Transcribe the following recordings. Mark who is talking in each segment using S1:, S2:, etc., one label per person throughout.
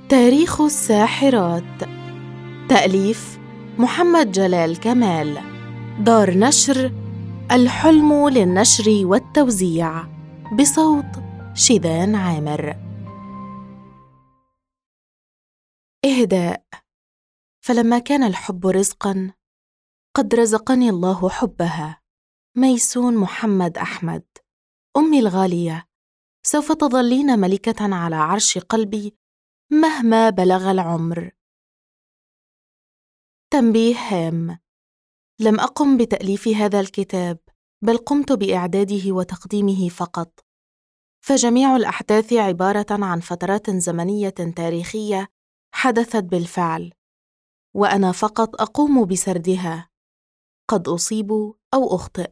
S1: تاريخ الساحرات. تأليف محمد جلال كمال. دار نشر الحلم للنشر والتوزيع، بصوت شيدان عامر. إهداء. فلما كان الحب رزقاً قد رزقني الله حبها. ميسون محمد أحمد. أمي الغالية، سوف تظلين ملكة على عرش قلبي مهما بلغ العمر. تنبيه هام: لم أقم بتأليف هذا الكتاب، بل قمت بإعداده وتقديمه فقط، فجميع الأحداث عبارة عن فترات زمنية تاريخية حدثت بالفعل، وأنا فقط أقوم بسردها، قد أصيب أو أخطئ.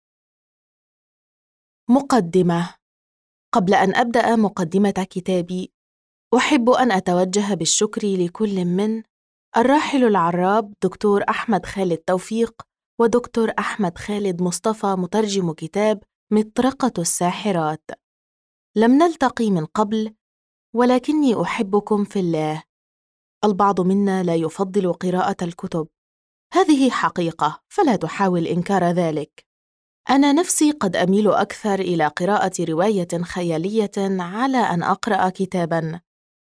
S1: مقدمة. قبل أن أبدأ مقدمة كتابي، أحب أن أتوجه بالشكر لكل من الراحل العراب دكتور أحمد خالد توفيق ودكتور أحمد خالد مصطفى مترجم كتاب مطرقة الساحرات. لم نلتقي من قبل، ولكني أحبكم في الله. البعض منا لا يفضل قراءة الكتب، هذه حقيقة، فلا تحاول إنكار ذلك. أنا نفسي قد أميل أكثر إلى قراءة رواية خيالية على أن أقرأ كتاباً،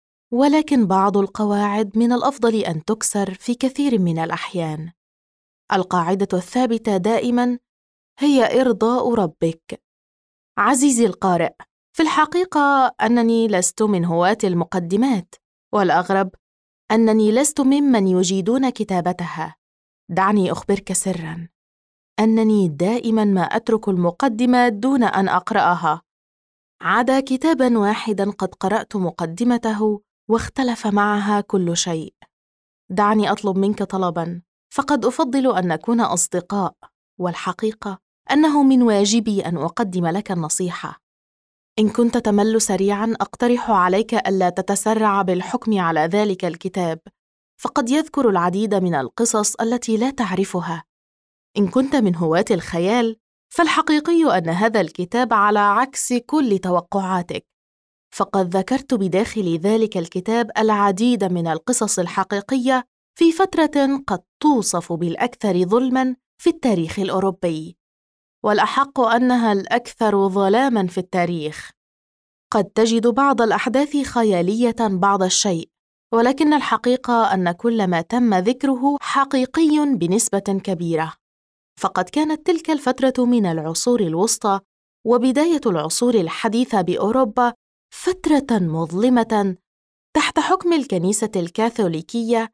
S1: ولكن بعض القواعد من الأفضل أن تكسر في كثير من الأحيان. القاعدة الثابتة دائماً هي إرضاء ربك. عزيزي القارئ، في الحقيقة أنني لست من هواة المقدمات، والأغرب أنني لست ممن يجيدون كتابتها. دعني أخبرك سراً، أنني دائماً ما أترك المقدمة دون أن أقرأها، عدا كتاباً واحداً قد قرأت مقدمته واختلف معها كل شيء. دعني أطلب منك طلباً، فقد أفضل أن نكون أصدقاء، والحقيقة أنه من واجبي أن أقدم لك النصيحة. إن كنت تمل سريعاً، أقترح عليك ألا تتسرع بالحكم على ذلك الكتاب، فقد يذكر العديد من القصص التي لا تعرفها. إن كنت من هواة الخيال، فالحقيقي أن هذا الكتاب على عكس كل توقعاتك، فقد ذكرت بداخل ذلك الكتاب العديد من القصص الحقيقية في فترة قد توصف بالأكثر ظلماً في التاريخ الأوروبي، والأحق أنها الأكثر ظلاماً في التاريخ. قد تجد بعض الأحداث خيالية بعض الشيء، ولكن الحقيقة أن كل ما تم ذكره حقيقي بنسبة كبيرة. فقد كانت تلك الفترة من العصور الوسطى وبداية العصور الحديثة بأوروبا فترة مظلمة تحت حكم الكنيسة الكاثوليكية،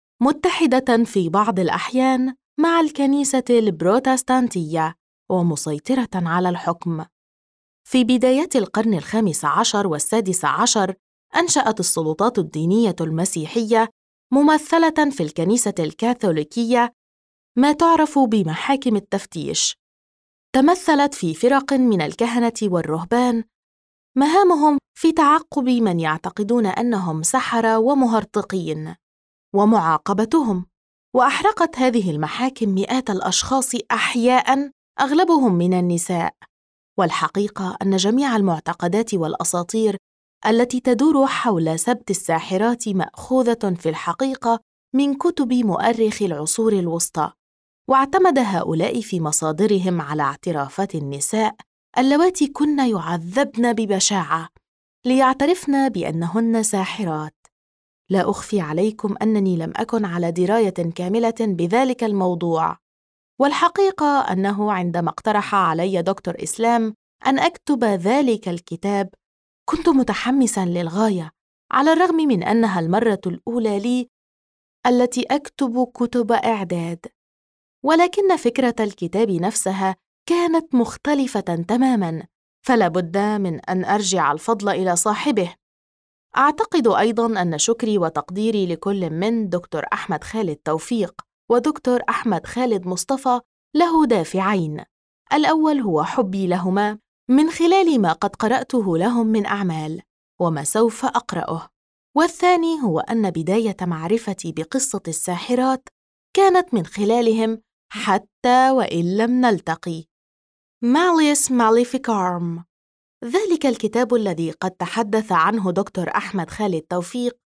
S1: متحدة في بعض الأحيان مع الكنيسة البروتستانتية ومسيطرة على الحكم. في بدايات القرن ال15 وال16 أنشأت السلطات الدينية المسيحية ممثلة في الكنيسة الكاثوليكية ما تعرف بمحاكم التفتيش. تمثلت في فرق من الكهنة والرهبان مهامهم في تعقب من يعتقدون أنهم سحرة ومهرطقين ومعاقبتهم، وأحرقت هذه المحاكم مئات الأشخاص أحياء، أغلبهم من النساء. والحقيقة أن جميع المعتقدات والأساطير التي تدور حول سبت الساحرات مأخوذة في الحقيقة من كتب مؤرخ العصور الوسطى، واعتمد هؤلاء في مصادرهم على اعترافات النساء اللواتي كن يعذبن ببشاعة ليعترفن بأنهن ساحرات. لا أخفي عليكم أنني لم أكن على دراية كاملة بذلك الموضوع، والحقيقة أنه عندما اقترح علي دكتور إسلام أن أكتب ذلك الكتاب كنت متحمساً للغاية، على الرغم من أنها المرة الأولى لي التي أكتب كتب إعداد. ولكن فكرة الكتاب نفسها كانت مختلفة تماماً، فلا بد من أن أرجع الفضل إلى صاحبه. أعتقد أيضاً أن شكري وتقديري لكل من دكتور أحمد خالد توفيق ودكتور أحمد خالد مصطفى له دافعين. الأول هو حبي لهما من خلال ما قد قرأته لهم من أعمال وما سوف أقرأه، والثاني هو أن بداية معرفتي بقصة الساحرات كانت من خلالهم حتى وإن لم نلتقي. ماليس ماليفيكارم، ذلك الكتاب الذي قد تحدث عنه دكتور أحمد خالد توفيق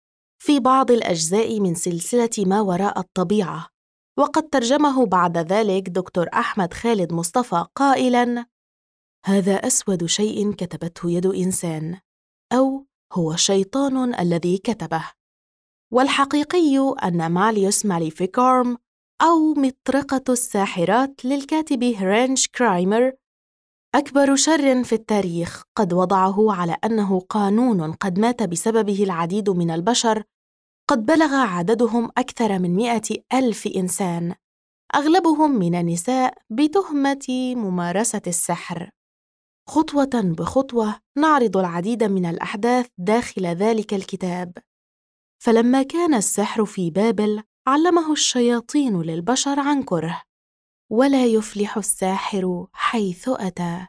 S1: في بعض الأجزاء من سلسلة ما وراء الطبيعة، وقد ترجمه بعد ذلك دكتور أحمد خالد مصطفى قائلاً: هذا أسود شيء كتبته يد إنسان، أو هو الشيطان الذي كتبه. والحقيقي أن ماليوس ماليفيكورم أو مطرقة الساحرات للكاتب هرينش كرايمر أكبر شر في التاريخ، قد وضعه على أنه قانون قد مات بسببه العديد من البشر، قد بلغ عددهم أكثر من 100,000 إنسان، أغلبهم من النساء، بتهمة ممارسة السحر. خطوة بخطوة نعرض العديد من الأحداث داخل ذلك الكتاب. فلما كان السحر في بابل، علمه الشياطين للبشر عن كره، ولا يفلح الساحر حيث أتى.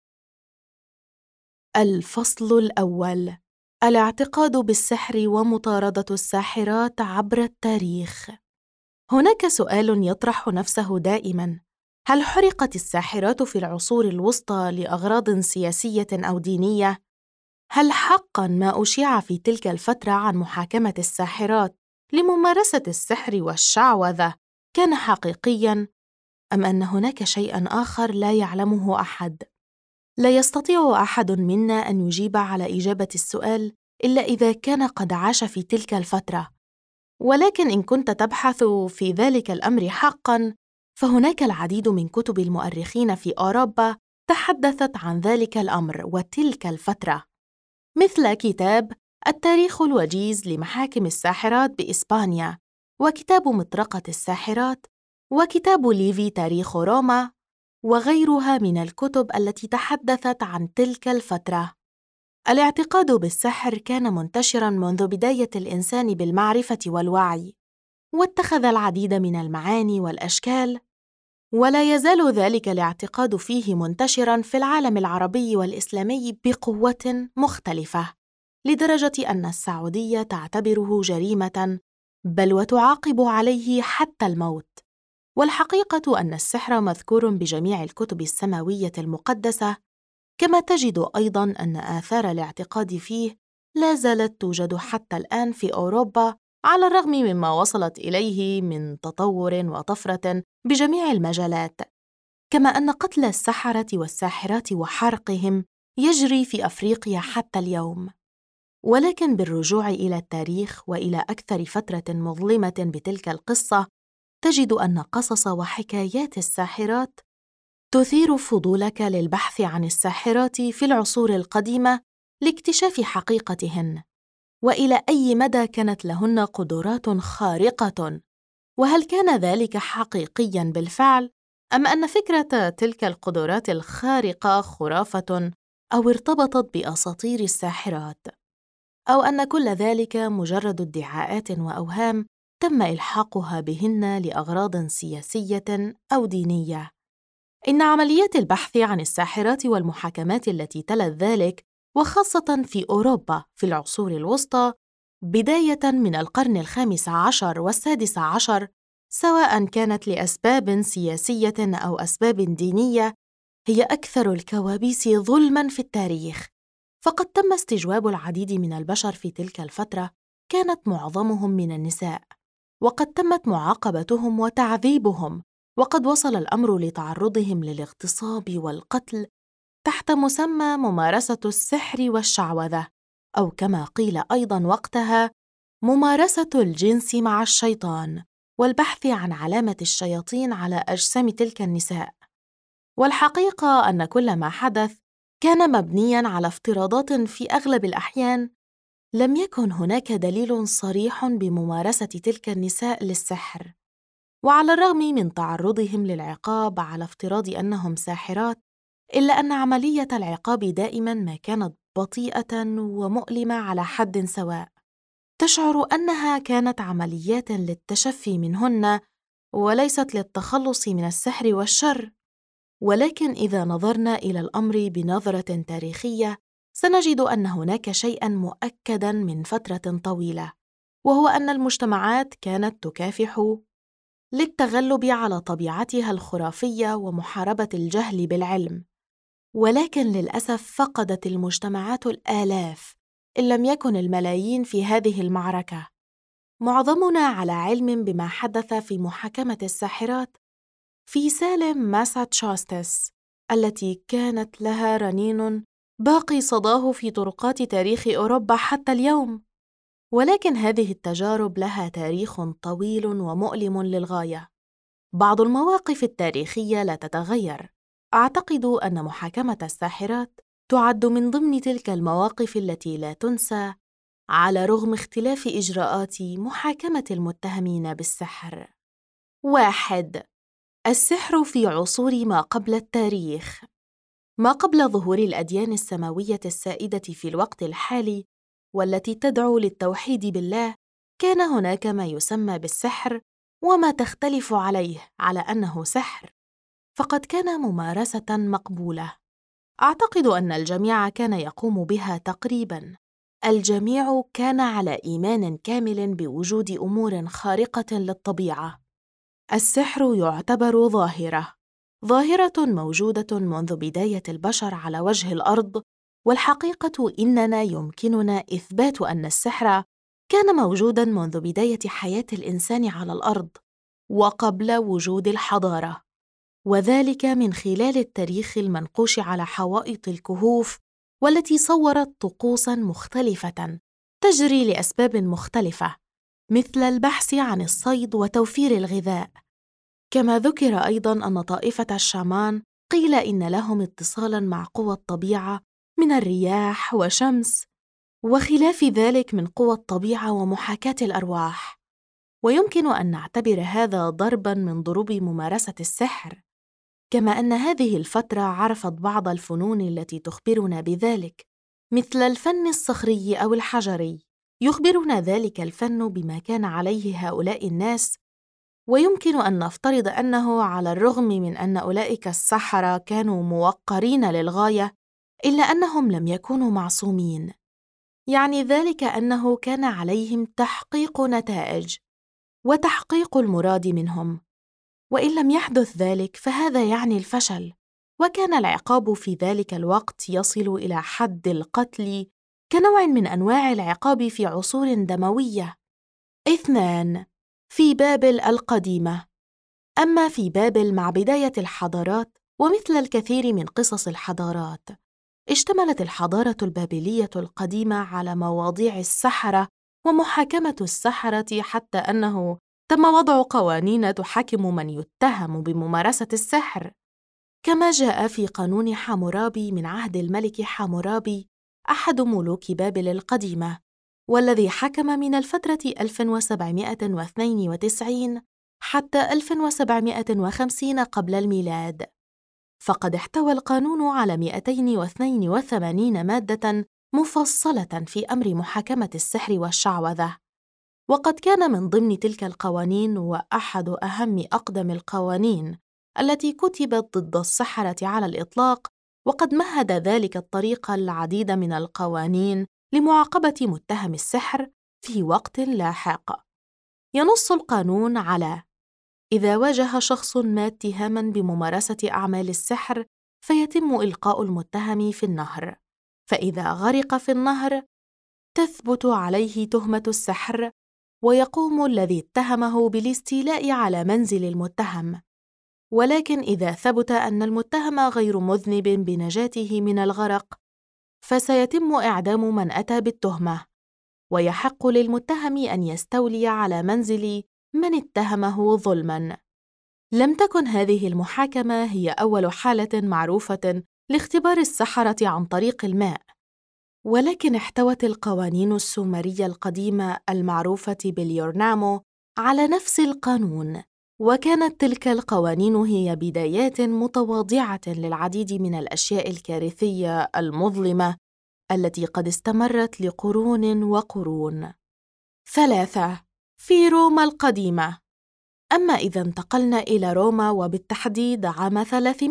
S1: الفصل الأول: الاعتقاد بالسحر ومطاردة الساحرات عبر التاريخ. هناك سؤال يطرح نفسه دائماً: هل حرقت الساحرات في العصور الوسطى لأغراض سياسية أو دينية؟ هل حقاً ما أشيع في تلك الفترة عن محاكمة الساحرات لممارسة السحر والشعوذة كان حقيقياً، أم أن هناك شيئاً آخر لا يعلمه أحد؟ لا يستطيع أحد منا أن يجيب على إجابة السؤال إلا إذا كان قد عاش في تلك الفترة. ولكن إن كنت تبحث في ذلك الأمر حقاً، فهناك العديد من كتب المؤرخين في أوروبا تحدثت عن ذلك الأمر وتلك الفترة، مثل كتاب التاريخ الوجيز لمحاكم الساحرات بإسبانيا، وكتاب مطرقة الساحرات، وكتاب ليفي تاريخ روما، وغيرها من الكتب التي تحدثت عن تلك الفترة. الاعتقاد بالسحر كان منتشراً منذ بداية الإنسان بالمعرفة والوعي، واتخذ العديد من المعاني والأشكال، ولا يزال ذلك الاعتقاد فيه منتشراً في العالم العربي والإسلامي بقوة مختلفة، لدرجة أن السعودية تعتبره جريمة، بل وتعاقب عليه حتى الموت. والحقيقة أن السحر مذكور بجميع الكتب السماوية المقدسة، كما تجد أيضاً أن آثار الاعتقاد فيه لا زالت توجد حتى الآن في أوروبا، على الرغم مما وصلت إليه من تطور وطفرة بجميع المجالات. كما أن قتل السحرة والساحرات وحرقهم يجري في أفريقيا حتى اليوم. ولكن بالرجوع إلى التاريخ وإلى أكثر فترة مظلمة بتلك القصة، تجد أن قصص وحكايات الساحرات تثير فضولك للبحث عن الساحرات في العصور القديمة لاكتشاف حقيقتهن، وإلى أي مدى كانت لهن قدرات خارقة، وهل كان ذلك حقيقياً بالفعل، أم أن فكرة تلك القدرات الخارقة خرافة أو ارتبطت بأساطير الساحرات، أو أن كل ذلك مجرد ادعاءات وأوهام تم إلحاقها بهن لأغراض سياسية أو دينية. إن عمليات البحث عن الساحرات والمحاكمات التي تلت ذلك، وخاصة في أوروبا في العصور الوسطى بداية من القرن ال15 وال16، سواء كانت لأسباب سياسية أو أسباب دينية، هي أكثر الكوابيس ظلماً في التاريخ. فقد تم استجواب العديد من البشر في تلك الفترة، كانت معظمهم من النساء، وقد تمت معاقبتهم وتعذيبهم، وقد وصل الأمر لتعرضهم للاغتصاب والقتل تحت مسمى ممارسة السحر والشعوذة، أو كما قيل أيضاً وقتها ممارسة الجنس مع الشيطان، والبحث عن علامة الشياطين على أجسام تلك النساء. والحقيقة أن كل ما حدث كان مبنياً على افتراضات في أغلب الأحيان لم يكن هناك دليل صريح بممارسة تلك النساء للسحر. وعلى الرغم من تعرضهم للعقاب على افتراض أنهم ساحرات، إلا أن عملية العقاب دائماً ما كانت بطيئة ومؤلمة على حد سواء. تشعر أنها كانت عمليات للتشفي منهن وليست للتخلص من السحر والشر. ولكن إذا نظرنا إلى الأمر بنظرة تاريخية، سنجد أن هناك شيئاً مؤكداً من فترة طويلة، وهو أن المجتمعات كانت تكافح للتغلب على طبيعتها الخرافية ومحاربة الجهل بالعلم. ولكن للأسف فقدت المجتمعات الآلاف إن لم يكن الملايين في هذه المعركة، معظمنا على علم بما حدث في محاكمة الساحرات في سالم ماساتشوستس، التي كانت لها رنين باقي صداه في طرقات تاريخ أوروبا حتى اليوم. ولكن هذه التجارب لها تاريخ طويل ومؤلم للغاية. بعض المواقف التاريخية لا تتغير. أعتقد أن محاكمة الساحرات تعد من ضمن تلك المواقف التي لا تنسى، على رغم اختلاف إجراءات محاكمة المتهمين بالسحر. 1. السحر في عصور ما قبل التاريخ. ما قبل ظهور الأديان السماوية السائدة في الوقت الحالي والتي تدعو للتوحيد بالله، كان هناك ما يسمى بالسحر وما تختلف عليه على أنه سحر، فقد كان ممارسة مقبولة. أعتقد أن الجميع كان يقوم بها تقريباً. الجميع كان على إيمان كامل بوجود أمور خارقة للطبيعة. السحر يعتبر ظاهرة موجودة منذ بداية البشر على وجه الأرض، والحقيقة إننا يمكننا إثبات أن السحر كان موجوداً منذ بداية حياة الإنسان على الأرض وقبل وجود الحضارة، وذلك من خلال التاريخ المنقوش على حوائط الكهوف، والتي صورت طقوساً مختلفة تجري لأسباب مختلفة، مثل البحث عن الصيد وتوفير الغذاء. كما ذكر أيضاً أن طائفة الشامان قيل إن لهم اتصالاً مع قوى الطبيعة من الرياح وشمس وخلاف ذلك من قوى الطبيعة ومحاكاة الأرواح، ويمكن أن نعتبر هذا ضرباً من ضروب ممارسة السحر. كما أن هذه الفترة عرفت بعض الفنون التي تخبرنا بذلك، مثل الفن الصخري أو الحجري. يخبرنا ذلك الفن بما كان عليه هؤلاء الناس، ويمكن أن نفترض أنه على الرغم من أن أولئك السحرة كانوا موقرين للغاية، إلا أنهم لم يكونوا معصومين. يعني ذلك أنه كان عليهم تحقيق نتائج وتحقيق المراد منهم، وإن لم يحدث ذلك فهذا يعني الفشل، وكان العقاب في ذلك الوقت يصل إلى حد القتل كنوع من أنواع العقاب في عصور دموية. 2. في بابل القديمة. أما في بابل مع بداية الحضارات، ومثل الكثير من قصص الحضارات، اشتملت الحضارة البابلية القديمة على مواضيع السحرة ومحاكمة السحرة، حتى أنه تم وضع قوانين تحاكم من يتهم بممارسة السحر، كما جاء في قانون حمورابي من عهد الملك حمورابي أحد ملوك بابل القديمة، والذي حكم من الفترة 1792 حتى 1750 قبل الميلاد. فقد احتوى القانون على 282 مادة مفصلة في أمر محاكمة السحر والشعوذة، وقد كان من ضمن تلك القوانين وأحد أهم أقدم القوانين التي كتبت ضد السحرة على الإطلاق، وقد مهد ذلك الطريق العديد من القوانين لمعاقبة متهم السحر في وقت لاحق. ينص القانون على: إذا واجه شخص ما اتهاماً بممارسة أعمال السحر فيتم إلقاء المتهم في النهر، فإذا غرق في النهر تثبت عليه تهمة السحر، ويقوم الذي اتهمه بالاستيلاء على منزل المتهم. ولكن إذا ثبت أن المتهم غير مذنب بنجاته من الغرق فسيتم إعدام من أتى بالتهمة، ويحق للمتهم أن يستولي على منزل من اتهمه ظلماً. لم تكن هذه المحاكمة هي أول حالة معروفة لاختبار السحرة عن طريق الماء، ولكن احتوت القوانين السومرية القديمة المعروفة باليورنامو على نفس القانون، وكانت تلك القوانين هي بدايات متواضعة للعديد من الأشياء الكارثية المظلمة التي قد استمرت لقرون وقرون. 3. في روما القديمة. أما إذا انتقلنا إلى روما، وبالتحديد عام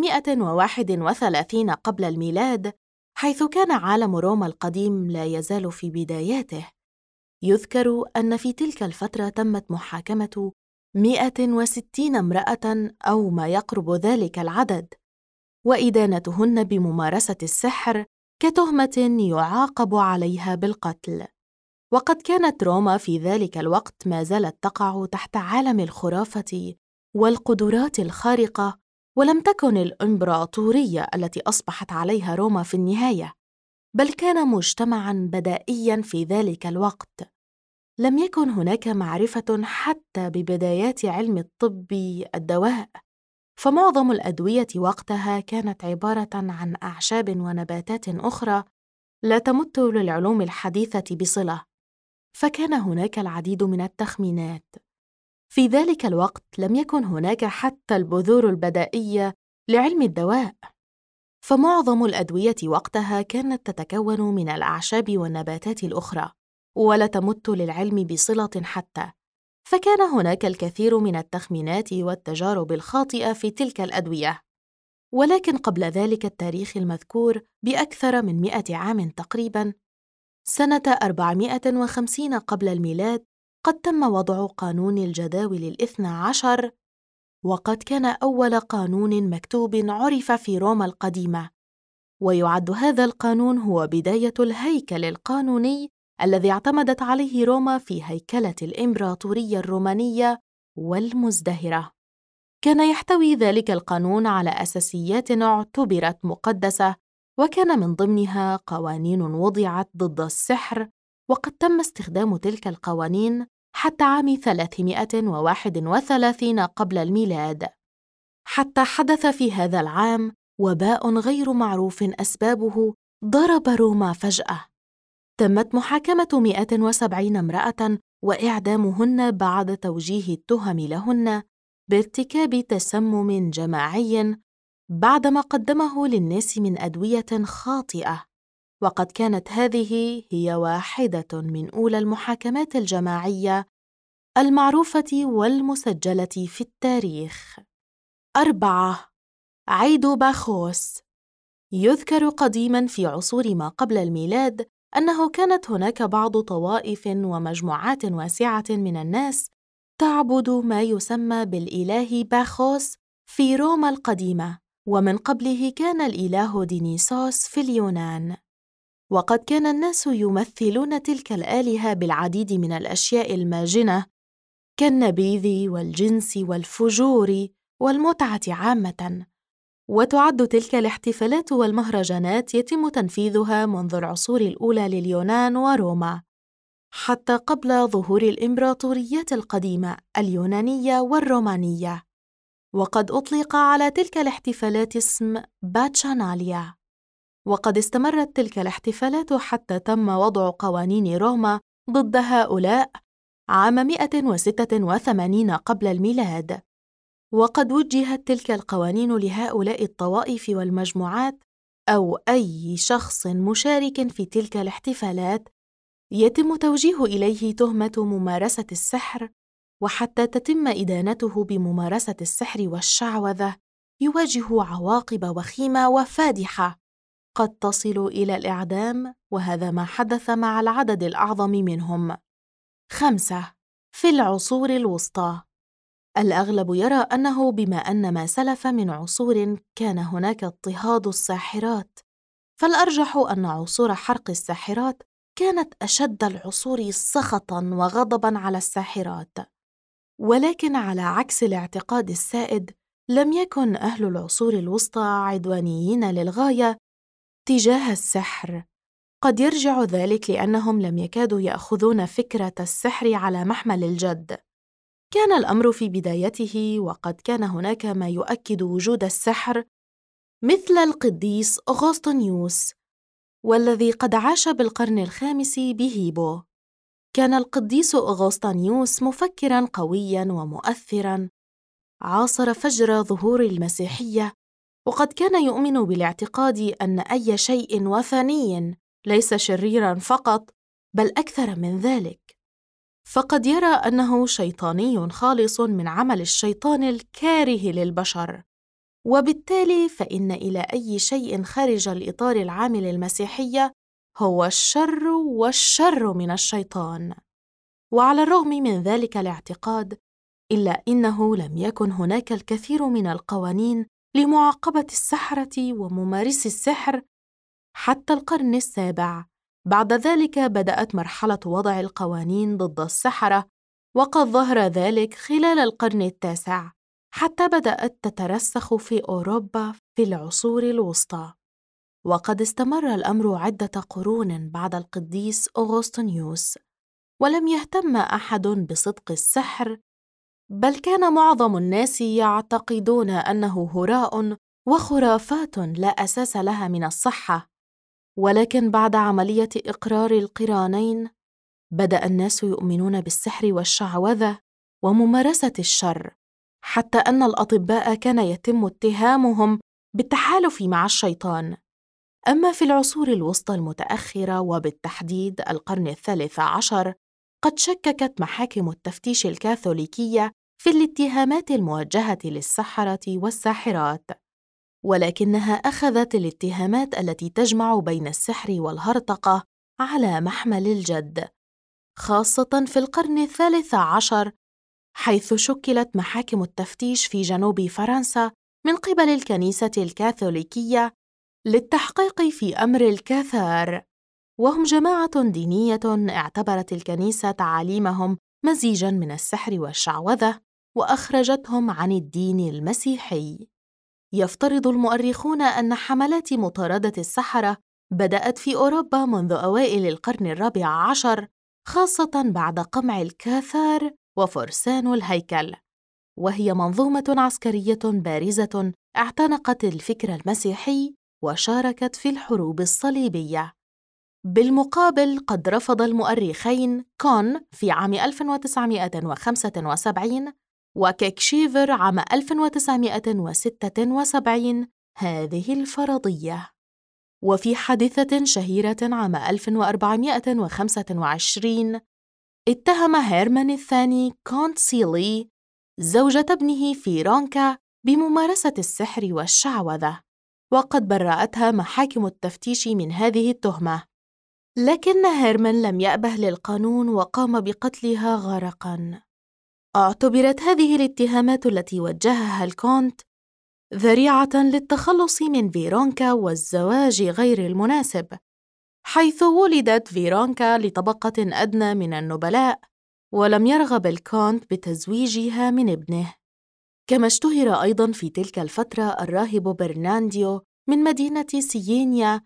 S1: 331 قبل الميلاد، حيث كان عالم روما القديم لا يزال في بداياته، يذكر أن في تلك الفترة تمت محاكمة 160 امرأة أو ما يقرب ذلك العدد، وإدانتهن بممارسة السحر كتهمة يعاقب عليها بالقتل. وقد كانت روما في ذلك الوقت ما زالت تقع تحت عالم الخرافة والقدرات الخارقة، ولم تكن الإمبراطورية التي أصبحت عليها روما في النهاية، بل كان مجتمعاً بدائياً في ذلك الوقت. لم يكن هناك معرفة حتى ببدايات علم الطب الدواء، فمعظم الأدوية وقتها كانت عبارة عن أعشاب ونباتات أخرى لا تمت للعلوم الحديثة بصلة، فكان هناك العديد من التخمينات. في ذلك الوقت لم يكن هناك حتى البذور البدائية لعلم الدواء، فمعظم الأدوية وقتها كانت تتكون من الأعشاب والنباتات الأخرى ولا تمت للعلم بصلة حتى، فكان هناك الكثير من التخمينات والتجارب الخاطئة في تلك الأدوية. ولكن قبل ذلك التاريخ المذكور بأكثر من 100 عام تقريباً، سنة 450 قبل الميلاد، قد تم وضع قانون الجداول الاثنى عشر، وقد كان أول قانون مكتوب عرف في روما القديمة، ويعد هذا القانون هو بداية الهيكل القانوني الذي اعتمدت عليه روما في هيكلة الإمبراطورية الرومانية والمزدهرة. كان يحتوي ذلك القانون على أساسيات اعتبرت مقدسة، وكان من ضمنها قوانين وضعت ضد السحر، وقد تم استخدام تلك القوانين حتى عام 331 قبل الميلاد، حتى حدث في هذا العام وباء غير معروف أسبابه ضرب روما فجأة. تمت محاكمة 170 امرأة وإعدامهن بعد توجيه التهم لهن بارتكاب تسمم جماعي بعدما قدمه للناس من أدوية خاطئة، وقد كانت هذه هي واحدة من أولى المحاكمات الجماعية المعروفة والمسجلة في التاريخ. 4. عيد باخوس. يذكر قديماً في عصور ما قبل الميلاد أنه كانت هناك بعض طوائف ومجموعات واسعة من الناس تعبد ما يسمى بالإله باخوس في روما القديمة، ومن قبله كان الإله دينيسوس في اليونان. وقد كان الناس يمثلون تلك الآلهة بالعديد من الأشياء الماجنة كالنبيذ والجنس والفجور والمتعة عامةً، وتعد تلك الاحتفالات والمهرجانات يتم تنفيذها منذ العصور الأولى لليونان وروما، حتى قبل ظهور الإمبراطوريات القديمة اليونانية والرومانية. وقد أطلق على تلك الاحتفالات اسم باتشاناليا، وقد استمرت تلك الاحتفالات حتى تم وضع قوانين روما ضد هؤلاء عام 186 قبل الميلاد. وقد وجهت تلك القوانين لهؤلاء الطوائف والمجموعات أو أي شخص مشارك في تلك الاحتفالات يتم توجيه إليه تهمة ممارسة السحر، وحتى تتم إدانته بممارسة السحر والشعوذة يواجه عواقب وخيمة وفادحة قد تصل إلى الإعدام، وهذا ما حدث مع العدد الأعظم منهم. 5. في العصور الوسطى. الأغلب يرى أنه بما أن ما سلف من عصور كان هناك اضطهاد الساحرات، فالأرجح أن عصور حرق الساحرات كانت أشد العصور سخطاً وغضباً على الساحرات. ولكن على عكس الاعتقاد السائد، لم يكن أهل العصور الوسطى عدوانيين للغاية تجاه السحر. قد يرجع ذلك لأنهم لم يكادوا يأخذون فكرة السحر على محمل الجد. كان الأمر في بدايته، وقد كان هناك ما يؤكد وجود السحر، مثل القديس أغسطينوس، والذي قد عاش بالقرن الخامس بهيبو. كان القديس أغسطينوس مفكراً قوياً ومؤثراً، عاصر فجر ظهور المسيحية، وقد كان يؤمن بالاعتقاد أن أي شيء وثني ليس شريراً فقط، بل أكثر من ذلك، فقد يرى أنه شيطاني خالص من عمل الشيطان الكاره للبشر، وبالتالي فإن إلى أي شيء خارج الإطار العام للمسيحية هو الشر، والشر من الشيطان. وعلى الرغم من ذلك الاعتقاد، إلا إنه لم يكن هناك الكثير من القوانين لمعاقبة السحرة وممارسي السحر حتى القرن السابع، بعد ذلك بدأت مرحلة وضع القوانين ضد السحرة، وقد ظهر ذلك خلال القرن التاسع، حتى بدأت تترسخ في أوروبا في العصور الوسطى. وقد استمر الأمر عدة قرون بعد القديس أغسطينوس، ولم يهتم أحد بصدق السحر، بل كان معظم الناس يعتقدون أنه هراء وخرافات لا أساس لها من الصحة. ولكن بعد عملية إقرار القرانين، بدأ الناس يؤمنون بالسحر والشعوذة وممارسة الشر، حتى أن الأطباء كان يتم اتهامهم بالتحالف مع الشيطان. أما في العصور الوسطى المتأخرة، وبالتحديد القرن الثالث عشر، قد شككت محاكم التفتيش الكاثوليكية في الاتهامات الموجهة للسحرة والساحرات، ولكنها أخذت الاتهامات التي تجمع بين السحر والهرطقة على محمل الجد، خاصة في القرن الثالث عشر، حيث شكلت محاكم التفتيش في جنوب فرنسا من قبل الكنيسة الكاثوليكية للتحقيق في أمر الكاثار، وهم جماعة دينية اعتبرت الكنيسة تعاليمهم مزيجاً من السحر والشعوذة، وأخرجتهم عن الدين المسيحي. يفترض المؤرخون أن حملات مطاردة السحرة بدأت في أوروبا منذ أوائل القرن الرابع عشر، خاصة بعد قمع الكاثار وفرسان الهيكل، وهي منظومة عسكرية بارزة اعتنقت الفكر المسيحي وشاركت في الحروب الصليبية. بالمقابل، قد رفض المؤرخين كون في عام 1975 وكيكشيفر عام 1976 هذه الفرضية. وفي حادثة شهيرة عام 1425 اتهم هيرمان الثاني كونت سيلي زوجة ابنه فيرونكا بممارسة السحر والشعوذة، وقد برأتها محاكم التفتيش من هذه التهمة، لكن هيرمان لم يأبه للقانون وقام بقتلها غرقاً. اعتبرت هذه الاتهامات التي وجهها الكونت ذريعة للتخلص من فيرونكا والزواج غير المناسب، حيث ولدت فيرونكا لطبقة أدنى من النبلاء، ولم يرغب الكونت بتزويجها من ابنه. كما اشتهر أيضاً في تلك الفترة الراهب برنانديو من مدينة سيينيا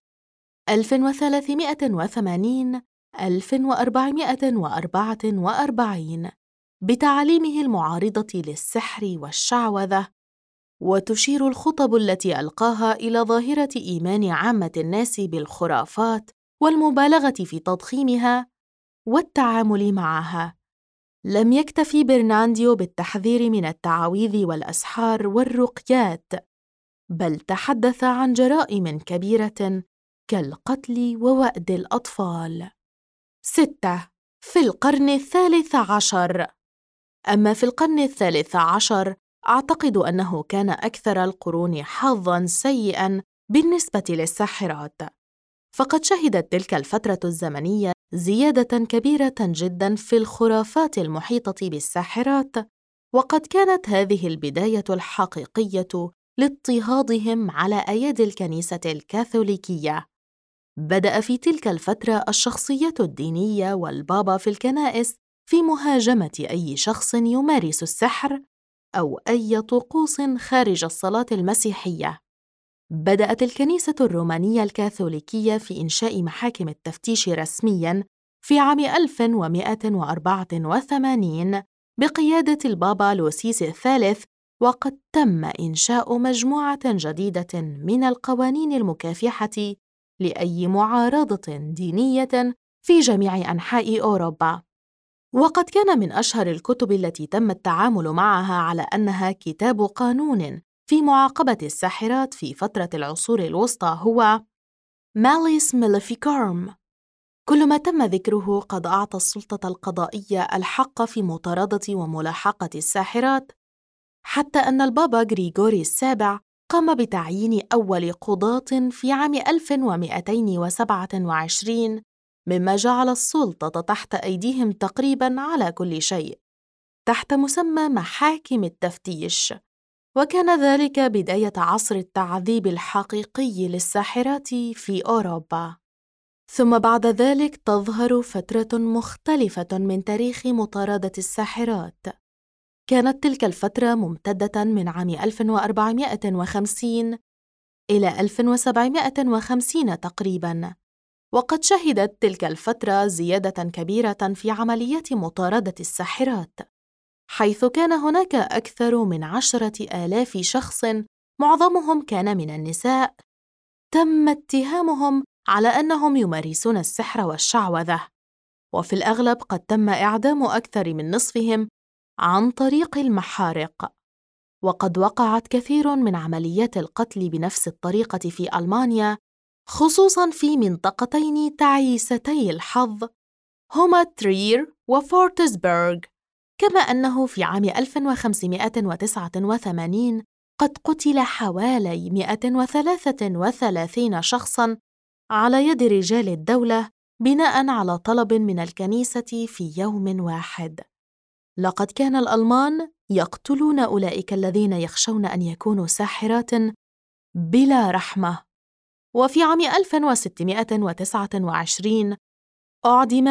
S1: 1380-1444 بتعاليمه المعارضة للسحر والشعوذة، وتشير الخطب التي ألقاها إلى ظاهرة إيمان عامة الناس بالخرافات والمبالغة في تضخيمها والتعامل معها. لم يكتفي برنانديو بالتحذير من التعاويذ والأسحار والرقيات، بل تحدث عن جرائم كبيرة كالقتل ووأد الأطفال. 6. في القرن الثالث عشر. أما في القرن الثالث عشر، أعتقد أنه كان أكثر القرون حظاً سيئاً بالنسبة للساحرات، فقد شهدت تلك الفترة الزمنية زيادة كبيرة جداً في الخرافات المحيطة بالساحرات، وقد كانت هذه البداية الحقيقية لاضطهادهم على أيادي الكنيسة الكاثوليكية. بدأ في تلك الفترة الشخصيات الدينية والبابا في الكنائس في مهاجمة أي شخص يمارس السحر أو أي طقوس خارج الصلاة المسيحية. بدأت الكنيسة الرومانية الكاثوليكية في إنشاء محاكم التفتيش رسمياً في عام 1184 بقيادة البابا لوسيس الثالث، وقد تم إنشاء مجموعة جديدة من القوانين المكافحة لأي معارضة دينية في جميع أنحاء أوروبا. وقد كان من أشهر الكتب التي تم التعامل معها على أنها كتاب قانون في معاقبة الساحرات في فترة العصور الوسطى هو ماليس ماليفيكارم. كل ما تم ذكره قد أعطى السلطة القضائية الحق في مطاردة وملاحقة الساحرات، حتى أن البابا غريغوري السابع قام بتعيين أول قضاة في عام 1227، مما جعل السلطة تحت أيديهم تقريباً على كل شيء، تحت مسمى محاكم التفتيش. وكان ذلك بداية عصر التعذيب الحقيقي للساحرات في أوروبا. ثم بعد ذلك تظهر فترة مختلفة من تاريخ مطاردة الساحرات. كانت تلك الفترة ممتدة من عام 1450 إلى 1750 تقريباً، وقد شهدت تلك الفترة زيادة كبيرة في عمليات مطاردة الساحرات، حيث كان هناك أكثر من 10,000 شخص، معظمهم كان من النساء، تم اتهامهم على أنهم يمارسون السحر والشعوذة، وفي الأغلب قد تم إعدام أكثر من نصفهم عن طريق المحارق. وقد وقعت كثير من عمليات القتل بنفس الطريقة في ألمانيا، خصوصاً في منطقتين تعيستي الحظ هما ترير وفورتسبرغ، كما أنه في عام 1589 قد قتل حوالي 133 شخصاً على يد رجال الدولة بناءً على طلب من الكنيسة في يوم واحد. لقد كان الألمان يقتلون أولئك الذين يخشون أن يكونوا ساحرات بلا رحمة. وفي عام 1629 أعدم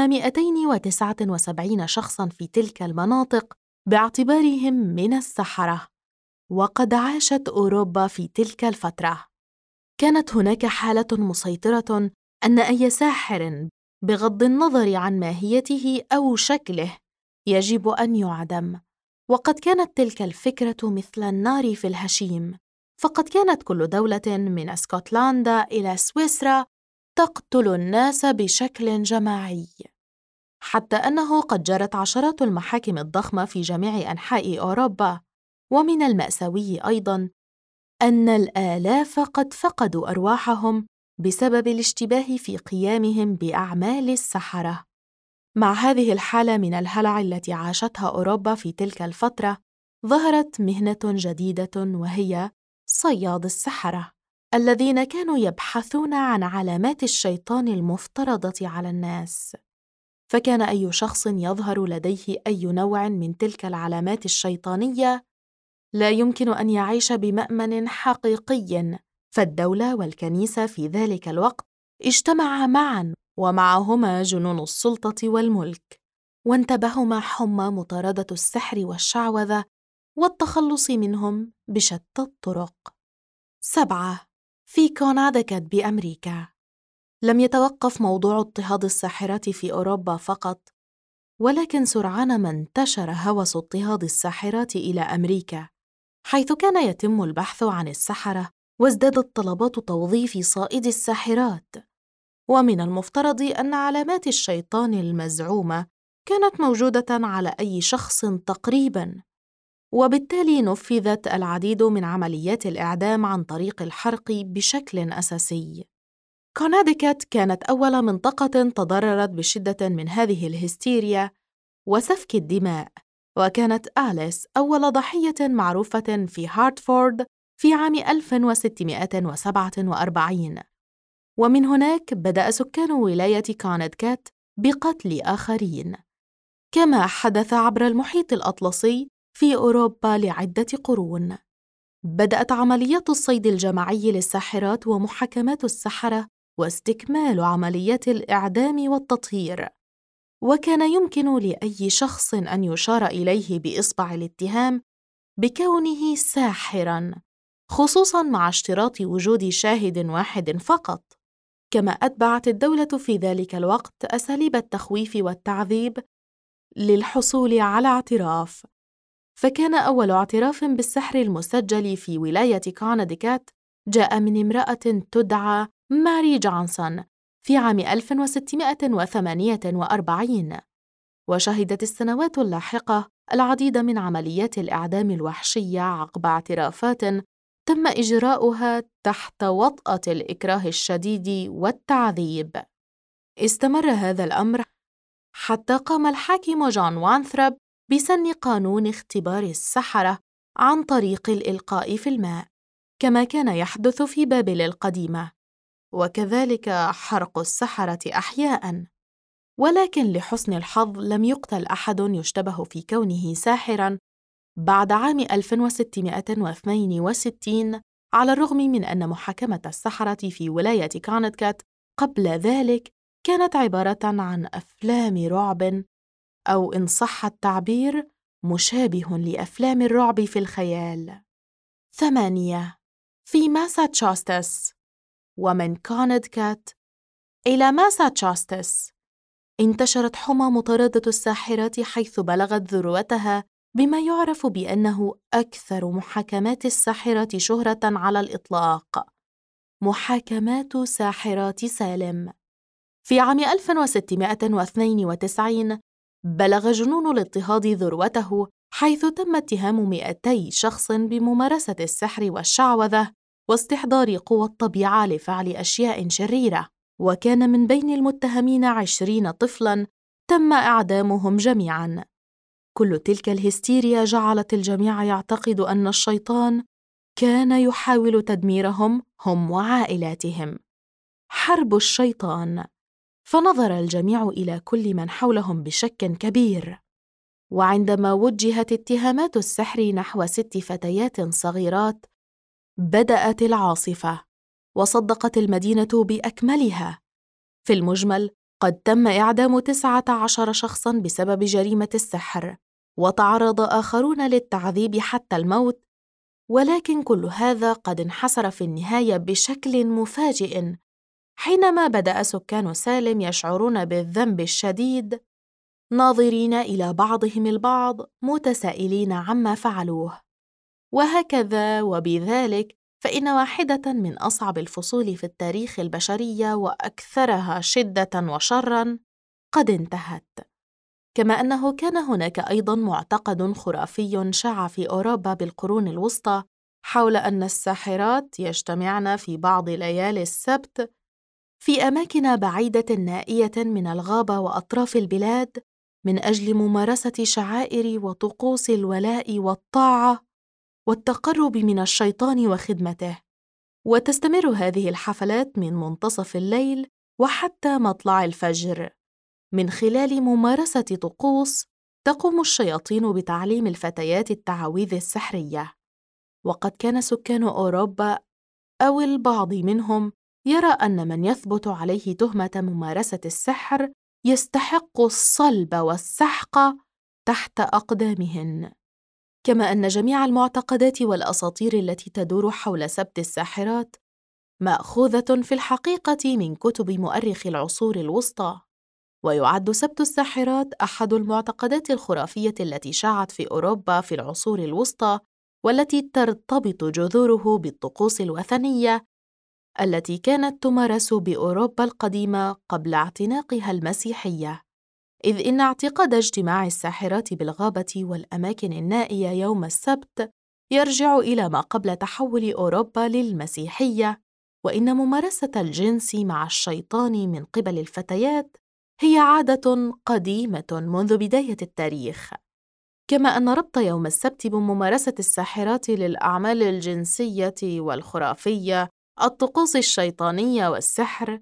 S1: 279 شخصاً في تلك المناطق باعتبارهم من السحرة. وقد عاشت أوروبا في تلك الفترة. كانت هناك حالة مسيطرة أن أي ساحر بغض النظر عن ماهيته أو شكله يجب أن يعدم. وقد كانت تلك الفكرة مثل النار في الهشيم، فقد كانت كل دولة من اسكتلندا إلى سويسرا تقتل الناس بشكل جماعي، حتى أنه قد جرت عشرات المحاكم الضخمة في جميع أنحاء أوروبا. ومن المأساوي أيضاً أن الآلاف قد فقدوا أرواحهم بسبب الاشتباه في قيامهم بأعمال السحرة. مع هذه الحالة من الهلع التي عاشتها أوروبا في تلك الفترة، ظهرت مهنة جديدة وهي صياد السحرة، الذين كانوا يبحثون عن علامات الشيطان المفترضة على الناس. فكان أي شخص يظهر لديه أي نوع من تلك العلامات الشيطانية لا يمكن أن يعيش بمأمن حقيقي، فالدولة والكنيسة في ذلك الوقت اجتمعا معاً، ومعهما جنون السلطة والملك، وانتبهما حمى مطاردة السحر والشعوذة والتخلص منهم بشتى الطرق. 7. في كوناديكت بأمريكا، لم يتوقف موضوع اضطهاد الساحرات في أوروبا فقط، ولكن سرعان ما انتشر هوس اضطهاد الساحرات إلى أمريكا، حيث كان يتم البحث عن السحرة وازدادت طلبات توظيف صائدي الساحرات. ومن المفترض أن علامات الشيطان المزعومة كانت موجودة على أي شخص تقريباً، وبالتالي نفذت العديد من عمليات الإعدام عن طريق الحرق بشكل أساسي. كوناديكت كانت أول منطقة تضررت بشدة من هذه الهستيريا وسفك الدماء، وكانت آليس أول ضحية معروفة في هارتفورد في عام 1647. ومن هناك بدأ سكان ولاية كوناديكت بقتل آخرين، كما حدث عبر المحيط الأطلسي في أوروبا لعدة قرون. بدأت عمليات الصيد الجماعي للساحرات ومحاكمات السحرة واستكمال عمليات الإعدام والتطهير، وكان يمكن لأي شخص أن يشار إليه بإصبع الاتهام بكونه ساحراً، خصوصاً مع اشتراط وجود شاهد واحد فقط. كما أتبعت الدولة في ذلك الوقت أساليب التخويف والتعذيب للحصول على اعتراف، فكان أول اعتراف بالسحر المسجل في ولاية كوناديكت جاء من امرأة تدعى ماري جونسون في عام 1648، وشهدت السنوات اللاحقة العديد من عمليات الإعدام الوحشية عقب اعترافات تم إجراؤها تحت وطأة الإكراه الشديد والتعذيب. استمر هذا الأمر حتى قام الحاكم جون وانثروب بسن قانون اختبار السحرة عن طريق الإلقاء في الماء، كما كان يحدث في بابل القديمة، وكذلك حرق السحرة أحياءً. ولكن لحسن الحظ لم يقتل أحد يشتبه في كونه ساحراً بعد عام 1662، على الرغم من أن محاكمة السحرة في ولاية كوناديكت قبل ذلك كانت عبارة عن أفلام رعب، أو إن صح التعبير مشابه لأفلام الرعب في الخيال. 8. في ماساتشوستس. ومن كونتيكت إلى ماساتشوستس، انتشرت حمى مطاردة الساحرات حيث بلغت ذروتها بما يعرف بأنه أكثر محاكمات الساحرات شهرة على الإطلاق، محاكمات ساحرات سالم. في عام 1692 بلغ جنون الاضطهاد ذروته، حيث تم اتهام 200 شخص بممارسة السحر والشعوذة واستحضار قوى الطبيعة لفعل أشياء شريرة، وكان من بين المتهمين 20 طفلاً تم إعدامهم جميعاً. كل تلك الهستيريا جعلت الجميع يعتقد أن الشيطان كان يحاول تدميرهم هم وعائلاتهم. حرب الشيطان. فنظر الجميع إلى كل من حولهم بشك كبير، وعندما وجهت اتهامات السحر نحو 6 فتيات صغيرات بدأت العاصفة، وصدقت المدينة بأكملها. في المجمل قد تم إعدام 19 شخصاً بسبب جريمة السحر، وتعرض آخرون للتعذيب حتى الموت، ولكن كل هذا قد انحسر في النهاية بشكل مفاجئ حينما بدأ سكان سالم يشعرون بالذنب الشديد، ناظرين إلى بعضهم البعض متسائلين عما فعلوه. وهكذا وبذلك فإن واحدة من أصعب الفصول في التاريخ البشرية وأكثرها شدة وشراً قد انتهت. كما أنه كان هناك أيضاً معتقد خرافي شاع في أوروبا بالقرون الوسطى حول أن الساحرات يجتمعن في بعض ليالي السبت في أماكن بعيدة نائية من الغابة وأطراف البلاد من أجل ممارسة شعائر وطقوس الولاء والطاعة والتقرب من الشيطان وخدمته. وتستمر هذه الحفلات من منتصف الليل وحتى مطلع الفجر، من خلال ممارسة طقوس تقوم الشياطين بتعليم الفتيات التعاويذ السحرية. وقد كان سكان أوروبا أو البعض منهم يرى أن من يثبت عليه تهمة ممارسة السحر يستحق الصلب والسحق تحت أقدامهن. كما أن جميع المعتقدات والأساطير التي تدور حول سبت الساحرات مأخوذة في الحقيقة من كتب مؤرخي العصور الوسطى. ويعد سبت الساحرات أحد المعتقدات الخرافية التي شاعت في أوروبا في العصور الوسطى، والتي ترتبط جذوره بالطقوس الوثنية التي كانت تمارس بأوروبا القديمة قبل اعتناقها المسيحية، إذ إن اعتقاد اجتماع الساحرات بالغابة والأماكن النائية يوم السبت يرجع إلى ما قبل تحول أوروبا للمسيحية، وإن ممارسة الجنس مع الشيطان من قبل الفتيات هي عادة قديمة منذ بداية التاريخ. كما أن ربط يوم السبت بممارسة الساحرات للأعمال الجنسية والخرافية، الطقوس الشيطانية والسحر،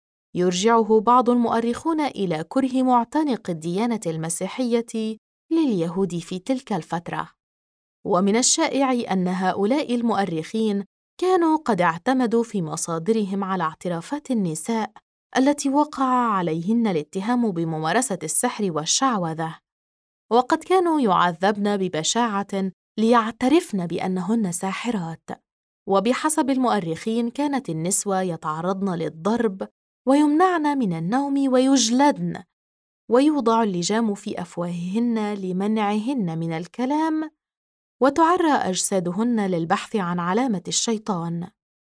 S1: يرجعه بعض المؤرخون إلى كره معتنق الديانة المسيحية لليهود في تلك الفترة. ومن الشائع أن هؤلاء المؤرخين كانوا قد اعتمدوا في مصادرهم على اعترافات النساء التي وقع عليهن الاتهام بممارسة السحر والشعوذة، وقد كانوا يعذبن ببشاعة ليعترفن بأنهن ساحرات. وبحسب المؤرخين كانت النسوة يتعرضن للضرب ويمنعن من النوم ويجلدن، ويوضع اللجام في أفواههن لمنعهن من الكلام، وتعرى أجسادهن للبحث عن علامة الشيطان،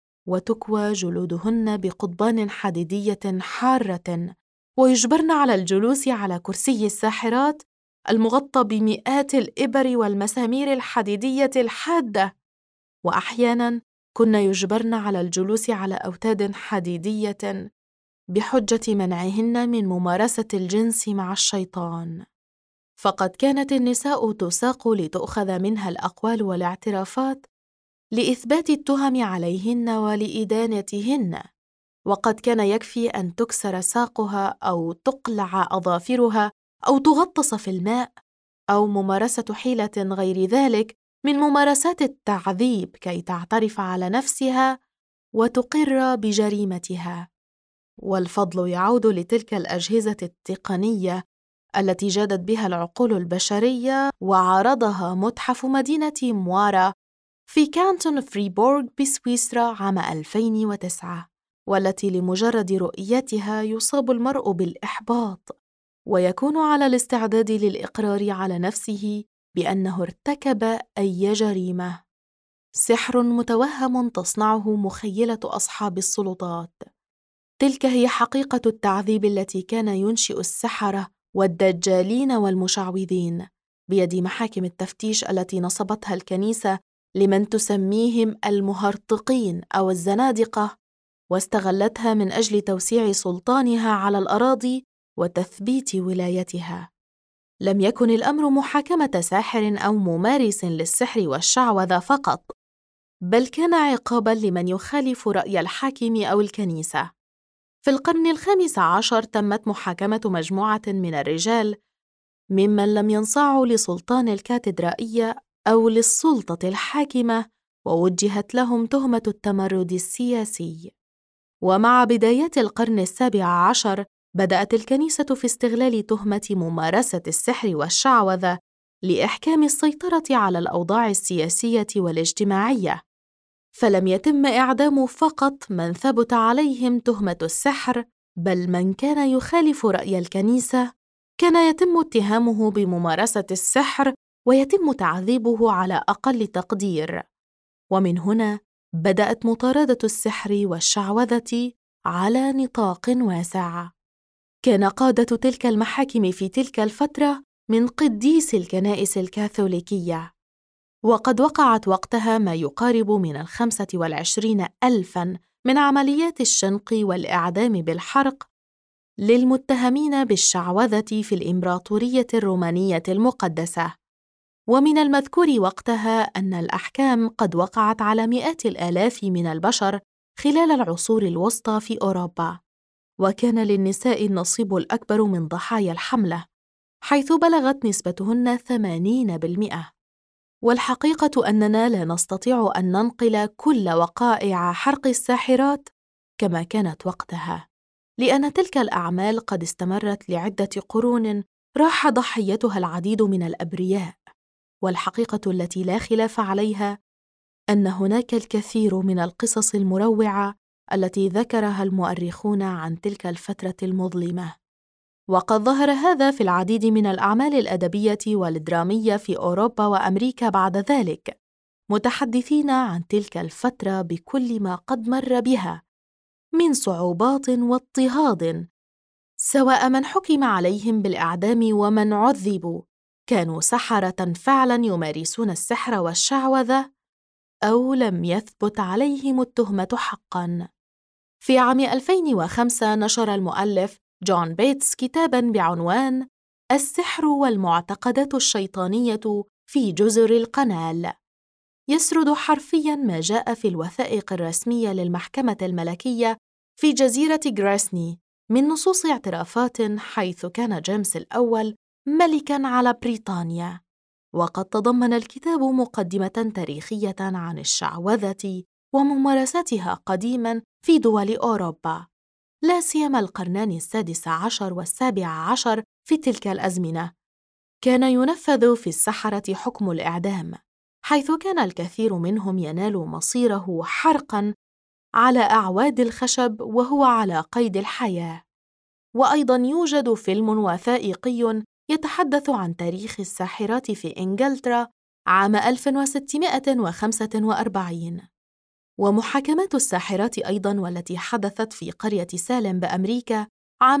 S1: وتكوى جلودهن بقضبان حديدية حارة، ويجبرن على الجلوس على كرسي الساحرات المغطى بمئات الإبر والمسامير الحديدية الحادة، وأحياناً كن يجبرن على الجلوس على أوتاد حديدية بحجة منعهن من ممارسة الجنس مع الشيطان. فقد كانت النساء تساق لتؤخذ منها الأقوال والاعترافات لإثبات التهم عليهن ولإدانتهن، وقد كان يكفي أن تكسر ساقها أو تقلع أظافرها أو تغطس في الماء، أو ممارسة حيلة غير ذلك من ممارسات التعذيب كي تعترف على نفسها وتقر بجريمتها. والفضل يعود لتلك الأجهزة التقنية التي جادت بها العقول البشرية وعرضها متحف مدينة موارا في كانتون فريبورغ بسويسرا عام 2009، والتي لمجرد رؤيتها يصاب المرء بالإحباط ويكون على الاستعداد للإقرار على نفسه بأنه ارتكب أي جريمة. سحر متوهم تصنعه مخيلة أصحاب السلطات. تلك هي حقيقة التعذيب التي كان ينشئ السحرة والدجالين والمشعوذين بيد محاكم التفتيش التي نصبتها الكنيسة لمن تسميهم المهرطقين أو الزنادقة، واستغلتها من أجل توسيع سلطانها على الأراضي وتثبيت ولايتها. لم يكن الأمر محاكمة ساحر أو ممارس للسحر والشعوذة فقط، بل كان عقاباً لمن يخالف رأي الحاكم أو الكنيسة. في القرن ال15 تمت محاكمة مجموعة من الرجال ممن لم ينصاعوا لسلطان الكاتدرائية أو للسلطة الحاكمة، ووجهت لهم تهمة التمرد السياسي. ومع بدايات القرن ال17 بدأت الكنيسة في استغلال تهمة ممارسة السحر والشعوذة لإحكام السيطرة على الأوضاع السياسية والاجتماعية، فلم يتم إعدام فقط من ثبت عليهم تهمة السحر، بل من كان يخالف رأي الكنيسة كان يتم اتهامه بممارسة السحر ويتم تعذيبه على أقل تقدير. ومن هنا بدأت مطاردة السحر والشعوذة على نطاق واسع. كان قادة تلك المحاكم في تلك الفترة من قديس الكنائس الكاثوليكية، وقد وقعت وقتها ما يقارب من 25,000 من عمليات الشنق والإعدام بالحرق للمتهمين بالشعوذة في الإمبراطورية الرومانية المقدسة. ومن المذكور وقتها أن الأحكام قد وقعت على مئات الآلاف من البشر خلال العصور الوسطى في أوروبا، وكان للنساء النصيب الأكبر من ضحايا الحملة، حيث بلغت نسبتهن 80%. والحقيقة أننا لا نستطيع أن ننقل كل وقائع حرق الساحرات كما كانت وقتها، لأن تلك الأعمال قد استمرت لعدة قرون راح ضحيتها العديد من الأبرياء. والحقيقة التي لا خلاف عليها أن هناك الكثير من القصص المروعة التي ذكرها المؤرخون عن تلك الفترة المظلمة، وقد ظهر هذا في العديد من الأعمال الأدبية والدرامية في أوروبا وأمريكا بعد ذلك، متحدثين عن تلك الفترة بكل ما قد مر بها من صعوبات واضطهاد، سواء من حكم عليهم بالإعدام ومن عذبوا كانوا سحرة فعلاً يمارسون السحر والشعوذة أو لم يثبت عليهم التهمة حقاً. في عام 2005 نشر المؤلف جون بيتس كتاباً بعنوان السحر والمعتقدات الشيطانية في جزر القنال، يسرد حرفياً ما جاء في الوثائق الرسمية للمحكمة الملكية في جزيرة غراسني من نصوص اعترافات، حيث كان جيمس الأول ملكاً على بريطانيا. وقد تضمن الكتاب مقدمة تاريخية عن الشعوذة وممارستها قديماً في دول أوروبا، لا سيما القرنان السادس عشر والسابع عشر. في تلك الأزمنة كان ينفذ في السحرة حكم الإعدام، حيث كان الكثير منهم ينال مصيره حرقاً على أعواد الخشب وهو على قيد الحياة. وأيضاً يوجد فيلم وثائقي يتحدث عن تاريخ الساحرات في إنجلترا عام 1645. ومحاكمات الساحرات أيضاً والتي حدثت في قرية سالم بأمريكا عام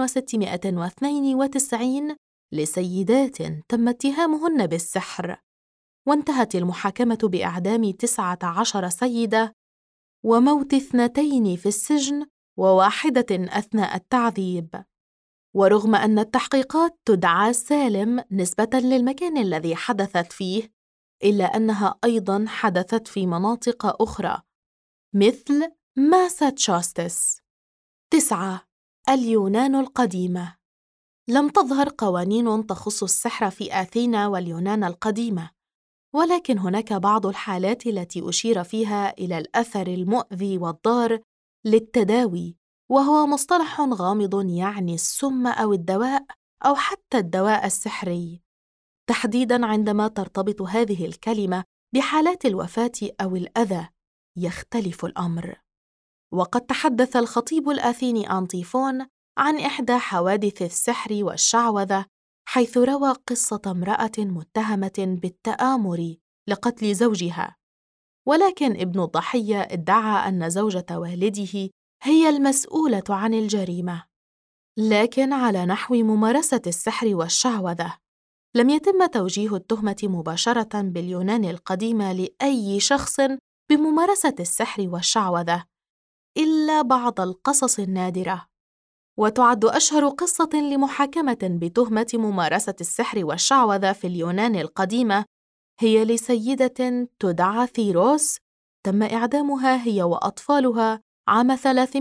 S1: 1692 لسيدات تم اتهامهن بالسحر، وانتهت المحاكمة بإعدام 19 سيدة وموت 2 في السجن و1 أثناء التعذيب. ورغم أن التحقيقات تدعى سالم نسبة للمكان الذي حدثت فيه، إلا أنها أيضاً حدثت في مناطق أخرى مثل ماساتشوستس. 9. اليونان القديمة. لم تظهر قوانين تخص السحر في آثينا واليونان القديمة، ولكن هناك بعض الحالات التي أشير فيها إلى الأثر المؤذي والضار للتداوي وهو مصطلح غامض يعني السم أو الدواء أو حتى الدواء السحري، تحديداً عندما ترتبط هذه الكلمة بحالات الوفاة أو الأذى يختلف الأمر. وقد تحدث الخطيب الآثيني أنطيفون عن إحدى حوادث السحر والشعوذة، حيث روى قصة امرأة متهمة بالتآمر لقتل زوجها، ولكن ابن الضحية ادعى أن زوجة والده هي المسؤولة عن الجريمة. لكن على نحو ممارسة السحر والشعوذة، لم يتم توجيه التهمة مباشرة باليونان القديمة لأي شخص بممارسة السحر والشعوذة إلا بعض القصص النادرة. وتعد أشهر قصة لمحاكمة بتهمة ممارسة السحر والشعوذة في اليونان القديمة هي لسيدة تدعى ثيروس، تم إعدامها هي وأطفالها عام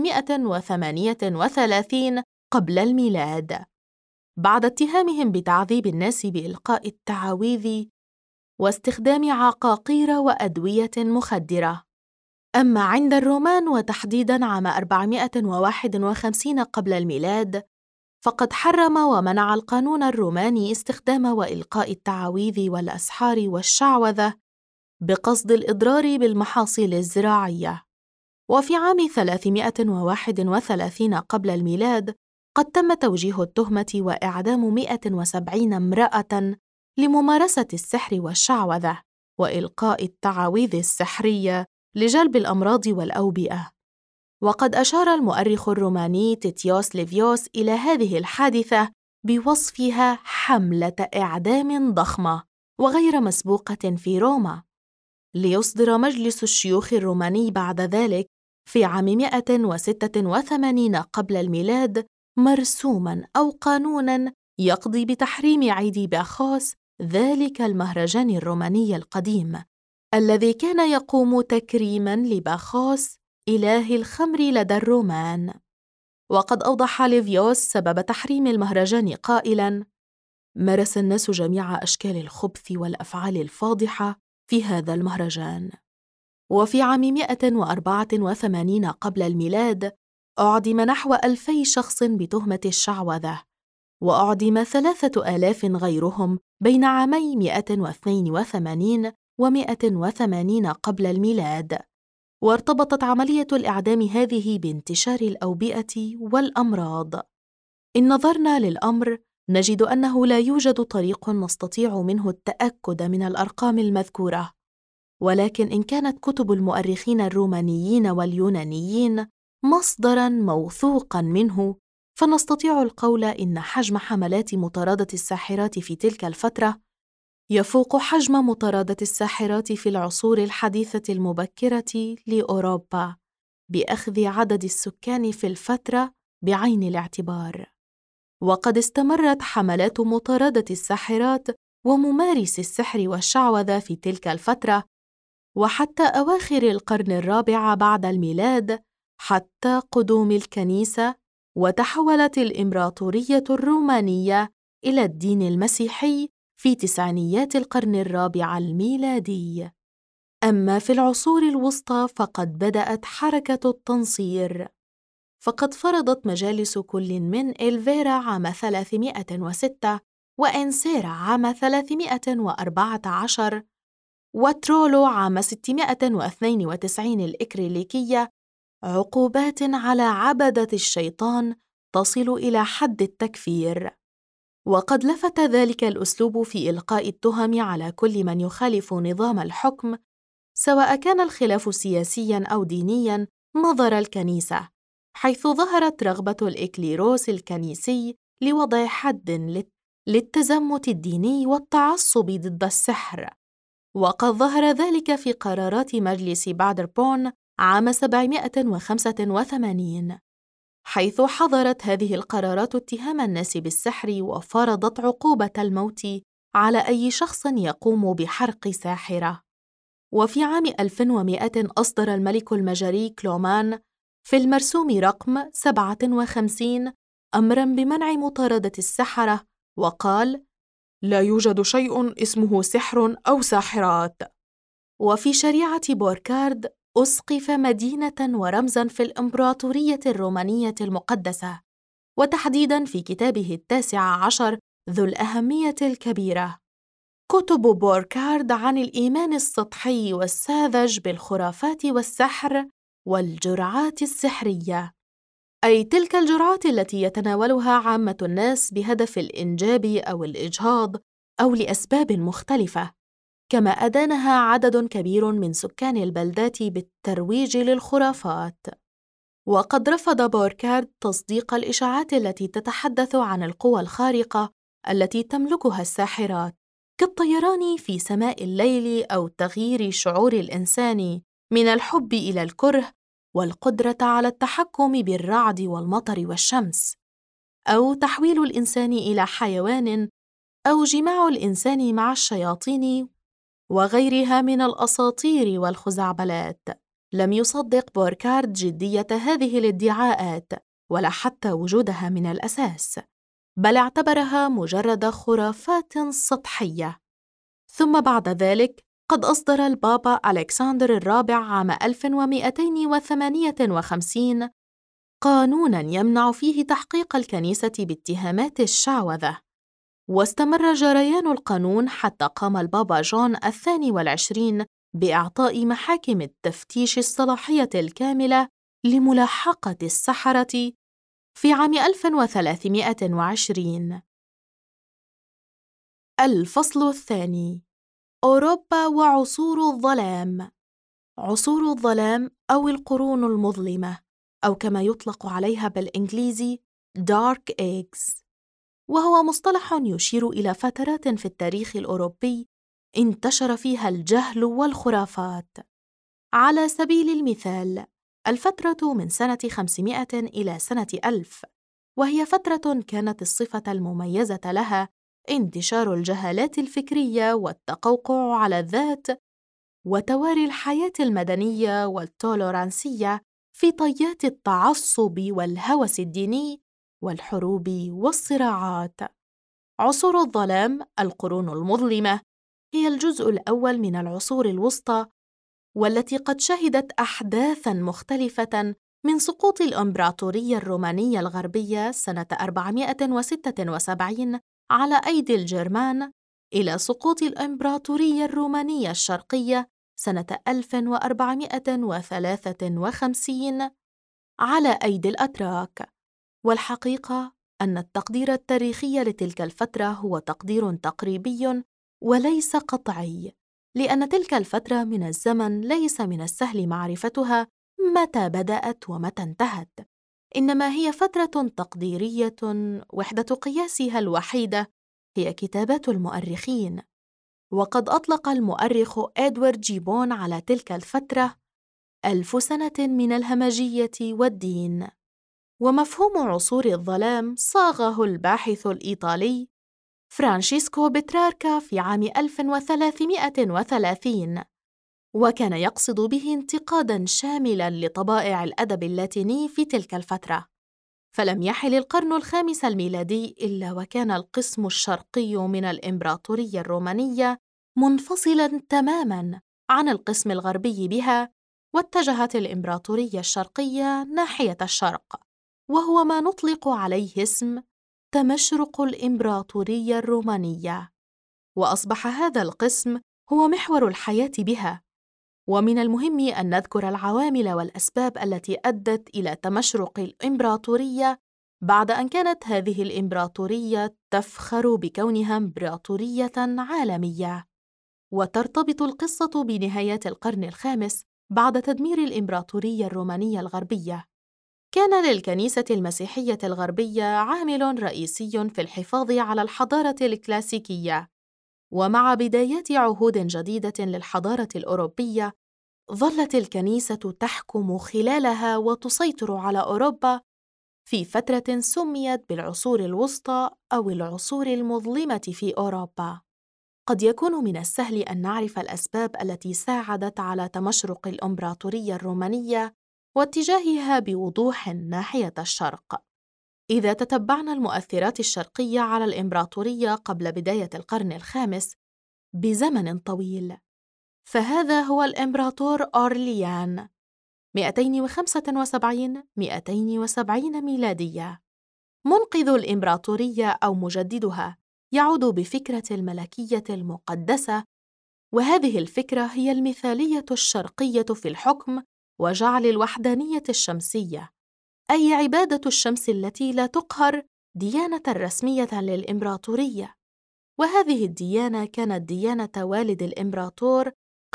S1: 338 قبل الميلاد، بعد اتهامهم بتعذيب الناس بإلقاء التعاويذ واستخدام عقاقير وأدوية مخدرة. أما عند الرومان وتحديداً عام 451 قبل الميلاد، فقد حرم ومنع القانون الروماني استخدام وإلقاء التعاويذ والأسحار والشعوذة بقصد الإضرار بالمحاصيل الزراعية. وفي عام 331 قبل الميلاد قد تم توجيه التهمة وإعدام 170 امرأة لممارسة السحر والشعوذة وإلقاء التعاويذ السحرية لجلب الأمراض والأوبئة. وقد أشار المؤرخ الروماني تيتيوس ليفيوس إلى هذه الحادثة بوصفها حملة إعدام ضخمة وغير مسبوقة في روما، ليصدر مجلس الشيوخ الروماني بعد ذلك في عام 186 قبل الميلاد مرسوماً أو قانوناً يقضي بتحريم عيد باخوس، ذلك المهرجان الروماني القديم الذي كان يقوم تكريماً لباخوس إله الخمر لدى الرومان. وقد أوضح ليفيوس سبب تحريم المهرجان قائلاً: مارس الناس جميع أشكال الخبث والأفعال الفاضحة في هذا المهرجان. وفي عام 184 قبل الميلاد أعدم نحو 2000 شخص بتهمة الشعوذة، وأعدم 3000 غيرهم بين عامي 182 و180 قبل الميلاد. وارتبطت عملية الإعدام هذه بانتشار الأوبئة والأمراض. إن نظرنا للأمر نجد أنه لا يوجد طريق نستطيع منه التأكد من الأرقام المذكورة، ولكن إن كانت كتب المؤرخين الرومانيين واليونانيين مصدراً موثوقاً منه، فنستطيع القول إن حجم حملات مطاردة الساحرات في تلك الفترة يفوق حجم مطاردة الساحرات في العصور الحديثة المبكرة لأوروبا، بأخذ عدد السكان في الفترة بعين الاعتبار. وقد استمرت حملات مطاردة الساحرات وممارسي السحر والشعوذة في تلك الفترة وحتى أواخر القرن الرابع بعد الميلاد، حتى قدوم الكنيسة، وتحولت الإمبراطورية الرومانية إلى الدين المسيحي في تسعينيات القرن الرابع الميلادي. أما في العصور الوسطى فقد بدأت حركة التنصير، فقد فرضت مجالس كل من إلفيرا عام 306 وإنسيرا عام 314 وترولو عام 692 الإكريليكية عقوبات على عبدة الشيطان تصل إلى حد التكفير. وقد لفت ذلك الأسلوب في إلقاء التهم على كل من يخالف نظام الحكم، سواء كان الخلاف سياسياً أو دينياً، نظر الكنيسة، حيث ظهرت رغبة الإكليروس الكنيسي لوضع حد للتزمت الديني والتعصب ضد السحر. وقد ظهر ذلك في قرارات مجلس بادربون عام 785، حيث حظرت هذه القرارات اتهام الناس بالسحر وفرضت عقوبة الموت على أي شخص يقوم بحرق ساحرة. وفي عام 1100 أصدر الملك المجري كلومان في المرسوم رقم 57 أمراً بمنع مطاردة السحرة، وقال: لا يوجد شيء اسمه سحر أو ساحرات. وفي شريعة بوركارد أسقف مدينة ورمزاً في الإمبراطورية الرومانية المقدسة، وتحديداً في كتابه 19 ذو الأهمية الكبيرة. كتب بوركارد عن الإيمان السطحي والساذج بالخرافات والسحر والجرعات السحرية، أي تلك الجرعات التي يتناولها عامة الناس بهدف الإنجاب أو الإجهاض أو لأسباب مختلفة، كما أدانها عدد كبير من سكان البلدات بالترويج للخرافات. وقد رفض بوركارد تصديق الإشاعات التي تتحدث عن القوى الخارقة التي تملكها الساحرات، كالطيران في سماء الليل أو تغيير شعور الإنسان من الحب إلى الكره، والقدرة على التحكم بالرعد والمطر والشمس، أو تحويل الإنسان إلى حيوان، أو جماع الإنسان مع الشياطين وغيرها من الأساطير والخزعبلات. لم يصدق بوركارد جدية هذه الادعاءات ولا حتى وجودها من الأساس، بل اعتبرها مجرد خرافات سطحية. ثم بعد ذلك قد أصدر البابا ألكسندر الرابع عام 1258 قانوناً يمنع فيه تحقيق الكنيسة باتهامات الشعوذة، واستمر جريان القانون حتى قام البابا جون 22 بإعطاء محاكم التفتيش الصلاحية الكاملة لملاحقة السحرة في عام 1320. الفصل الثاني: أوروبا وعصور الظلام. عصور الظلام أو القرون المظلمة، أو كما يطلق عليها بالإنجليزي Dark Ages، وهو مصطلح يشير إلى فترات في التاريخ الأوروبي انتشر فيها الجهل والخرافات. على سبيل المثال، الفترة من سنة 500 إلى سنة 1000، وهي فترة كانت الصفة المميزة لها انتشار الجهالات الفكرية والتقوقع على الذات وتواري الحياة المدنية والتوليرانسية في طيات التعصب والهوس الديني والحروب والصراعات. عصور الظلام، القرون المظلمة، هي الجزء الأول من العصور الوسطى، والتي قد شهدت أحداثاً مختلفة من سقوط الإمبراطورية الرومانية الغربية سنة 476 على أيدي الجرمان، إلى سقوط الإمبراطورية الرومانية الشرقية سنة 1453 على أيدي الأتراك. والحقيقة أن التقدير التاريخي لتلك الفترة هو تقدير تقريبي وليس قطعي، لأن تلك الفترة من الزمن ليس من السهل معرفتها متى بدأت ومتى انتهت، إنما هي فترة تقديرية وحدة قياسها الوحيدة هي كتابات المؤرخين. وقد أطلق المؤرخ إدوارد جيبون على تلك الفترة 1000 سنة من الهمجية والدين. ومفهوم عصور الظلام صاغه الباحث الإيطالي فرانشيسكو بتراركا في عام 1330، وكان يقصد به انتقاداً شاملاً لطبائع الأدب اللاتيني في تلك الفترة. فلم يحل القرن الخامس الميلادي إلا وكان القسم الشرقي من الإمبراطورية الرومانية منفصلاً تماماً عن القسم الغربي بها، واتجهت الإمبراطورية الشرقية ناحية الشرق، وهو ما نطلق عليه اسم تمشرق الإمبراطورية الرومانية. وأصبح هذا القسم هو محور الحياة بها. ومن المهم أن نذكر العوامل والأسباب التي أدت إلى تمشرق الإمبراطورية بعد أن كانت هذه الإمبراطورية تفخر بكونها إمبراطورية عالمية. وترتبط القصة بنهايات القرن الخامس بعد تدمير الإمبراطورية الرومانية الغربية. كان للكنيسة المسيحية الغربية عامل رئيسي في الحفاظ على الحضارة الكلاسيكية، ومع بدايات عهود جديدة للحضارة الأوروبية ظلت الكنيسة تحكم خلالها وتسيطر على أوروبا في فترة سميت بالعصور الوسطى أو العصور المظلمة في أوروبا. قد يكون من السهل أن نعرف الأسباب التي ساعدت على تمشرق الإمبراطورية الرومانية واتجاهها بوضوح ناحية الشرق. إذا تتبعنا المؤثرات الشرقية على الإمبراطورية قبل بداية القرن الخامس بزمن طويل، فهذا هو الإمبراطور أورليان 275 ميلادية، منقذ الإمبراطورية أو مجددها، يعود بفكرة الملكية المقدسة، وهذه الفكرة هي المثالية الشرقية في الحكم وجعل الوحدانية الشمسية، أي عبادة الشمس التي لا تقهر، ديانة رسمية للإمبراطورية. وهذه الديانة كانت ديانة والد الإمبراطور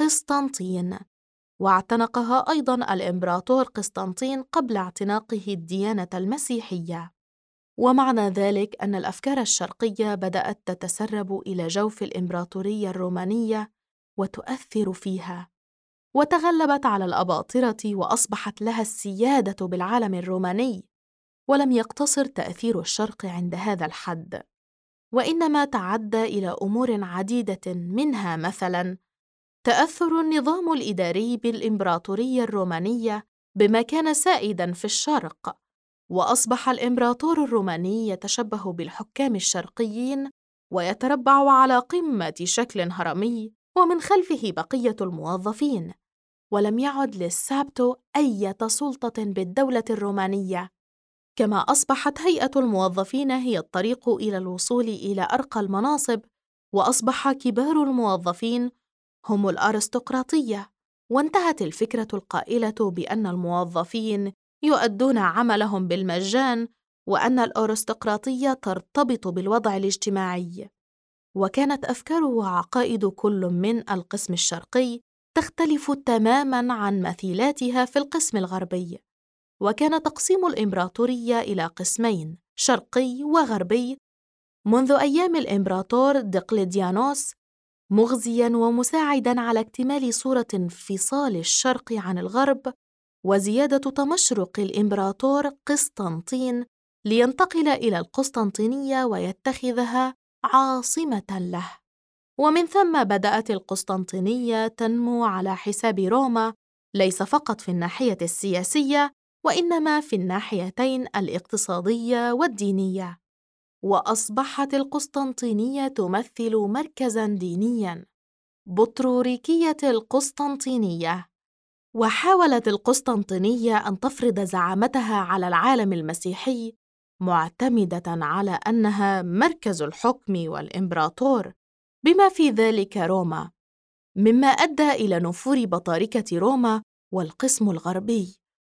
S1: قسطنطين، واعتنقها أيضاً الإمبراطور قسطنطين قبل اعتناقه الديانة المسيحية. ومعنى ذلك أن الأفكار الشرقية بدأت تتسرب إلى جوف الإمبراطورية الرومانية وتؤثر فيها، وتغلبت على الأباطرة وأصبحت لها السيادة بالعالم الروماني. ولم يقتصر تأثير الشرق عند هذا الحد، وإنما تعدى إلى أمور عديدة، منها مثلاً تأثر النظام الإداري بالإمبراطورية الرومانية بما كان سائداً في الشرق، وأصبح الإمبراطور الروماني يتشبه بالحكام الشرقيين ويتربع على قمة شكل هرمي، ومن خلفه بقية الموظفين، ولم يعد للسابتو أي سلطة بالدولة الرومانية. كما أصبحت هيئة الموظفين هي الطريق إلى الوصول إلى أرقى المناصب، وأصبح كبار الموظفين هم الأرستقراطية، وانتهت الفكرة القائلة بأن الموظفين يؤدون عملهم بالمجان، وأن الأرستقراطية ترتبط بالوضع الاجتماعي. وكانت أفكار وعقائد كل من القسم الشرقي تختلف تماماً عن مثيلاتها في القسم الغربي. وكان تقسيم الإمبراطورية إلى قسمين، شرقي وغربي، منذ أيام الإمبراطور دقلديانوس، مغزياً ومساعداً على اكتمال صورة انفصال الشرق عن الغرب، وزيادة تمشرق الإمبراطور قسطنطين لينتقل إلى القسطنطينية ويتخذها عاصمة له. ومن ثم بدأت القسطنطينية تنمو على حساب روما، ليس فقط في الناحية السياسية، وإنما في الناحيتين الاقتصادية والدينية. وأصبحت القسطنطينية تمثل مركزاً دينياً، بطروريكية القسطنطينية. وحاولت القسطنطينية أن تفرض زعامتها على العالم المسيحي، معتمدة على أنها مركز الحكم والإمبراطور، بما في ذلك روما، مما أدى إلى نفور بطاركة روما والقسم الغربي،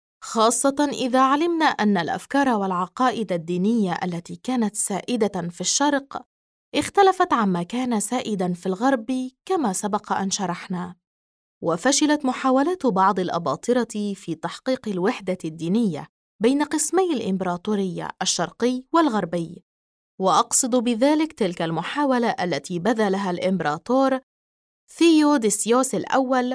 S1: خاصة إذا علمنا أن الأفكار والعقائد الدينية التي كانت سائدة في الشرق اختلفت عما كان سائداً في الغرب كما سبق أن شرحنا. وفشلت محاولات بعض الأباطرة في تحقيق الوحدة الدينية بين قسمي الإمبراطورية الشرقي والغربي، وأقصد بذلك تلك المحاولة التي بذلها الإمبراطور ثيوديسيوس الأول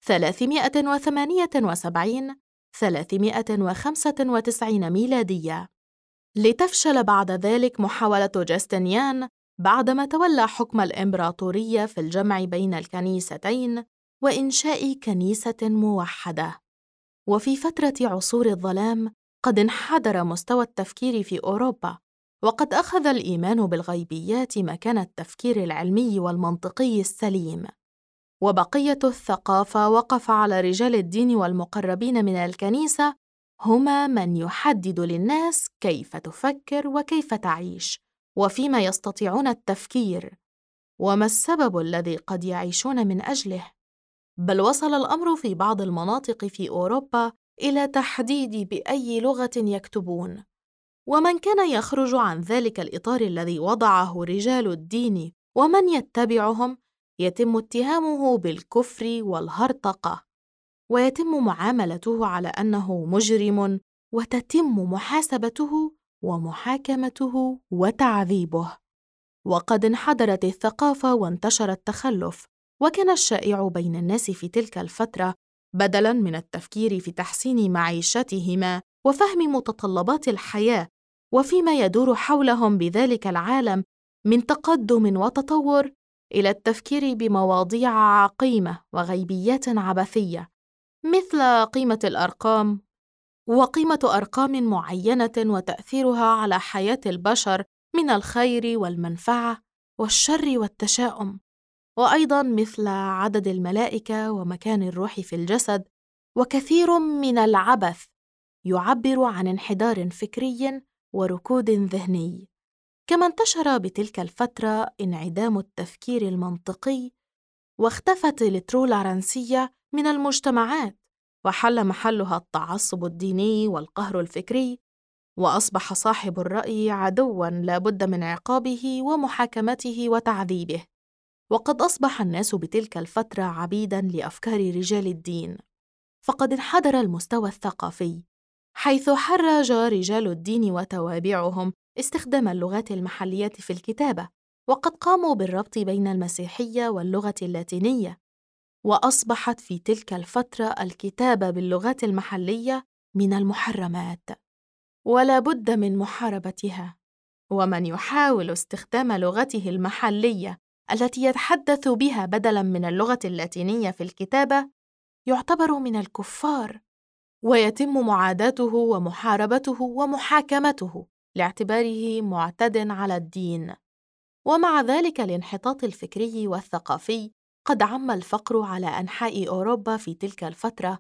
S1: 378-395 ميلادية، لتفشل بعد ذلك محاولة جاستنيان بعدما تولى حكم الإمبراطورية في الجمع بين الكنيستين وإنشاء كنيسة موحدة. وفي فترة عصور الظلام قد انحدر مستوى التفكير في أوروبا، وقد أخذ الإيمان بالغيبيات مكان التفكير العلمي والمنطقي السليم، وبقية الثقافة وقف على رجال الدين والمقربين من الكنيسة هما من يحدد للناس كيف تفكر وكيف تعيش، وفيما يستطيعون التفكير، وما السبب الذي قد يعيشون من أجله. بل وصل الأمر في بعض المناطق في أوروبا إلى تحديد بأي لغة يكتبون، ومن كان يخرج عن ذلك الإطار الذي وضعه رجال الدين ومن يتبعهم يتم اتهامه بالكفر والهرطقة، ويتم معاملته على أنه مجرم، وتتم محاسبته ومحاكمته وتعذيبه. وقد انحدرت الثقافة وانتشر التخلف، وكان الشائع بين الناس في تلك الفترة بدلاً من التفكير في تحسين معيشتهما وفهم متطلبات الحياة وفيما يدور حولهم بذلك العالم من تقدم وتطور، إلى التفكير بمواضيع عقيمة وغيبيات عبثية، مثل قيمة الأرقام وقيمة أرقام معينة وتأثيرها على حياة البشر من الخير والمنفعة والشر والتشاؤم. وأيضاً مثل عدد الملائكة ومكان الروح في الجسد، وكثير من العبث يعبر عن انحدار فكري وركود ذهني. كما انتشر بتلك الفترة انعدام التفكير المنطقي، واختفت التولرانسية من المجتمعات، وحل محلها التعصب الديني والقهر الفكري، وأصبح صاحب الرأي عدواً لا بد من عقابه ومحاكمته وتعذيبه. وقد أصبح الناس بتلك الفترة عبيداً لأفكار رجال الدين، فقد انحدر المستوى الثقافي، حيث حرج رجال الدين وتوابعهم استخدام اللغات المحلية في الكتابة، وقد قاموا بالربط بين المسيحية واللغة اللاتينية، وأصبحت في تلك الفترة الكتابة باللغات المحلية من المحرمات، ولا بد من محاربتها. ومن يحاول استخدام لغته المحلية التي يتحدث بها بدلاً من اللغة اللاتينية في الكتابة يعتبر من الكفار، ويتم معاداته ومحاربته ومحاكمته لاعتباره معتدٍ على الدين. ومع ذلك الانحطاط الفكري والثقافي قد عم الفقر على أنحاء أوروبا في تلك الفترة،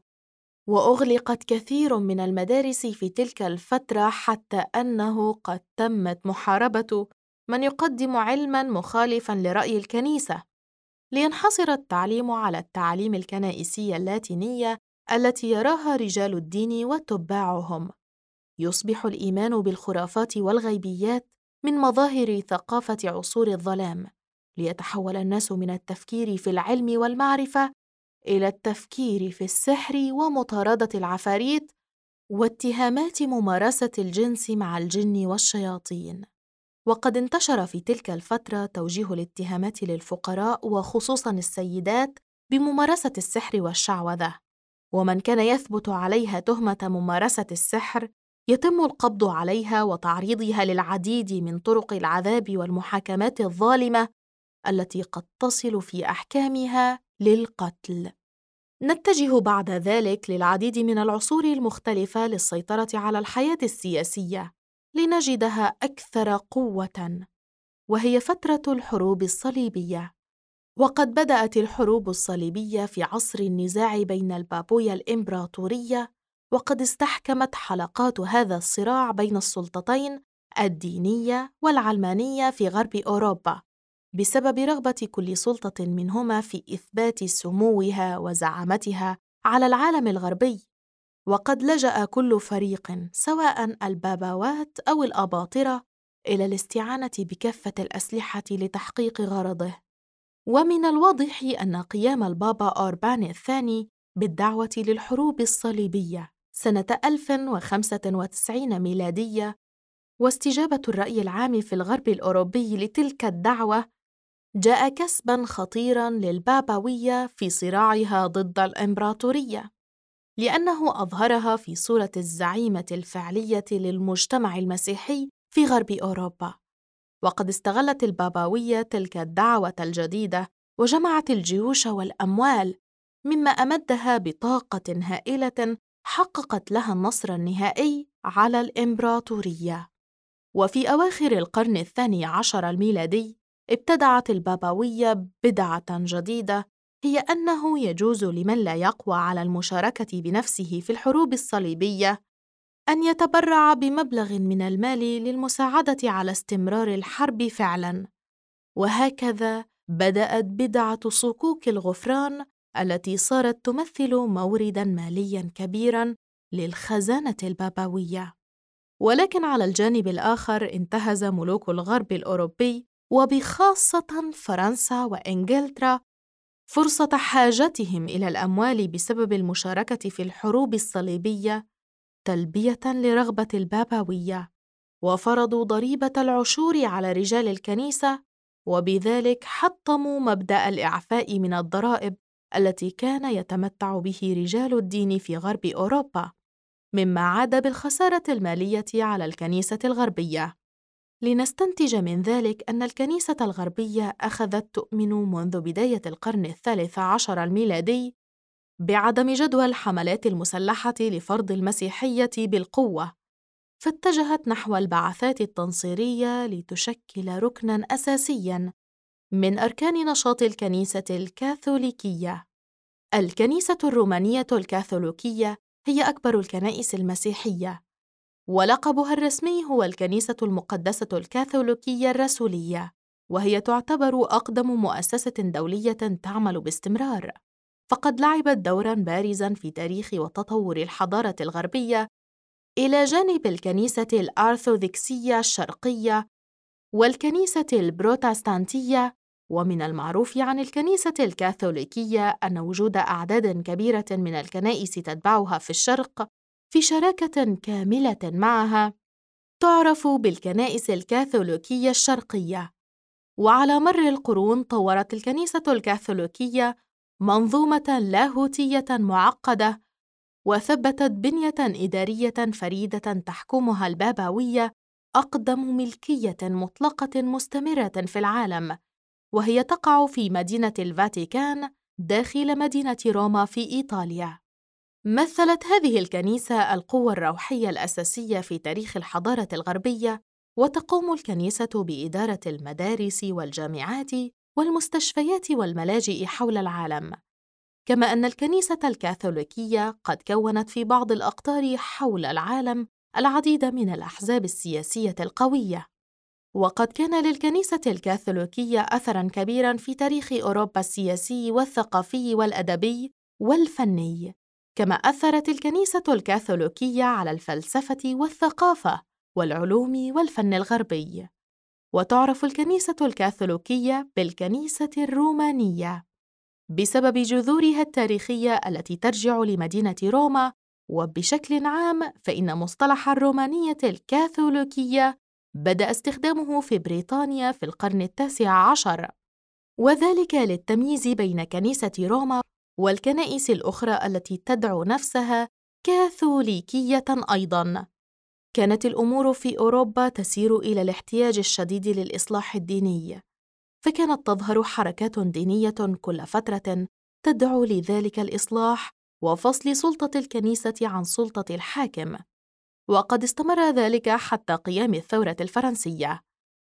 S1: وأغلقت كثير من المدارس في تلك الفترة، حتى أنه قد تمت محاربة من يقدم علماً مخالفاً لرأي الكنيسة، لينحصر التعليم على التعاليم الكنائسية اللاتينية التي يراها رجال الدين وتباعهم. يصبح الإيمان بالخرافات والغيبيات من مظاهر ثقافة عصور الظلام، ليتحول الناس من التفكير في العلم والمعرفة إلى التفكير في السحر ومطاردة العفاريت واتهامات ممارسة الجنس مع الجن والشياطين. وقد انتشر في تلك الفترة توجيه الاتهامات للفقراء وخصوصاً السيدات بممارسة السحر والشعوذة، ومن كان يثبت عليها تهمة ممارسة السحر يتم القبض عليها وتعريضها للعديد من طرق العذاب والمحاكمات الظالمة التي قد تصل في أحكامها للقتل. نتجه بعد ذلك للعديد من العصور المختلفة للسيطرة على الحياة السياسية لنجدها أكثر قوة، وهي فترة الحروب الصليبية. وقد بدأت الحروب الصليبية في عصر النزاع بين البابوية الإمبراطورية، وقد استحكمت حلقات هذا الصراع بين السلطتين الدينية والعلمانية في غرب أوروبا، بسبب رغبة كل سلطة منهما في إثبات سموها وزعامتها على العالم الغربي. وقد لجأ كل فريق سواء البابوات أو الأباطرة إلى الاستعانة بكافة الأسلحة لتحقيق غرضه. ومن الواضح أن قيام البابا أوربان الثاني بالدعوة للحروب الصليبية سنة 1095 ميلادية واستجابة الرأي العام في الغرب الأوروبي لتلك الدعوة جاء كسباً خطيراً للبابوية في صراعها ضد الإمبراطورية، لأنه أظهرها في صورة الزعيمة الفعلية للمجتمع المسيحي في غرب أوروبا. وقد استغلت البابوية تلك الدعوة الجديدة وجمعت الجيوش والأموال، مما أمدها بطاقة هائلة حققت لها النصر النهائي على الإمبراطورية. وفي أواخر القرن الثاني عشر الميلادي ابتدعت البابوية بدعة جديدة، هي أنه يجوز لمن لا يقوى على المشاركة بنفسه في الحروب الصليبية أن يتبرع بمبلغ من المال للمساعدة على استمرار الحرب فعلاً. وهكذا بدأت بدعة صكوك الغفران التي صارت تمثل مورداً مالياً كبيراً للخزانة البابوية. ولكن على الجانب الآخر انتهز ملوك الغرب الأوروبي وبخاصة فرنسا وإنجلترا فرصة حاجتهم إلى الأموال بسبب المشاركة في الحروب الصليبية تلبية لرغبة البابوية، وفرضوا ضريبة العشور على رجال الكنيسة، وبذلك حطموا مبدأ الإعفاء من الضرائب التي كان يتمتع به رجال الدين في غرب أوروبا، مما عاد بالخسارة المالية على الكنيسة الغربية. لنستنتج من ذلك أن الكنيسة الغربية أخذت تؤمن منذ بداية القرن الثالث عشر الميلادي بعدم جدوى الحملات المسلحة لفرض المسيحية بالقوة، فاتجهت نحو البعثات التنصيرية لتشكل ركناً أساسياً من أركان نشاط الكنيسة الكاثوليكية. الكنيسة الرومانية الكاثوليكية هي أكبر الكنائس المسيحية، ولقبها الرسمي هو الكنيسة المقدسة الكاثوليكية الرسولية، وهي تعتبر أقدم مؤسسة دولية تعمل باستمرار، فقد لعبت دورًا بارزًا في تاريخ وتطور الحضارة الغربية إلى جانب الكنيسة الأرثوذكسية الشرقية والكنيسة البروتستانتية. ومن المعروف عن الكنيسة الكاثوليكية أن وجود أعداد كبيرة من الكنائس تتبعها في الشرق في شراكة كاملة معها تعرف بالكنائس الكاثوليكية الشرقية. وعلى مر القرون طورت الكنيسة الكاثوليكية منظومة لاهوتية معقدة، وثبتت بنية إدارية فريدة تحكمها البابوية، أقدم ملكية مطلقة مستمرة في العالم، وهي تقع في مدينة الفاتيكان داخل مدينة روما في إيطاليا. مثلت هذه الكنيسة القوة الروحية الأساسية في تاريخ الحضارة الغربية، وتقوم الكنيسة بإدارة المدارس والجامعات والمستشفيات والملاجئ حول العالم. كما أن الكنيسة الكاثوليكية قد كونت في بعض الأقطار حول العالم العديد من الأحزاب السياسية القوية. وقد كان للكنيسة الكاثوليكية أثراً كبيراً في تاريخ أوروبا السياسي والثقافي والأدبي والفني، كما أثرت الكنيسة الكاثوليكية على الفلسفة والثقافة والعلوم والفن الغربي. وتعرف الكنيسة الكاثوليكية بالكنيسة الرومانية بسبب جذورها التاريخية التي ترجع لمدينة روما. وبشكل عام فإن مصطلح الرومانية الكاثوليكية بدأ استخدامه في بريطانيا في القرن التاسع عشر، وذلك للتمييز بين كنيسة روما والكنائس الأخرى التي تدعو نفسها كاثوليكية أيضاً. كانت الأمور في أوروبا تسير إلى الاحتياج الشديد للإصلاح الديني، فكانت تظهر حركات دينية كل فترة تدعو لذلك الإصلاح وفصل سلطة الكنيسة عن سلطة الحاكم، وقد استمر ذلك حتى قيام الثورة الفرنسية.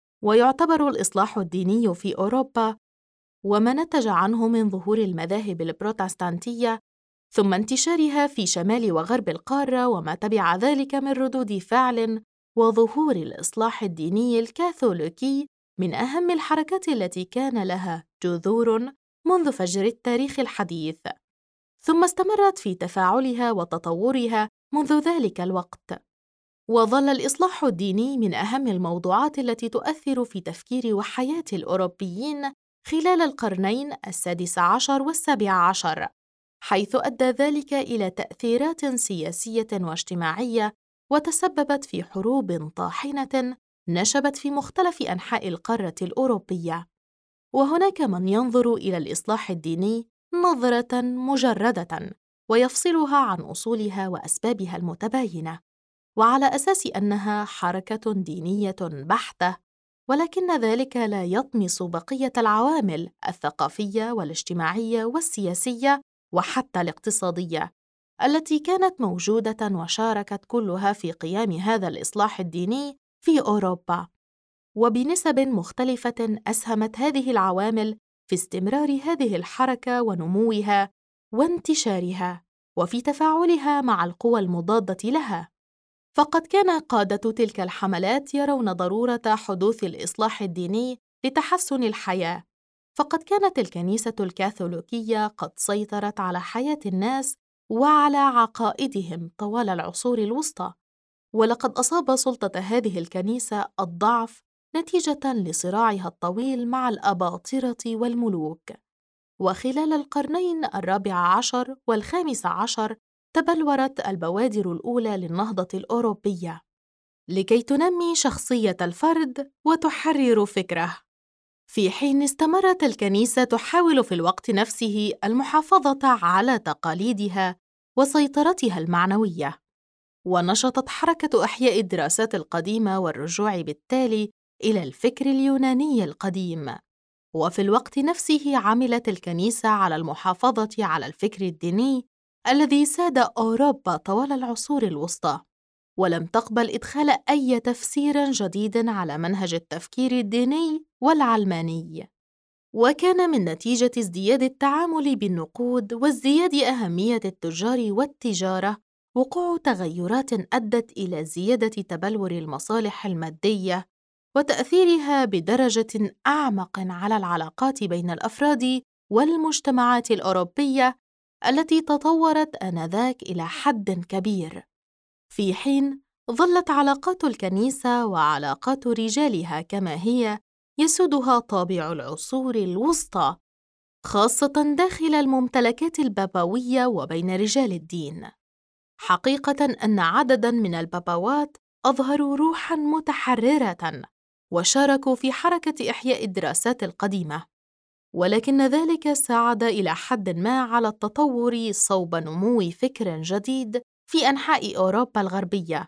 S1: ويعتبر الإصلاح الديني في أوروبا وما نتج عنه من ظهور المذاهب البروتستانتية ثم انتشارها في شمال وغرب القارة وما تبع ذلك من ردود فعل وظهور الإصلاح الديني الكاثوليكي من أهم الحركات التي كان لها جذور منذ فجر التاريخ الحديث، ثم استمرت في تفاعلها وتطورها منذ ذلك الوقت. وظل الإصلاح الديني من أهم الموضوعات التي تؤثر في تفكير وحياة الأوروبيين خلال القرنين السادس عشر والسابع عشر، حيث أدى ذلك إلى تأثيرات سياسية واجتماعية وتسببت في حروب طاحنة نشبت في مختلف أنحاء القارة الأوروبية. وهناك من ينظر إلى الإصلاح الديني نظرة مجردة ويفصلها عن أصولها وأسبابها المتباينة، وعلى أساس أنها حركة دينية بحتة، ولكن ذلك لا يطمس بقية العوامل الثقافية والاجتماعية والسياسية وحتى الاقتصادية التي كانت موجودة وشاركت كلها في قيام هذا الإصلاح الديني في أوروبا. وبنسب مختلفة أسهمت هذه العوامل في استمرار هذه الحركة ونموها وانتشارها وفي تفاعلها مع القوى المضادة لها. فقد كان قادة تلك الحملات يرون ضرورة حدوث الإصلاح الديني لتحسن الحياة، فقد كانت الكنيسة الكاثوليكية قد سيطرت على حياة الناس وعلى عقائدهم طوال العصور الوسطى، ولقد أصاب سلطة هذه الكنيسة الضعف نتيجة لصراعها الطويل مع الأباطرة والملوك. وخلال القرنين الرابع عشر والخامس عشر تبلورت البوادر الأولى للنهضة الأوروبية لكي تنمي شخصية الفرد وتحرر فكره، في حين استمرت الكنيسة تحاول في الوقت نفسه المحافظة على تقاليدها وسيطرتها المعنوية. ونشطت حركة إحياء الدراسات القديمة والرجوع بالتالي إلى الفكر اليوناني القديم. وفي الوقت نفسه عملت الكنيسة على المحافظة على الفكر الديني الذي ساد أوروبا طوال العصور الوسطى، ولم تقبل إدخال أي تفسير جديد على منهج التفكير الديني والعلماني. وكان من نتيجة ازدياد التعامل بالنقود وازدياد أهمية التجار والتجارة وقوع تغيرات أدت إلى زيادة تبلور المصالح المادية وتأثيرها بدرجة أعمق على العلاقات بين الأفراد والمجتمعات الأوروبية التي تطورت آنذاك إلى حد كبير، في حين ظلت علاقات الكنيسة وعلاقات رجالها كما هي يسودها طابع العصور الوسطى، خاصة داخل الممتلكات البابوية وبين رجال الدين. حقيقة أن عدداً من البابوات أظهروا روحاً متحررة وشاركوا في حركة إحياء الدراسات القديمة، ولكن ذلك ساعد إلى حد ما على التطور صوب نمو فكر جديد في أنحاء أوروبا الغربية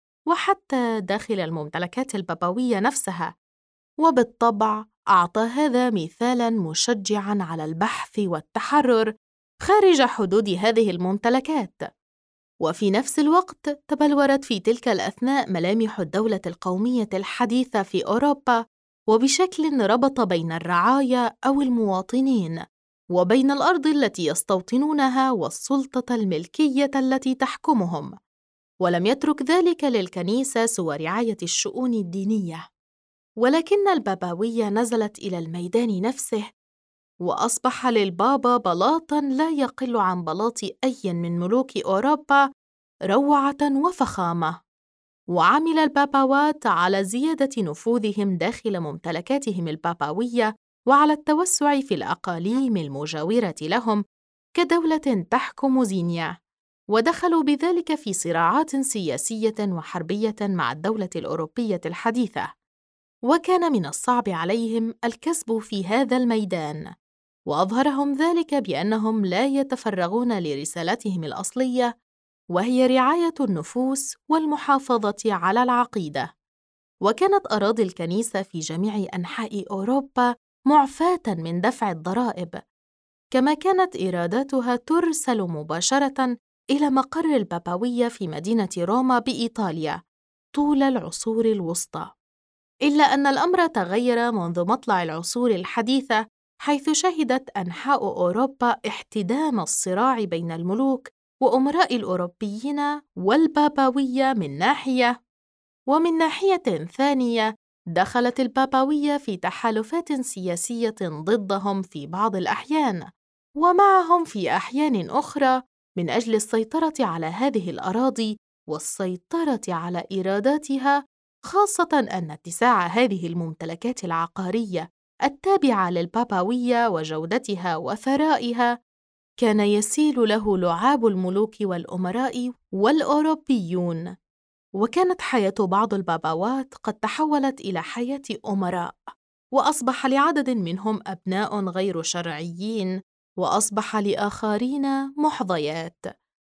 S1: وحتى داخل الممتلكات البابوية نفسها، وبالطبع أعطى هذا مثالاً مشجعاً على البحث والتحرر خارج حدود هذه الممتلكات. وفي نفس الوقت تبلورت في تلك الأثناء ملامح الدولة القومية الحديثة في أوروبا، وبشكل ربط بين الرعايا أو المواطنين وبين الأرض التي يستوطنونها والسلطة الملكية التي تحكمهم، ولم يترك ذلك للكنيسة سوى رعاية الشؤون الدينية. ولكن البابوية نزلت إلى الميدان نفسه، وأصبح للبابا بلاطاً لا يقل عن بلاط أي من ملوك أوروبا روعة وفخامة، وعمل البابوات على زيادة نفوذهم داخل ممتلكاتهم البابوية وعلى التوسع في الأقاليم المجاورة لهم كدولة تحكم زينيا، ودخلوا بذلك في صراعات سياسية وحربية مع الدولة الأوروبية الحديثة، وكان من الصعب عليهم الكسب في هذا الميدان، وأظهرهم ذلك بأنهم لا يتفرغون لرسالتهم الأصلية، وهي رعاية النفوس والمحافظة على العقيدة. وكانت أراضي الكنيسة في جميع أنحاء أوروبا معفاة من دفع الضرائب، كما كانت إيراداتها ترسل مباشرة إلى مقر البابوية في مدينة روما بإيطاليا طول العصور الوسطى. إلا أن الأمر تغير منذ مطلع العصور الحديثة، حيث شهدت أنحاء أوروبا احتدام الصراع بين الملوك وأمراء الأوروبيين والبابوية من ناحية، ومن ناحية ثانية دخلت البابوية في تحالفات سياسية ضدهم في بعض الأحيان، ومعهم في أحيان أخرى من أجل السيطرة على هذه الأراضي والسيطرة على إيراداتها، خاصة أن اتساع هذه الممتلكات العقارية التابعة للبابوية وجودتها وثرائها كان يسيل له لعاب الملوك والأمراء والأوروبيون. وكانت حياة بعض البابوات قد تحولت إلى حياة أمراء، وأصبح لعدد منهم أبناء غير شرعيين، وأصبح لآخرين محظيات،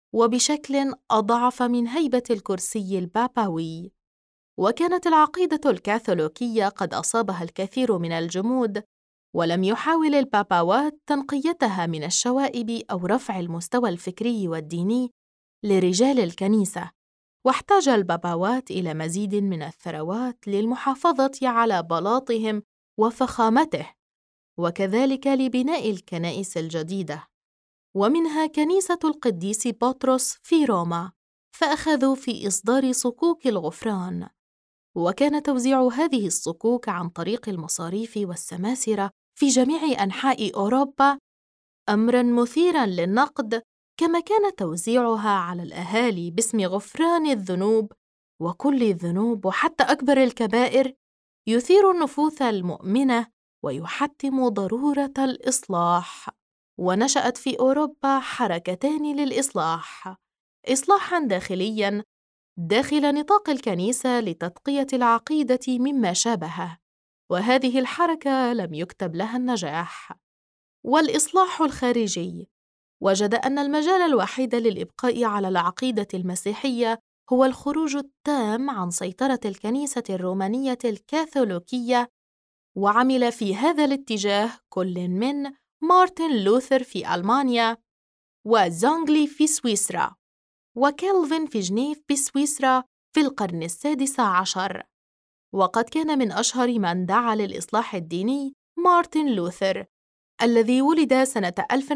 S1: وبشكل أضعف من هيبة الكرسي البابوي. وكانت العقيدة الكاثوليكية قد أصابها الكثير من الجمود، ولم يحاول البابوات تنقيتها من الشوائب أو رفع المستوى الفكري والديني لرجال الكنيسة، واحتاج البابوات إلى مزيد من الثروات للمحافظة على بلاطهم وفخامته، وكذلك لبناء الكنائس الجديدة، ومنها كنيسة القديس بطرس في روما، فأخذوا في إصدار صكوك الغفران، وكان توزيع هذه الصكوك عن طريق المصاريف والسماسرة في جميع أنحاء أوروبا أمراً مثيراً للنقد، كما كان توزيعها على الأهالي باسم غفران الذنوب وكل الذنوب وحتى أكبر الكبائر يثير النفوس المؤمنة ويحتم ضرورة الإصلاح. ونشأت في أوروبا حركتان للإصلاح: إصلاحاً داخلياً داخل نطاق الكنيسة لتدقية العقيدة مما شابه، وهذه الحركة لم يكتب لها النجاح. والإصلاح الخارجي وجد أن المجال الوحيد للإبقاء على العقيدة المسيحية هو الخروج التام عن سيطرة الكنيسة الرومانية الكاثوليكية، وعمل في هذا الاتجاه كل من مارتن لوثر في ألمانيا، وزونغلي في سويسرا، وكالفن في جنيف بسويسرا في القرن السادس عشر. وقد كان من أشهر من دعا للإصلاح الديني مارتن لوثر، الذي ولد سنة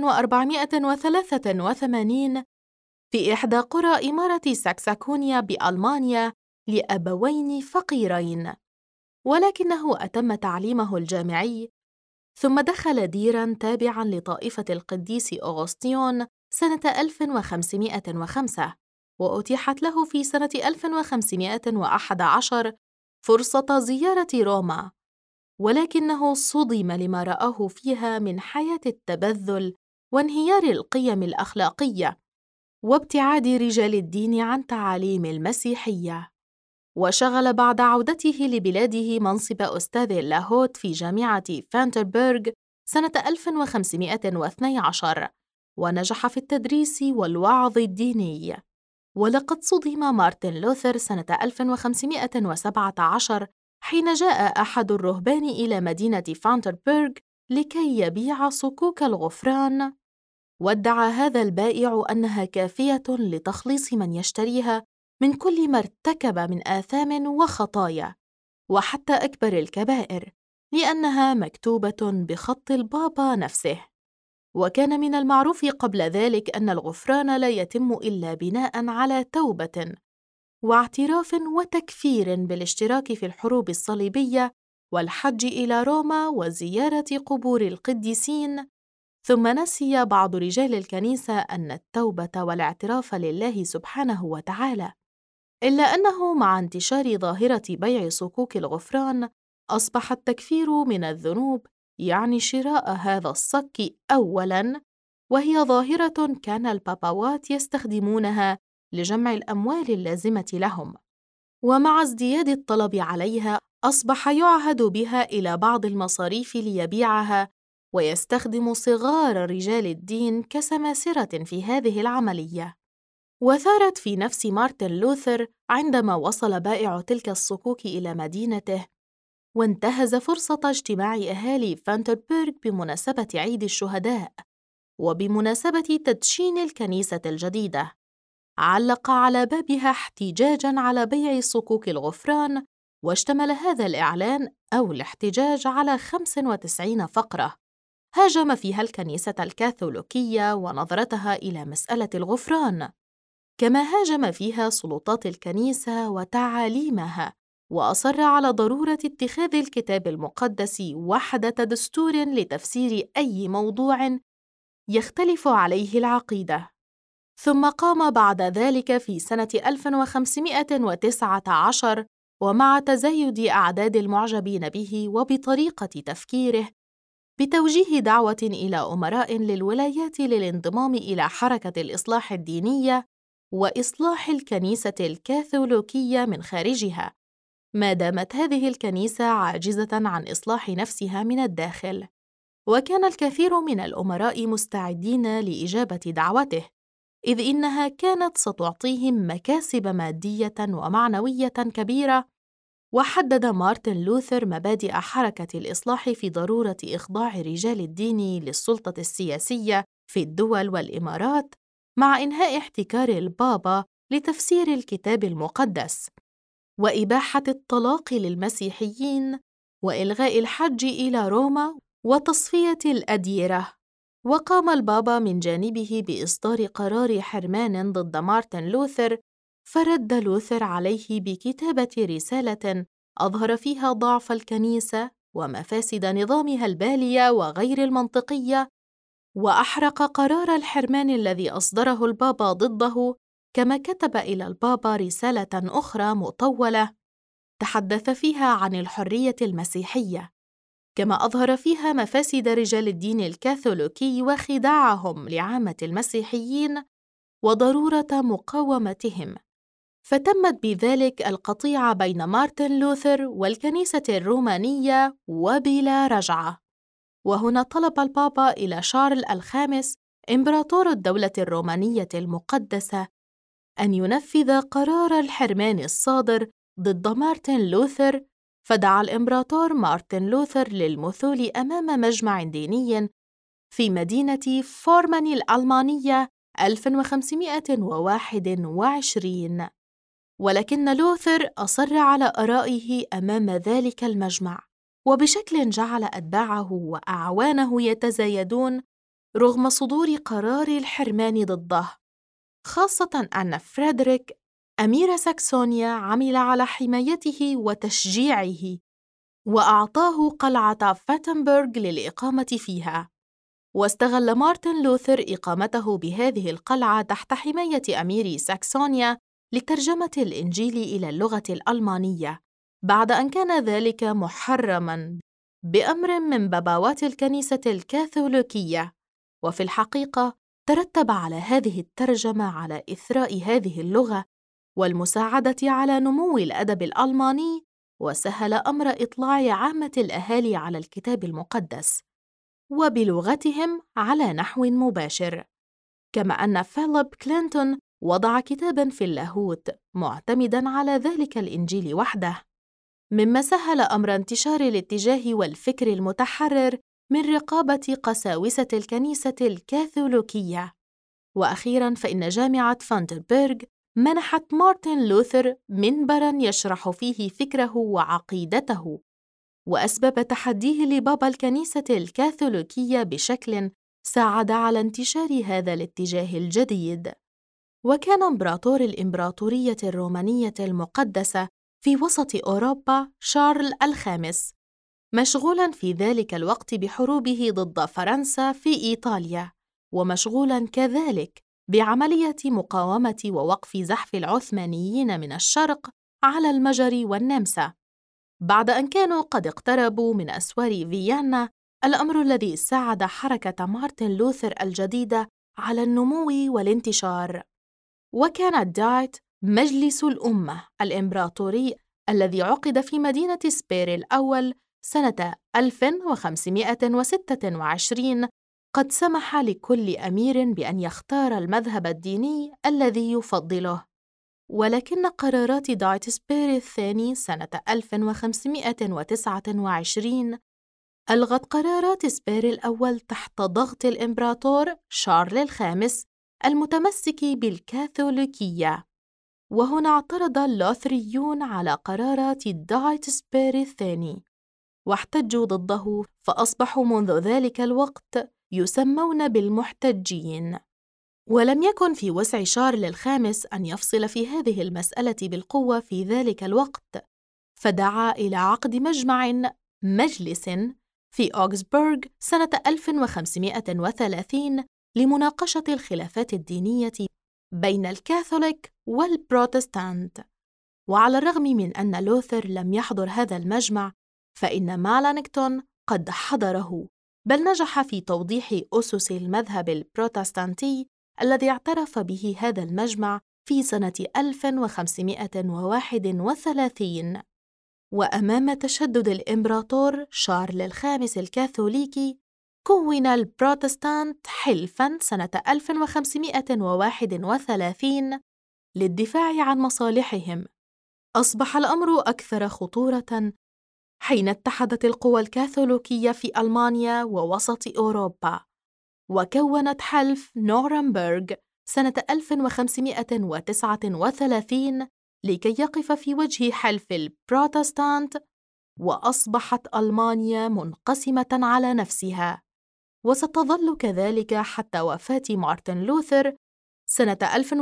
S1: 1483 في إحدى قرى إمارة ساكساكونيا بألمانيا لأبوين فقيرين، ولكنه أتم تعليمه الجامعي ثم دخل ديراً تابعاً لطائفة القديس أغسطيون سنة 1505، وأتيحت له في سنة 1511 فرصة زيارة روما، ولكنه صُدم لما رآه فيها من حياة التبذل وانهيار القيم الأخلاقية وابتعاد رجال الدين عن تعاليم المسيحية. وشغل بعد عودته لبلاده منصب أستاذ اللاهوت في جامعة فانتربورغ سنة 1512، ونجح في التدريس والوعظ الديني. ولقد صُدم مارتن لوثر سنة 1517 حين جاء أحد الرهبان إلى مدينة فانتربورغ لكي يبيع صكوك الغفران، وادعى هذا البائع أنها كافية لتخليص من يشتريها من كل ما ارتكب من آثام وخطايا، وحتى أكبر الكبائر، لأنها مكتوبة بخط البابا نفسه. وكان من المعروف قبل ذلك أن الغفران لا يتم إلا بناء على توبة واعتراف وتكفير بالاشتراك في الحروب الصليبية والحج إلى روما وزيارة قبور القديسين. ثم نسي بعض رجال الكنيسة أن التوبة والاعتراف لله سبحانه وتعالى، إلا أنه مع انتشار ظاهرة بيع صكوك الغفران أصبح التكفير من الذنوب يعني شراء هذا الصك أولاً، وهي ظاهرة كان البابوات يستخدمونها لجمع الأموال اللازمة لهم، ومع ازدياد الطلب عليها أصبح يعهد بها إلى بعض المصاريف ليبيعها، ويستخدم صغار رجال الدين كسماسرة في هذه العملية. وثارت في نفس مارتن لوثر عندما وصل بائع تلك الصكوك إلى مدينته، وانتهز فرصة اجتماع أهالي فانتربورغ بمناسبة عيد الشهداء وبمناسبة تدشين الكنيسة الجديدة. علق على بابها احتجاجاً على بيع صكوك الغفران، واشتمل هذا الإعلان أو الاحتجاج على 95 فقرة هاجم فيها الكنيسة الكاثوليكية ونظرتها إلى مسألة الغفران، كما هاجم فيها سلطات الكنيسة وتعاليمها، وأصر على ضرورة اتخاذ الكتاب المقدس وحدة دستور لتفسير أي موضوع يختلف عليه العقيدة. ثم قام بعد ذلك في سنة 1519 ومع تزايد أعداد المعجبين به وبطريقة تفكيره بتوجيه دعوة إلى أمراء للولايات للانضمام إلى حركة الإصلاح الدينية وإصلاح الكنيسة الكاثوليكية من خارجها، ما دامت هذه الكنيسة عاجزة عن إصلاح نفسها من الداخل. وكان الكثير من الأمراء مستعدين لإجابة دعوته، إذ إنها كانت ستعطيهم مكاسب مادية ومعنوية كبيرة. وحدد مارتن لوثر مبادئ حركة الإصلاح في ضرورة إخضاع رجال الدين للسلطة السياسية في الدول والإمارات، مع إنهاء احتكار البابا لتفسير الكتاب المقدس، وإباحة الطلاق للمسيحيين، وإلغاء الحج إلى روما، وتصفية الأديرة. وقام البابا من جانبه بإصدار قرار حرمان ضد مارتن لوثر، فرد لوثر عليه بكتابة رسالة أظهر فيها ضعف الكنيسة ومفاسد نظامها البالية وغير المنطقية، وأحرق قرار الحرمان الذي أصدره البابا ضده، كما كتب إلى البابا رسالة أخرى مطولة تحدث فيها عن الحرية المسيحية، كما أظهر فيها مفاسد رجال الدين الكاثوليكي وخداعهم لعامة المسيحيين وضرورة مقاومتهم. فتمت بذلك القطيعة بين مارتن لوثر والكنيسة الرومانية وبلا رجعة. وهنا طلب البابا إلى شارل الخامس إمبراطور الدولة الرومانية المقدسة أن ينفذ قرار الحرمان الصادر ضد مارتن لوثر، فدعا الإمبراطور مارتن لوثر للمثول أمام مجمع ديني في مدينة فورمان الألمانية 1521، ولكن لوثر أصر على آرائه أمام ذلك المجمع، وبشكل جعل أتباعه وأعوانه يتزايدون رغم صدور قرار الحرمان ضده، خاصة أن فريدريك أمير ساكسونيا عمل على حمايته وتشجيعه وأعطاه قلعة فاتنبرغ للإقامة فيها. واستغل مارتن لوثر إقامته بهذه القلعة تحت حماية أمير ساكسونيا لترجمة الإنجيل إلى اللغة الألمانية، بعد أن كان ذلك محرماً بأمر من بابوات الكنيسة الكاثوليكية. وفي الحقيقة ترتب على هذه الترجمة على إثراء هذه اللغة والمساعدة على نمو الأدب الألماني، وسهل أمر إطلاع عامة الأهالي على الكتاب المقدس وبلغتهم على نحو مباشر. كما أن فيليب كلينتون وضع كتاباً في اللاهوت معتمداً على ذلك الإنجيل وحده، مما سهل أمر انتشار الاتجاه والفكر المتحرر من رقابة قساوسة الكنيسة الكاثوليكية. وأخيراً فإن جامعة فانتنبرغ منحت مارتن لوثر منبراً يشرح فيه فكره وعقيدته، وأسبب تحديه لبابا الكنيسة الكاثوليكية بشكل ساعد على انتشار هذا الاتجاه الجديد. وكان إمبراطور الإمبراطورية الرومانية المقدسة في وسط أوروبا شارل الخامس مشغولاً في ذلك الوقت بحروبه ضد فرنسا في إيطاليا، ومشغولاً كذلك بعملية مقاومة ووقف زحف العثمانيين من الشرق على المجر والنمسا، بعد أن كانوا قد اقتربوا من أسوار فيينا، الأمر الذي ساعد حركة مارتن لوثر الجديدة على النمو والانتشار. وكان دايت مجلس الأمة الإمبراطوري الذي عقد في مدينة سبير الأول سنة 1526 قد سمح لكل أمير بأن يختار المذهب الديني الذي يفضله. ولكن قرارات دايت سبير الثاني سنة 1529 ألغت قرارات سبير الأول تحت ضغط الإمبراطور شارل الخامس المتمسك بالكاثوليكية. وهنا اعترض اللوثريون على قرارات دايت سبير الثاني واحتجوا ضده، فأصبحوا منذ ذلك الوقت يسمون بالمحتجين. ولم يكن في وسع شارل الخامس أن يفصل في هذه المسألة بالقوة في ذلك الوقت، فدعا إلى عقد مجلس في أوغسبورغ سنة 1530 لمناقشة الخلافات الدينية بين الكاثوليك والبروتستانت. وعلى الرغم من أن لوثر لم يحضر هذا المجمع، فإن مالانكتون قد حضره، بل نجح في توضيح أسس المذهب البروتستانتي الذي اعترف به هذا المجمع في سنة 1531. وأمام تشدد الإمبراطور شارل الخامس الكاثوليكي، كون البروتستانت حلفاً سنة 1531 للدفاع عن مصالحهم. أصبح الأمر أكثر خطورة حين اتحدت القوى الكاثوليكية في ألمانيا ووسط أوروبا، وكونت حلف نورنبرغ سنة 1539 لكي يقف في وجه حلف البروتستانت، وأصبحت ألمانيا منقسمة على نفسها. وستظل كذلك حتى وفاة مارتن لوثر سنة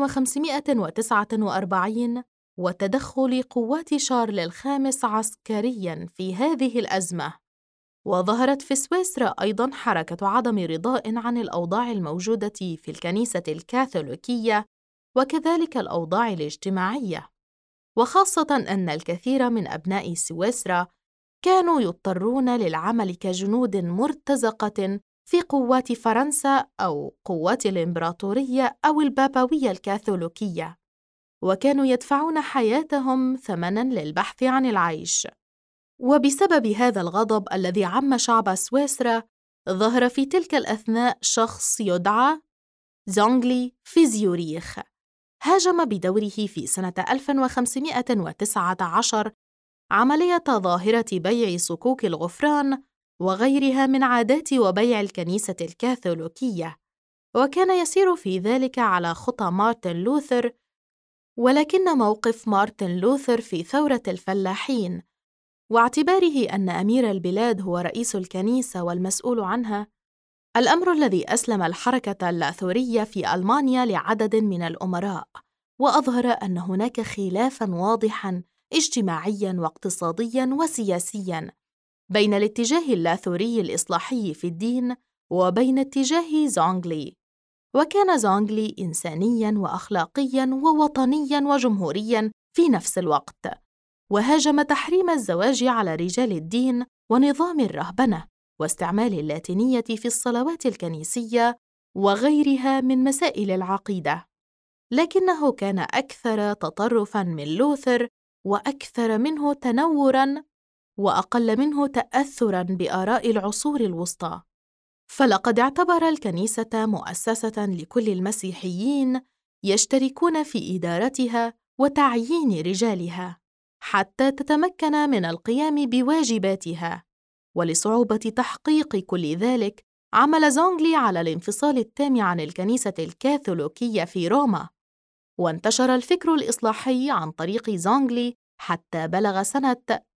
S1: 1549 وتدخل قوات شارل الخامس عسكرياً في هذه الأزمة. وظهرت في سويسرا أيضاً حركة عدم رضاء عن الأوضاع الموجودة في الكنيسة الكاثوليكية وكذلك الأوضاع الاجتماعية، وخاصة أن الكثير من أبناء سويسرا كانوا يضطرون للعمل كجنود مرتزقة في قوات فرنسا أو قوات الإمبراطورية أو البابوية الكاثوليكية، وكانوا يدفعون حياتهم ثمناً للبحث عن العيش. وبسبب هذا الغضب الذي عم شعب سويسرا، ظهر في تلك الأثناء شخص يدعى زونغلي في زيوريخ، هاجم بدوره في سنة 1519 عملية ظاهرة بيع صكوك الغفران وغيرها من عادات وبيع الكنيسة الكاثوليكية، وكان يسير في ذلك على خطى مارتن لوثر. ولكن موقف مارتن لوثر في ثورة الفلاحين واعتباره أن أمير البلاد هو رئيس الكنيسة والمسؤول عنها، الأمر الذي أسلم الحركة اللاثورية في ألمانيا لعدد من الأمراء، وأظهر أن هناك خلافاً واضحاً اجتماعياً واقتصادياً وسياسياً بين الاتجاه اللاثوري الإصلاحي في الدين وبين اتجاه زونغلي. وكان زونغلي إنسانياً وأخلاقياً ووطنياً وجمهورياً في نفس الوقت، وهاجم تحريم الزواج على رجال الدين ونظام الرهبنة واستعمال اللاتينية في الصلوات الكنيسية وغيرها من مسائل العقيدة، لكنه كان أكثر تطرفاً من لوثر وأكثر منه تنوراً وأقل منه تأثراً بآراء العصور الوسطى. فلقد اعتبر الكنيسة مؤسسة لكل المسيحيين يشتركون في إدارتها وتعيين رجالها حتى تتمكن من القيام بواجباتها. ولصعوبة تحقيق كل ذلك، عمل زونغلي على الانفصال التام عن الكنيسة الكاثوليكية في روما، وانتشر الفكر الإصلاحي عن طريق زونغلي حتى بلغ سنة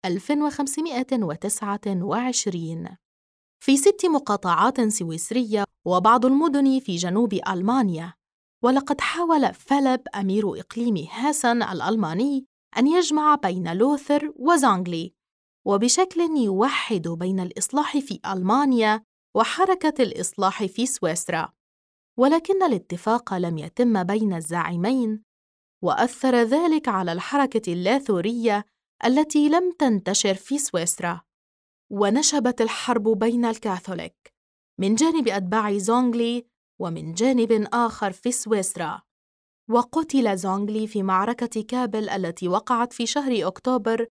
S1: 1529 في 6 مقاطعات سويسرية وبعض المدن في جنوب ألمانيا. ولقد حاول فيليب أمير إقليم هاسن الألماني أن يجمع بين لوثر وزونغلي، وبشكل يوحد بين الإصلاح في ألمانيا وحركة الإصلاح في سويسرا، ولكن الاتفاق لم يتم بين الزعيمين، وأثر ذلك على الحركة اللاثورية التي لم تنتشر في سويسرا. ونشبت الحرب بين الكاثوليك من جانب أتباع زونغلي ومن جانب آخر في سويسرا، وقتل زونغلي في معركة كابل التي وقعت في شهر أكتوبر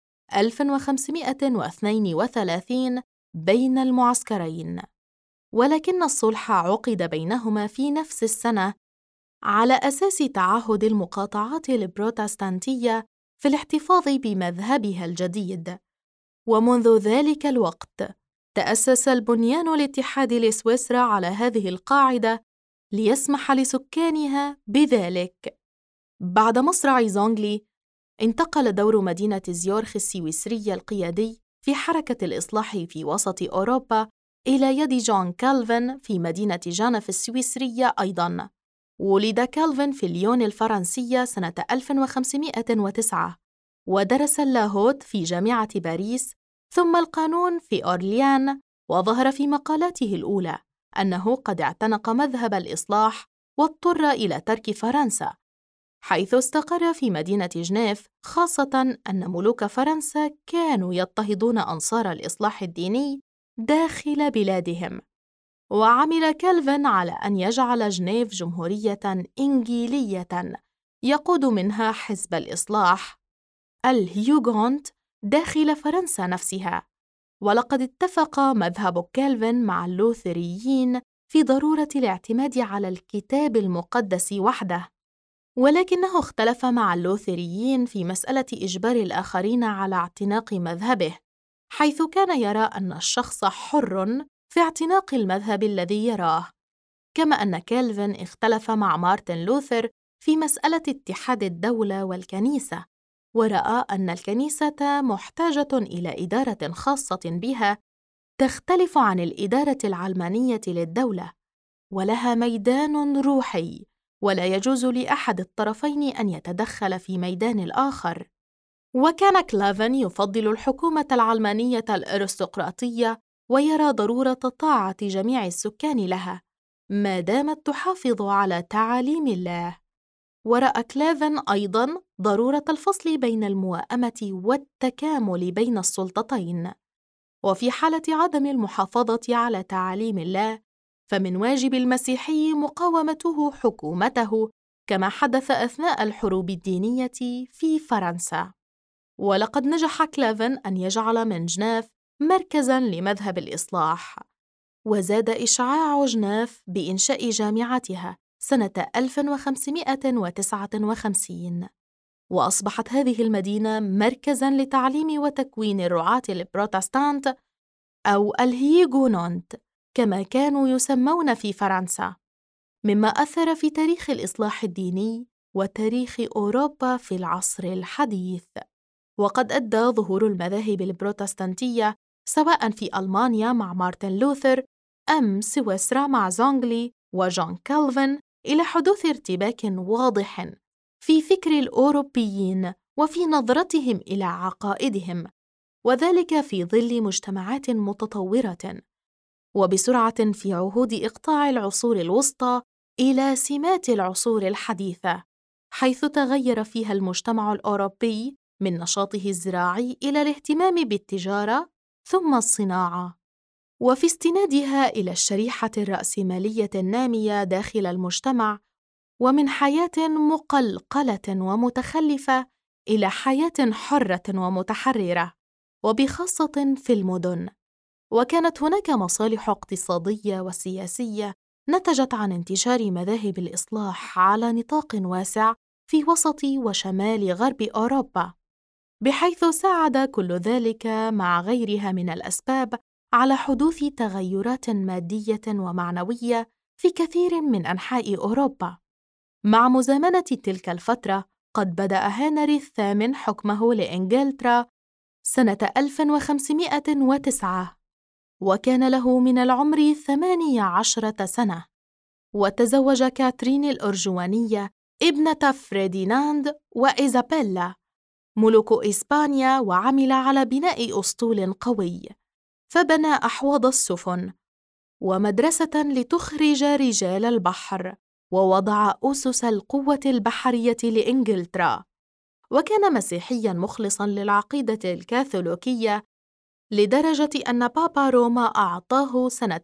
S1: 1532 بين المعسكرين. ولكن الصلح عقد بينهما في نفس السنة على أساس تعهد المقاطعات البروتستانتية في الاحتفاظ بمذهبها الجديد. ومنذ ذلك الوقت تأسس البنيان الاتحادي لسويسرا على هذه القاعدة ليسمح لسكانها بذلك. بعد مصرع زونغلي، انتقل دور مدينة زيورخ السويسرية القيادي في حركة الإصلاح في وسط أوروبا إلى يد جون كالفن في مدينة جانف السويسرية أيضاً. ولد كالفن في ليون الفرنسية سنة 1509، ودرس اللاهوت في جامعة باريس ثم القانون في أورليان. وظهر في مقالاته الأولى أنه قد اعتنق مذهب الإصلاح واضطر إلى ترك فرنسا، حيث استقر في مدينة جنيف، خاصة أن ملوك فرنسا كانوا يضطهدون أنصار الإصلاح الديني داخل بلادهم. وعمل كالفن على أن يجعل جنيف جمهورية إنجيلية يقود منها حزب الإصلاح الهيوغونت داخل فرنسا نفسها. ولقد اتفق مذهب كالفن مع اللوثريين في ضرورة الاعتماد على الكتاب المقدس وحده، ولكنه اختلف مع اللوثريين في مسألة إجبار الآخرين على اعتناق مذهبه، حيث كان يرى أن الشخص حر في اعتناق المذهب الذي يراه. كما أن كالفن اختلف مع مارتن لوثر في مسألة اتحاد الدولة والكنيسة، ورأى أن الكنيسة محتاجة إلى إدارة خاصة بها تختلف عن الإدارة العلمانية للدولة، ولها ميدان روحي، ولا يجوز لأحد الطرفين أن يتدخل في ميدان الآخر. وكان كلافن يفضل الحكومة العلمانية الأرستقراطية، ويرى ضرورة طاعة جميع السكان لها ما دامت تحافظ على تعاليم الله. ورأى كلافن أيضاً ضرورة الفصل بين الموائمة والتكامل بين السلطتين، وفي حالة عدم المحافظة على تعاليم الله فمن واجب المسيحي مقاومته حكومته، كما حدث أثناء الحروب الدينية في فرنسا. ولقد نجح كلافن أن يجعل من جنيف مركزاً لمذهب الإصلاح، وزاد إشعاع جنيف بإنشاء جامعتها سنة 1559، وأصبحت هذه المدينة مركزاً لتعليم وتكوين الرعاة البروتستانت أو الهيغونوت كما كانوا يسمون في فرنسا، مما أثر في تاريخ الإصلاح الديني وتاريخ أوروبا في العصر الحديث. وقد أدى ظهور المذاهب البروتستانتية سواء في ألمانيا مع مارتن لوثر أم سويسرا مع زونغلي وجون كالفن إلى حدوث ارتباك واضح في فكر الأوروبيين وفي نظرتهم إلى عقائدهم، وذلك في ظل مجتمعات متطورة وبسرعة في عهود إقطاع العصور الوسطى إلى سمات العصور الحديثة، حيث تغير فيها المجتمع الأوروبي من نشاطه الزراعي إلى الاهتمام بالتجارة ثم الصناعة، وفي استنادها إلى الشريحة الرأسمالية النامية داخل المجتمع، ومن حياة مقلقلة ومتخلفة إلى حياة حرة ومتحررة، وبخاصة في المدن. وكانت هناك مصالح اقتصادية وسياسية نتجت عن انتشار مذاهب الإصلاح على نطاق واسع في وسط وشمال غرب أوروبا، بحيث ساعد كل ذلك مع غيرها من الأسباب على حدوث تغيرات مادية ومعنوية في كثير من أنحاء أوروبا. مع مزامنة تلك الفترة قد بدأ هنري الثامن حكمه لإنجلترا سنة 1509، وكان له من العمر 18 سنة، وتزوج كاترين الأرجوانية ابنة فرديناند وإيزابيلا ملوك إسبانيا، وعمل على بناء أسطول قوي، فبنى أحواض السفن ومدرسة لتخرج رجال البحر، ووضع أسس القوة البحرية لإنجلترا، وكان مسيحياً مخلصاً للعقيدة الكاثوليكية لدرجة أن بابا روما أعطاه سنة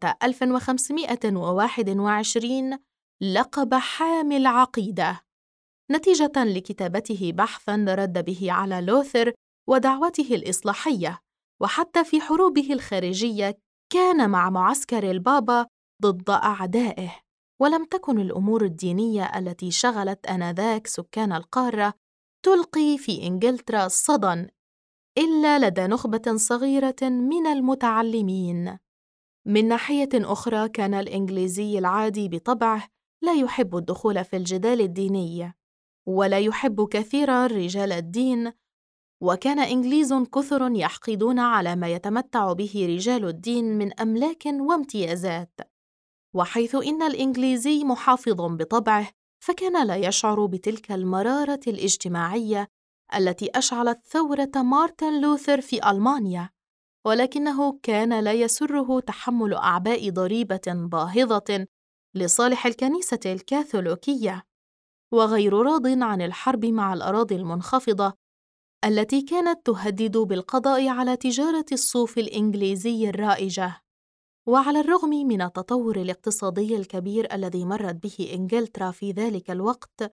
S1: 1521 لقب حامل عقيدة، نتيجة لكتابته بحثاً رد به على لوثر ودعوته الإصلاحية. وحتى في حروبه الخارجية كان مع معسكر البابا ضد أعدائه، ولم تكن الأمور الدينية التي شغلت آنذاك سكان القارة تلقي في إنجلترا صدى إلا لدى نخبة صغيرة من المتعلمين. من ناحية أخرى كان الإنجليزي العادي بطبعه لا يحب الدخول في الجدال الديني، ولا يحب كثيراً رجال الدين، وكان إنجليز كثر يحقدون على ما يتمتع به رجال الدين من أملاك وامتيازات، وحيث إن الإنجليزي محافظ بطبعه فكان لا يشعر بتلك المرارة الاجتماعية التي أشعلت ثورة مارتن لوثر في ألمانيا، ولكنه كان لا يسره تحمل أعباء ضريبة باهظة لصالح الكنيسة الكاثوليكية، وغير راضٍ عن الحرب مع الأراضي المنخفضة التي كانت تهدد بالقضاء على تجارة الصوف الإنجليزي الرائجة. وعلى الرغم من التطور الاقتصادي الكبير الذي مرت به إنجلترا في ذلك الوقت،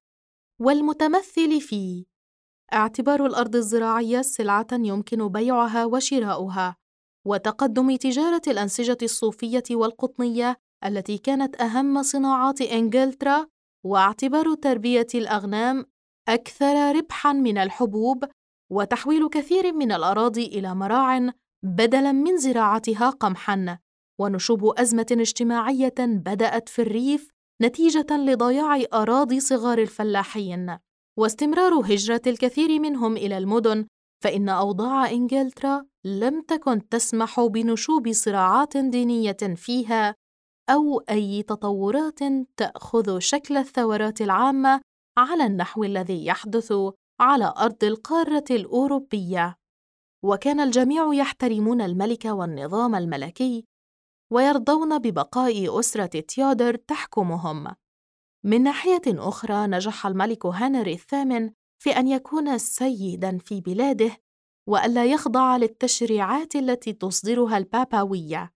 S1: والمتمثل في اعتبار الأرض الزراعية سلعة يمكن بيعها وشراؤها، وتقدم تجارة الأنسجة الصوفية والقطنية التي كانت أهم صناعات إنجلترا، واعتبار تربية الأغنام أكثر ربحاً من الحبوب، وتحويل كثير من الأراضي إلى مراع بدلاً من زراعتها قمحاً، ونشوب أزمة اجتماعية بدأت في الريف نتيجة لضياع أراضي صغار الفلاحين، واستمرار هجرة الكثير منهم إلى المدن، فإن أوضاع إنجلترا لم تكن تسمح بنشوب صراعات دينية فيها أو أي تطورات تأخذ شكل الثورات العامة على النحو الذي يحدث على أرض القارة الأوروبية. وكان الجميع يحترمون الملك والنظام الملكي، ويرضون ببقاء أسرة تيودر تحكمهم. من ناحية أخرى نجح الملك هنري الثامن في أن يكون سيداً في بلاده، وألا يخضع للتشريعات التي تصدرها البابوية،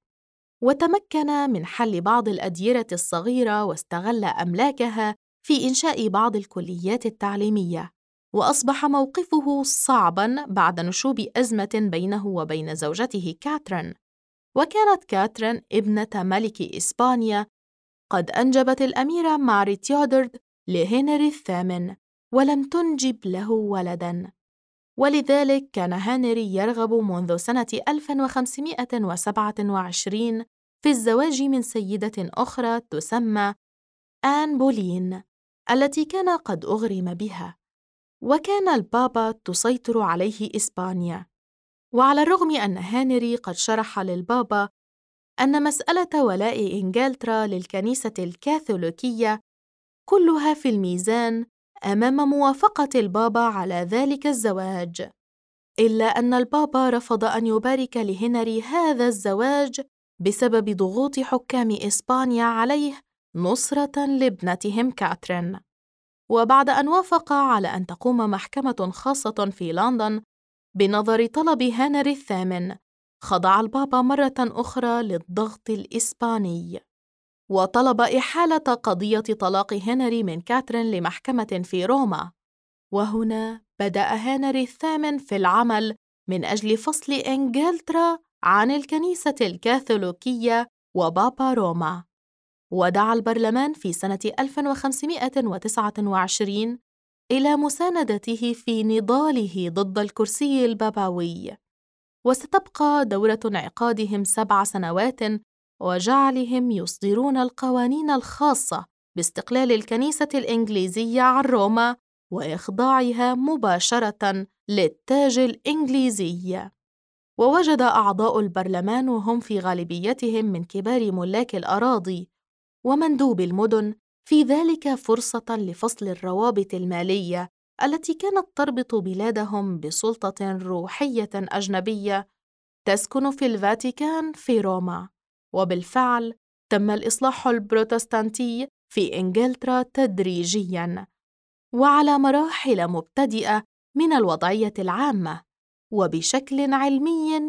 S1: وتمكن من حل بعض الأديرة الصغيرة واستغل أملاكها في إنشاء بعض الكليات التعليمية، وأصبح موقفه صعباً بعد نشوب أزمة بينه وبين زوجته كاترين. وكانت كاترين ابنة ملك إسبانيا قد أنجبت الأميرة ماري تيودرد لهنري الثامن، ولم تنجب له ولداً، ولذلك كان هنري يرغب منذ سنة 1527 في الزواج من سيدة أخرى تسمى آن بولين، التي كان قد أغرم بها، وكان البابا تسيطر عليه إسبانيا. وعلى الرغم أن هنري قد شرح للبابا أن مسألة ولاء إنجلترا للكنيسة الكاثوليكية كلها في الميزان أمام موافقة البابا على ذلك الزواج، إلا أن البابا رفض أن يبارك لهنري هذا الزواج بسبب ضغوط حكام إسبانيا عليه نصرة لابنتهم كاترين. وبعد أن وافق على أن تقوم محكمة خاصة في لندن بنظر طلب هنري الثامن، خضع البابا مرة أخرى للضغط الإسباني، وطلب إحالة قضية طلاق هنري من كاترين لمحكمة في روما. وهنا بدأ هنري الثامن في العمل من أجل فصل إنجلترا عن الكنيسة الكاثوليكية وبابا روما. ودعا البرلمان في سنة 1529 إلى مساندته في نضاله ضد الكرسي البابوي، وستبقى دورة انعقادهم 7 سنوات وجعلهم يصدرون القوانين الخاصة باستقلال الكنيسة الإنجليزية عن روما وإخضاعها مباشرة للتاج الإنجليزي. ووجد أعضاء البرلمان وهم في غالبيتهم من كبار ملاك الأراضي ومندوب المدن في ذلك فرصة لفصل الروابط المالية التي كانت تربط بلادهم بسلطة روحية أجنبية تسكن في الفاتيكان في روما. وبالفعل تم الإصلاح البروتستانتي في إنجلترا تدريجياً وعلى مراحل مبتدئة من الوضعية العامة وبشكل علمي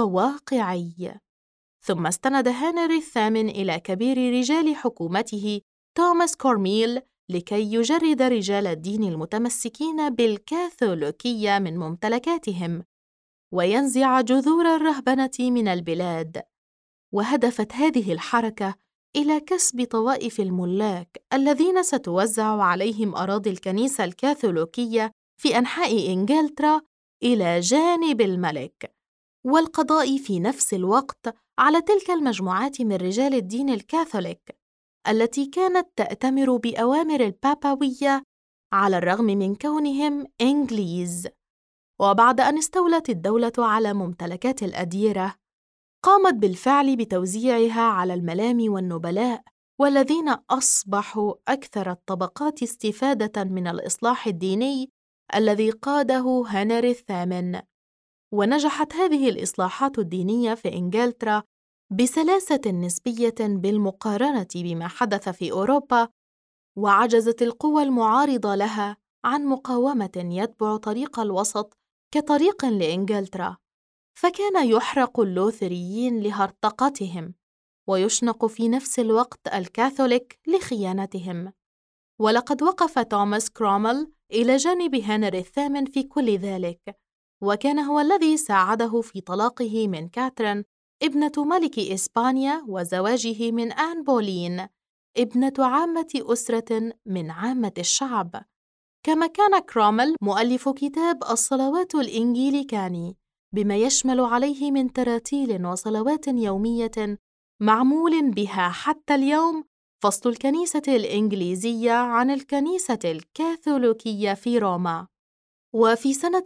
S1: وواقعي. ثم استند هنري الثامن إلى كبير رجال حكومته توماس كورميل لكي يجرد رجال الدين المتمسكين بالكاثوليكية من ممتلكاتهم وينزع جذور الرهبنة من البلاد. وهدفت هذه الحركة إلى كسب طوائف الملاك الذين ستوزع عليهم أراضي الكنيسة الكاثوليكية في أنحاء إنجلترا إلى جانب الملك، والقضاء في نفس الوقت على تلك المجموعات من رجال الدين الكاثوليك التي كانت تأتمر بأوامر البابوية على الرغم من كونهم إنجليز. وبعد أن استولت الدولة على ممتلكات الأديرة، قامت بالفعل بتوزيعها على الملام والنبلاء، والذين أصبحوا أكثر الطبقات استفادة من الإصلاح الديني الذي قاده هنري الثامن. ونجحت هذه الإصلاحات الدينية في إنجلترا بسلاسة نسبية بالمقارنة بما حدث في أوروبا، وعجزت القوى المعارضة لها عن مقاومة يتبع طريق الوسط كطريق لإنجلترا، فكان يحرق اللوثريين لهرطقتهم ويشنق في نفس الوقت الكاثوليك لخيانتهم. ولقد وقف توماس كرومل إلى جانب هنري الثامن في كل ذلك، وكان هو الذي ساعده في طلاقه من كاترين ابنة ملك إسبانيا وزواجه من آن بولين ابنة عامة أسرة من عامة الشعب. كما كان كرومل مؤلف كتاب الصلوات الإنجيليكاني بما يشمل عليه من تراتيل وصلوات يومية معمول بها حتى اليوم فصل الكنيسة الإنجليزية عن الكنيسة الكاثوليكية في روما. وفي سنة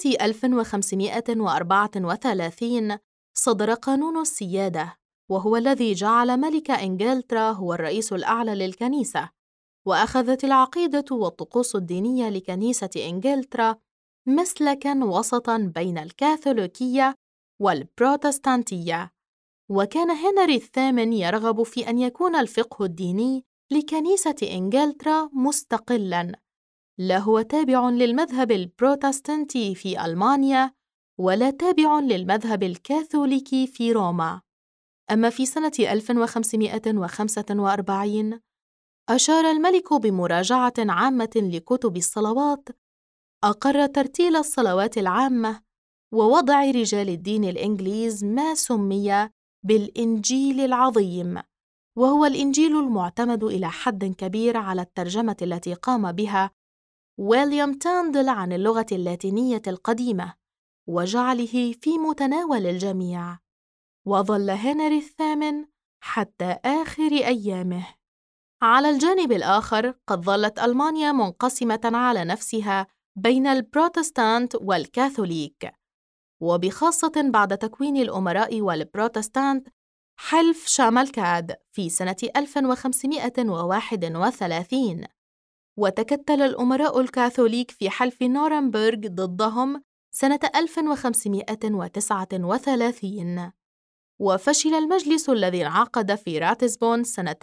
S1: 1534 صدر قانون السيادة، وهو الذي جعل ملك إنجلترا هو الرئيس الأعلى للكنيسة. وأخذت العقيدة والطقوس الدينية لكنيسة إنجلترا مسلكاً وسطاً بين الكاثوليكية والبروتستانتية. وكان هنري الثامن يرغب في أن يكون الفقه الديني لكنيسة إنجلترا مستقلاً، لا هو تابع للمذهب البروتستانتي في ألمانيا ولا تابع للمذهب الكاثوليكي في روما. أما في سنة 1545 أشار الملك بمراجعة عامة لكتب الصلوات، أقر ترتيل الصلوات العامة ووضع رجال الدين الإنجليز ما سمي بالإنجيل العظيم، وهو الإنجيل المعتمد إلى حد كبير على الترجمة التي قام بها ويليام تاندل عن اللغة اللاتينية القديمة، وجعله في متناول الجميع. وظل هنري الثامن حتى آخر أيامه. على الجانب الآخر، قد ظلت ألمانيا منقسمة على نفسها بين البروتستانت والكاثوليك، وبخاصة بعد تكوين الأمراء والبروتستانت حلف شاملكاد في سنة 1531، وتكتل الأمراء الكاثوليك في حلف نورنبرغ ضدهم سنة 1539، وفشل المجلس الذي انعقد في راتسبون سنة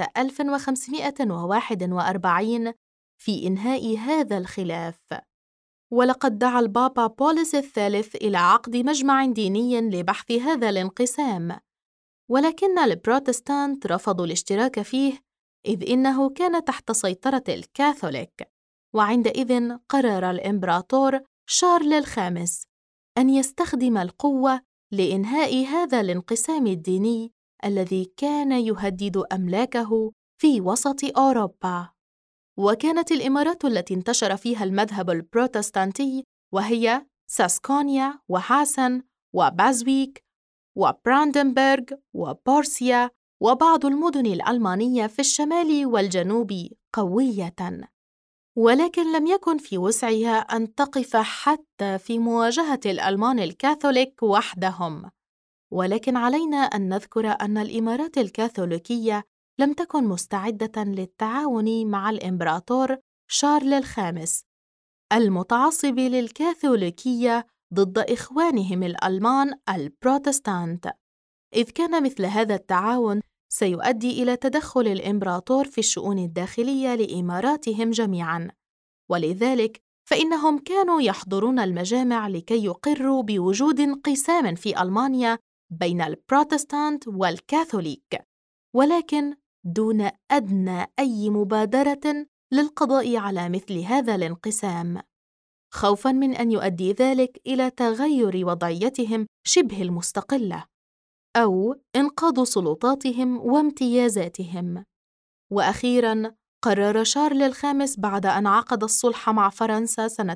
S1: 1541 في إنهاء هذا الخلاف. ولقد دعا البابا بولس الثالث إلى عقد مجمع ديني لبحث هذا الانقسام، ولكن البروتستانت رفضوا الاشتراك فيه إذ إنه كان تحت سيطرة الكاثوليك. وعندئذ قرر الإمبراطور شارل الخامس أن يستخدم القوة لإنهاء هذا الانقسام الديني الذي كان يهدد أملاكه في وسط أوروبا. وكانت الإمارات التي انتشر فيها المذهب البروتستانتي وهي ساسكونيا وهاسن وبازويك وبراندنبرغ وبورسيا وبعض المدن الألمانية في الشمال والجنوب قوية، ولكن لم يكن في وسعها أن تقف حتى في مواجهة الألمان الكاثوليك وحدهم. ولكن علينا أن نذكر أن الإمارات الكاثوليكية لم تكن مستعدة للتعاون مع الإمبراطور شارل الخامس المتعصب للكاثوليكية ضد إخوانهم الألمان البروتستانت، إذ كان مثل هذا التعاون سيؤدي إلى تدخل الإمبراطور في الشؤون الداخلية لإماراتهم جميعاً، ولذلك فإنهم كانوا يحضرون المجامع لكي يقروا بوجود انقسام في ألمانيا بين البروتستانت والكاثوليك، ولكن دون أدنى أي مبادرة للقضاء على مثل هذا الانقسام، خوفاً من أن يؤدي ذلك إلى تغير وضعيتهم شبه المستقلة أو إنقاذ سلطاتهم وامتيازاتهم. وأخيراً قرر شارل الخامس بعد أن عقد الصلح مع فرنسا سنة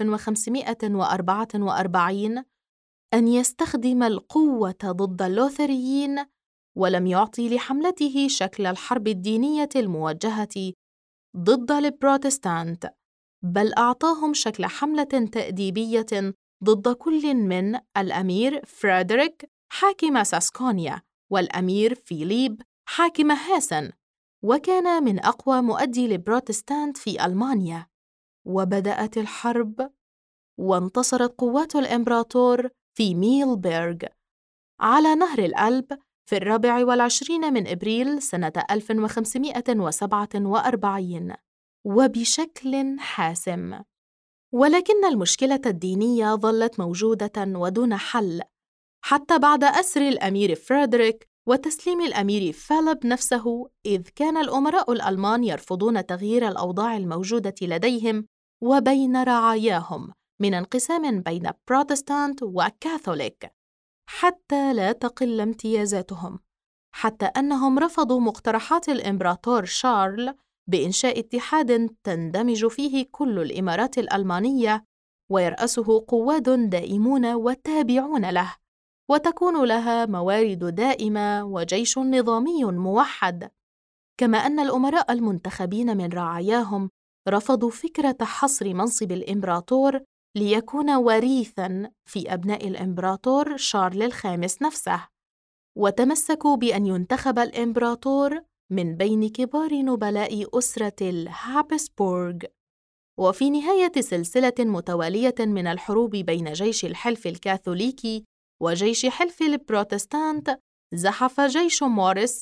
S1: 1544 أن يستخدم القوة ضد اللوثريين، ولم يعطي لحملته شكل الحرب الدينية الموجهة ضد البروتستانت، بل أعطاهم شكل حملة تأديبية ضد كل من الأمير فريدريك حاكم ساسكونيا والأمير فيليب حاكم هاسن، وكان من أقوى مؤدي البروتستانت في ألمانيا. وبدأت الحرب، وانتصرت قوات الإمبراطور في ميلبرغ على نهر الألب في 24 من إبريل سنة 1547 وبشكل حاسم. ولكن المشكلة الدينية ظلت موجودة ودون حل حتى بعد أسر الأمير فريدريك وتسليم الأمير فيليب نفسه، إذ كان الأمراء الألمان يرفضون تغيير الأوضاع الموجودة لديهم وبين رعاياهم من انقسام بين بروتستانت وكاثوليك حتى لا تقل امتيازاتهم، حتى أنهم رفضوا مقترحات الإمبراطور شارل بإنشاء اتحاد تندمج فيه كل الإمارات الألمانية ويرأسه قواد دائمون وتابعون له، وتكون لها موارد دائمة وجيش نظامي موحد. كما أن الأمراء المنتخبين من رعاياهم رفضوا فكرة حصر منصب الإمبراطور ليكون وريثاً في أبناء الإمبراطور شارل الخامس نفسه، وتمسكوا بأن ينتخب الإمبراطور من بين كبار نبلاء أسرة الهابسبورغ. وفي نهاية سلسلة متوالية من الحروب بين جيش الحلف الكاثوليكي وجيش حلف البروتستانت، زحف جيش موريس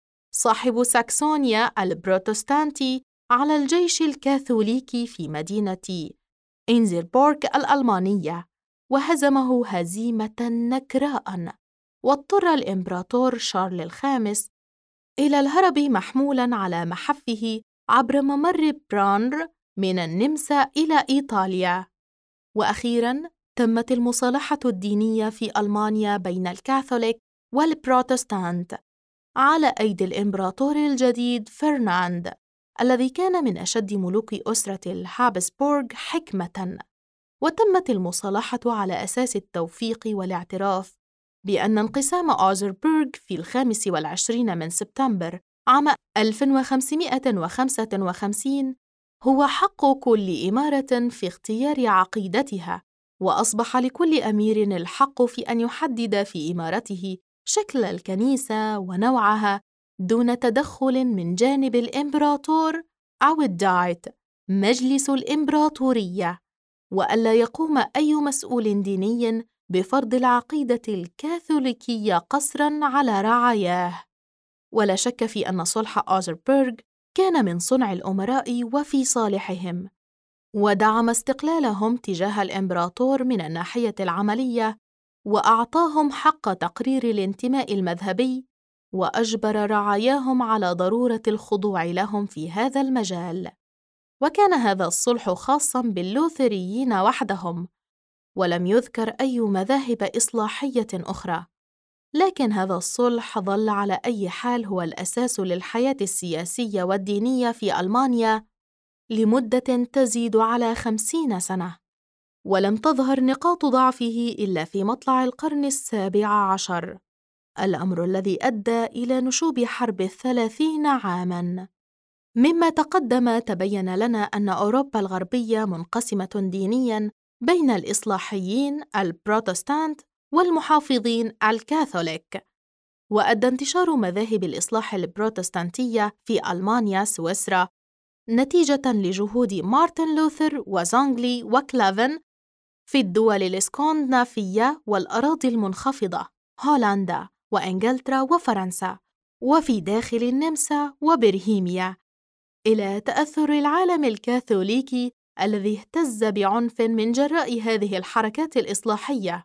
S1: صاحب ساكسونيا البروتستانتي على الجيش الكاثوليكي في مدينة إنزلبورغ الألمانية، وهزمه هزيمة نكراء، واضطر الإمبراطور شارل الخامس إلى الهرب محمولاً على محفه عبر ممر برانر من النمسا إلى إيطاليا. وأخيراً تمت المصالحة الدينية في ألمانيا بين الكاثوليك والبروتستانت على أيدي الإمبراطور الجديد فرناند، الذي كان من أشد ملوك أسرة الهابسبورغ حكمة. وتمت المصالحة على أساس التوفيق والاعتراف بأن انقسام أوزربورغ في 25 من سبتمبر عام 1555 هو حق كل إمارة في اختيار عقيدتها، وأصبح لكل أمير الحق في أن يحدد في إمارته شكل الكنيسة ونوعها دون تدخل من جانب الإمبراطور أو الدايت مجلس الإمبراطورية، وألا يقوم أي مسؤول ديني بفرض العقيدة الكاثوليكية قصراً على رعاياه. ولا شك في أن صلح أوزربورغ كان من صنع الأمراء وفي صالحهم، ودعم استقلالهم تجاه الإمبراطور من الناحية العملية، وأعطاهم حق تقرير الانتماء المذهبي، وأجبر رعاياهم على ضرورة الخضوع لهم في هذا المجال. وكان هذا الصلح خاصاً باللوثريين وحدهم، ولم يذكر أي مذاهب إصلاحية أخرى، لكن هذا الصلح ظل على أي حال هو الأساس للحياة السياسية والدينية في ألمانيا لمدة تزيد على 50 سنة، ولم تظهر نقاط ضعفه إلا في مطلع القرن السابع عشر، الأمر الذي أدى إلى نشوب حرب 30 عاماً. مما تقدم تبين لنا أن أوروبا الغربية منقسمة دينياً بين الإصلاحيين البروتستانت والمحافظين الكاثوليك، وأدى انتشار مذاهب الإصلاح البروتستانتية في ألمانيا سويسرا نتيجة لجهود مارتن لوثر وزونغلي وكلافن في الدول الإسكندنافية والأراضي المنخفضة هولندا وإنجلترا وفرنسا، وفي داخل النمسا وبرهيميا، إلى تأثر العالم الكاثوليكي الذي اهتز بعنف من جراء هذه الحركات الإصلاحية.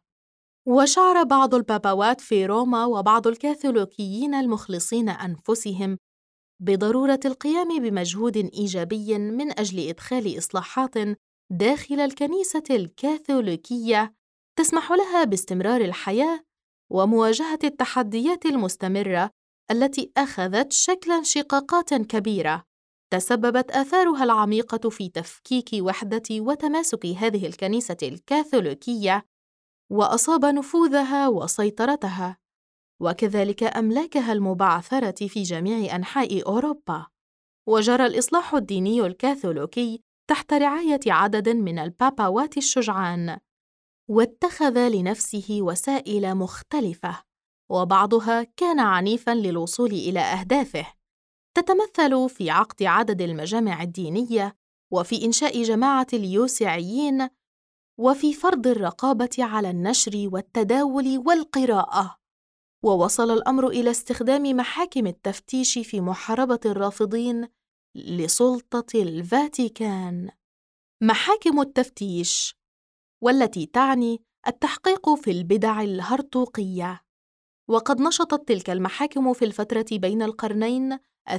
S1: وشعر بعض البابوات في روما وبعض الكاثوليكيين المخلصين أنفسهم بضرورة القيام بمجهود إيجابي من أجل إدخال إصلاحات داخل الكنيسة الكاثوليكية تسمح لها باستمرار الحياة ومواجهة التحديات المستمرة التي أخذت شكل انشقاقات كبيرة تسببت آثارها العميقة في تفكيك وحدة وتماسك هذه الكنيسة الكاثوليكية، وأصاب نفوذها وسيطرتها، وكذلك أملاكها المبعثرة في جميع أنحاء أوروبا. وجرى الإصلاح الديني الكاثوليكي تحت رعاية عدد من البابوات الشجعان، واتخذ لنفسه وسائل مختلفة، وبعضها كان عنيفاً للوصول إلى أهدافه، تتمثل في عقد عدد المجامع الدينية، وفي إنشاء جماعة اليوسعيين، وفي فرض الرقابة على النشر والتداول والقراءة. ووصل الأمر إلى استخدام محاكم التفتيش في محاربة الرافضين لسلطة الفاتيكان. محاكم التفتيش، والتي تعني التحقيق في البدع الهرطوقية، وقد نشطت تلك المحاكم في الفترة بين القرنين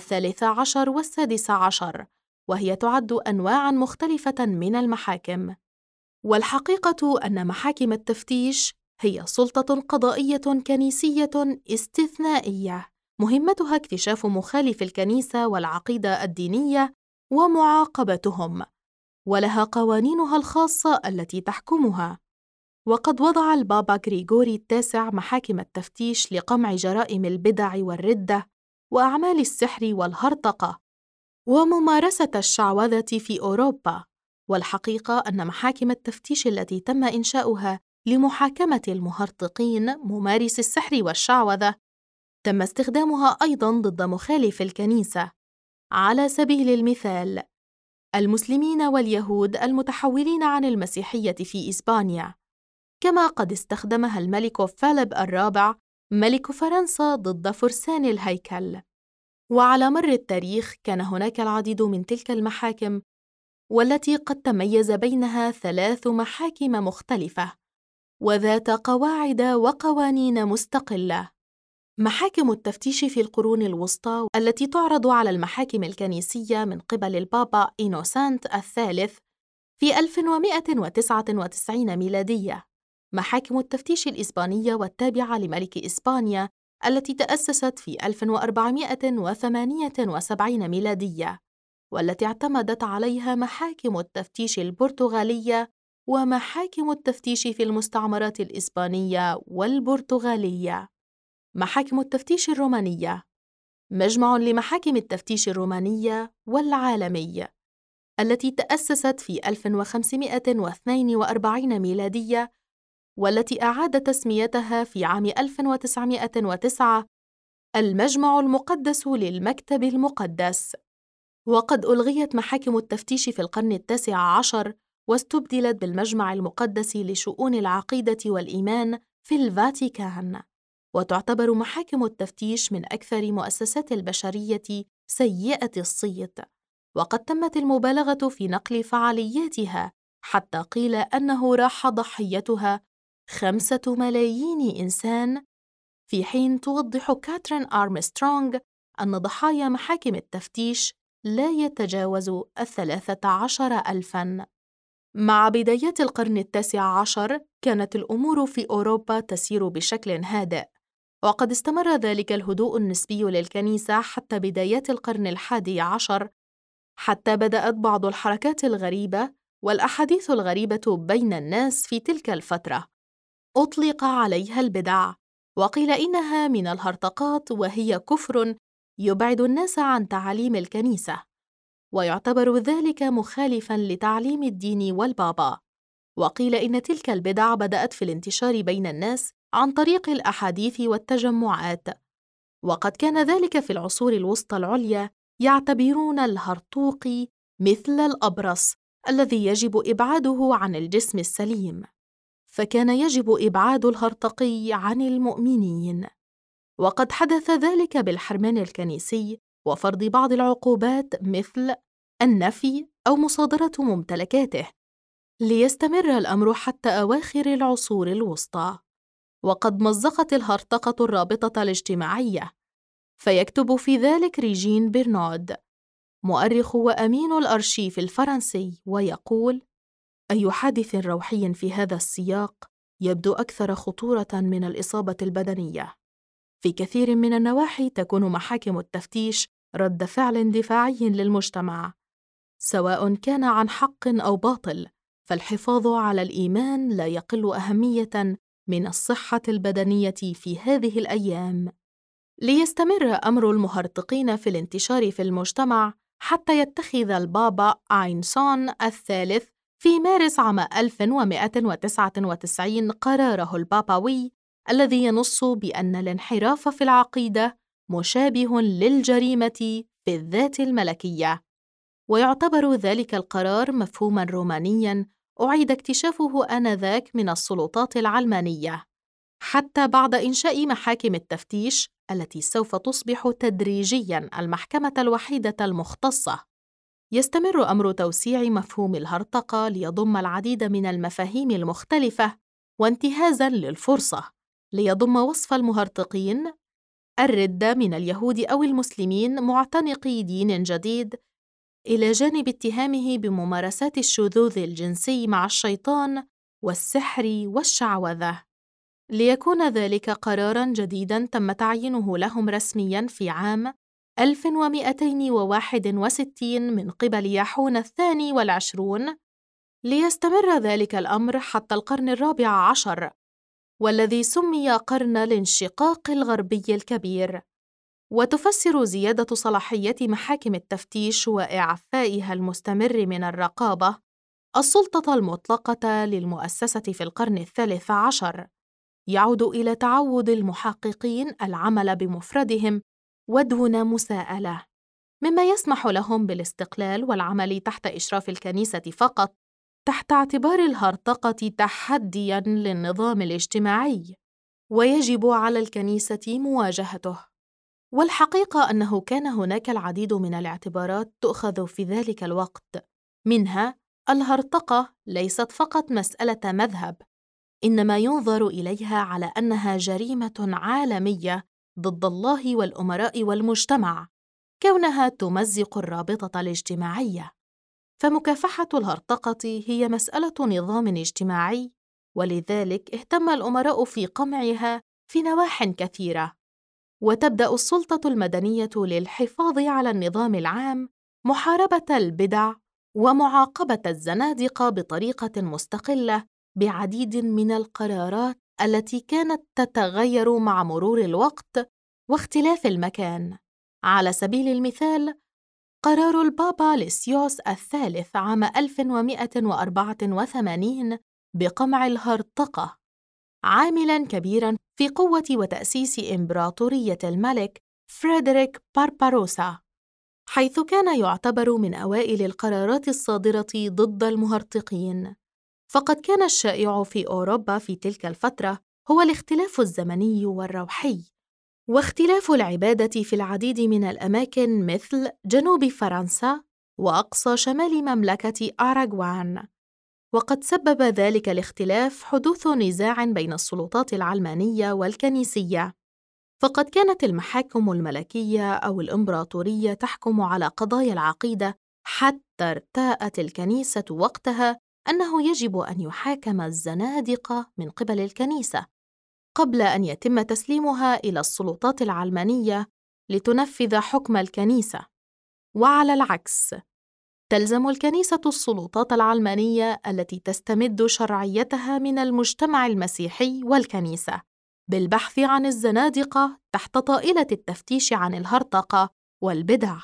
S1: 13 و16، وهي تعد أنواعاً مختلفة من المحاكم. والحقيقة أن محاكم التفتيش هي سلطة قضائية كنيسية استثنائية مهمتها اكتشاف مخالف الكنيسة والعقيدة الدينية ومعاقبتهم، ولها قوانينها الخاصة التي تحكمها. وقد وضع البابا غريغوري التاسع محاكم التفتيش لقمع جرائم البدع والردة وأعمال السحر والهرطقة وممارسة الشعوذة في أوروبا. والحقيقة أن محاكم التفتيش التي تم إنشاؤها لمحاكمة المهرطقين ممارسي السحر والشعوذة تم استخدامها أيضاً ضد مخالف الكنيسة، على سبيل المثال المسلمين واليهود المتحولين عن المسيحية في إسبانيا، كما قد استخدمها الملك فيليب الرابع ملك فرنسا ضد فرسان الهيكل. وعلى مر التاريخ كان هناك العديد من تلك المحاكم، والتي قد تميز بينها 3 محاكم مختلفة وذات قواعد وقوانين مستقلة. محاكم التفتيش في القرون الوسطى التي تعرض على المحاكم الكنيسية من قبل البابا إينوسانت الثالث في 1199 ميلادية، محاكم التفتيش الإسبانية والتابعة لملك إسبانيا التي تأسست في 1478 ميلادية، والتي اعتمدت عليها محاكم التفتيش البرتغالية ومحاكم التفتيش في المستعمرات الإسبانية والبرتغالية. محاكم التفتيش الرومانية مجمع لمحاكم التفتيش الرومانية والعالمي، التي تأسست في 1542 ميلادية، والتي أعاد تسميتها في عام 1909 المجمع المقدس للمكتب المقدس. وقد ألغيت محاكم التفتيش في القرن التاسع عشر واستبدلت بالمجمع المقدس لشؤون العقيدة والإيمان في الفاتيكان. وتعتبر محاكم التفتيش من أكثر مؤسسات البشرية سيئة الصيت، وقد تمت المبالغة في نقل فعالياتها حتى قيل أنه راح ضحيتها 5 ملايين إنسان، في حين توضح كاترين أرمسترونغ أن ضحايا محاكم التفتيش لا يتجاوز 13,000. مع بدايات القرن التاسع عشر كانت الأمور في أوروبا تسير بشكل هادئ، وقد استمر ذلك الهدوء النسبي للكنيسة حتى بدايات القرن الحادي عشر، حتى بدأت بعض الحركات الغريبة والأحاديث الغريبة بين الناس في تلك الفترة أطلق عليها البدع، وقيل إنها من الهرطقات وهي كفر يبعد الناس عن تعاليم الكنيسة، ويعتبر ذلك مخالفاً لتعليم الدين والبابا. وقيل إن تلك البدع بدأت في الانتشار بين الناس عن طريق الأحاديث والتجمعات، وقد كان ذلك في العصور الوسطى العليا يعتبرون الهرطوقي مثل الأبرص الذي يجب إبعاده عن الجسم السليم، فكان يجب إبعاد الهرطقي عن المؤمنين. وقد حدث ذلك بالحرمان الكنيسي وفرض بعض العقوبات مثل النفي أو مصادرة ممتلكاته، ليستمر الأمر حتى أواخر العصور الوسطى. وقد مزقت الهرطقة الرابطة الاجتماعية، فيكتب في ذلك ريجين برنارد مؤرخ وأمين الأرشيف الفرنسي، ويقول: أي حادث روحي في هذا السياق يبدو أكثر خطورة من الإصابة البدنية. في كثير من النواحي تكون محاكم التفتيش رد فعل دفاعي للمجتمع، سواء كان عن حق أو باطل، فالحفاظ على الإيمان لا يقل أهمية من الصحة البدنية في هذه الأيام. ليستمر أمر المهرطقين في الانتشار في المجتمع حتى يتخذ البابا آينسون الثالث في مارس عام 1199 قراره البابوي الذي ينص بأن الانحراف في العقيدة مشابه للجريمة في الذات الملكية، ويعتبر ذلك القرار مفهوماً رومانياً أعيد اكتشافه آنذاك من السلطات العلمانية، حتى بعد إنشاء محاكم التفتيش التي سوف تصبح تدريجياً المحكمة الوحيدة المختصة. يستمر أمر توسيع مفهوم الهرطقة ليضم العديد من المفاهيم المختلفة، وانتهازاً للفرصة ليضم وصف المهرطقين الردة من اليهود أو المسلمين معتنقي دين جديد، إلى جانب اتهامه بممارسات الشذوذ الجنسي مع الشيطان والسحر والشعوذة، ليكون ذلك قراراً جديداً تم تعيينه لهم رسمياً في عام 1261 من قبل ياحون الثاني والعشرون، ليستمر ذلك الأمر حتى القرن الرابع عشر، والذي سمي قرن الانشقاق الغربي الكبير. وتفسر زيادة صلاحية محاكم التفتيش وإعفائها المستمر من الرقابة السلطة المطلقة للمؤسسة في القرن الثالث عشر، يعود إلى تعود المحققين العمل بمفردهم ودون مساءلة، مما يسمح لهم بالاستقلال والعمل تحت إشراف الكنيسة فقط، تحت اعتبار الهرطقة تحدياً للنظام الاجتماعي، ويجب على الكنيسة مواجهته. والحقيقة أنه كان هناك العديد من الاعتبارات تؤخذ في ذلك الوقت، منها الهرطقة ليست فقط مسألة مذهب، إنما ينظر إليها على أنها جريمة عالمية ضد الله والأمراء والمجتمع، كونها تمزق الرابطة الاجتماعية. فمكافحة الهرطقة هي مسألة نظام اجتماعي، ولذلك اهتم الأمراء في قمعها في نواح كثيرة. وتبدأ السلطة المدنية للحفاظ على النظام العام محاربة البدع ومعاقبة الزنادقة بطريقة مستقلة بعديد من القرارات التي كانت تتغير مع مرور الوقت واختلاف المكان. على سبيل المثال، قرار البابا ليسيوس الثالث عام 1184 بقمع الهرطقة، عاملاً كبيراً في قوة وتأسيس إمبراطورية الملك فريدريك بارباروسا، حيث كان يعتبر من أوائل القرارات الصادرة ضد المهرطقين. فقد كان الشائع في أوروبا في تلك الفترة هو الاختلاف الزمني والروحي، واختلاف العبادة في العديد من الأماكن مثل جنوب فرنسا وأقصى شمال مملكة أراغوان. وقد سبب ذلك الاختلاف حدوث نزاع بين السلطات العلمانية والكنيسية، فقد كانت المحاكم الملكية أو الإمبراطورية تحكم على قضايا العقيدة، حتى ارتأت الكنيسة وقتها أنه يجب أن يحاكم الزنادقة من قبل الكنيسة قبل أن يتم تسليمها إلى السلطات العلمانية لتنفذ حكم الكنيسة. وعلى العكس، تلزم الكنيسة السلطات العلمانية التي تستمد شرعيتها من المجتمع المسيحي والكنيسة بالبحث عن الزنادقة تحت طائلة التفتيش عن الهرطقة والبدع.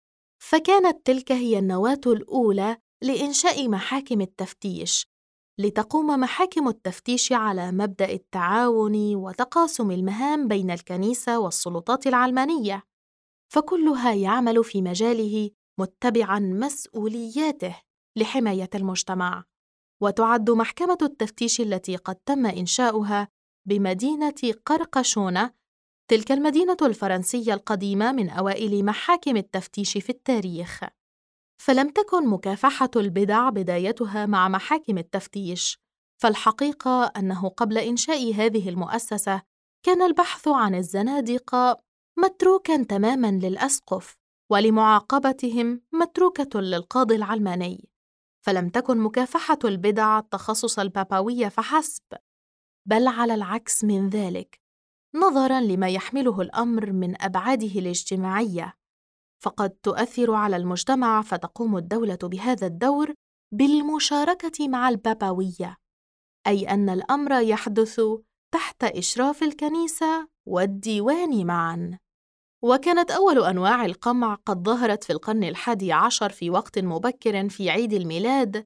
S1: فكانت تلك هي النواة الأولى لإنشاء محاكم التفتيش، لتقوم محاكم التفتيش على مبدأ التعاون وتقاسم المهام بين الكنيسة والسلطات العلمانية، فكلها يعمل في مجاله متبعاً مسؤولياته لحماية المجتمع. وتعد محكمة التفتيش التي قد تم إنشاؤها بمدينة قرقشونة تلك المدينة الفرنسية القديمة من أوائل محاكم التفتيش في التاريخ. فلم تكن مكافحة البدع بدايتها مع محاكم التفتيش، فالحقيقة أنه قبل إنشاء هذه المؤسسة كان البحث عن الزنادقة متروكاً تماماً للأسقف، ولمعاقبتهم متروكة للقاضي العلماني. فلم تكن مكافحة البدع التخصص البابوي فحسب، بل على العكس من ذلك، نظراً لما يحمله الأمر من أبعاده الاجتماعية، فقد تؤثر على المجتمع، فتقوم الدولة بهذا الدور بالمشاركة مع البابوية، أي أن الأمر يحدث تحت إشراف الكنيسة والديوان معاً. وكانت أول أنواع القمع قد ظهرت في القرن 11 في وقت مبكر في عيد الميلاد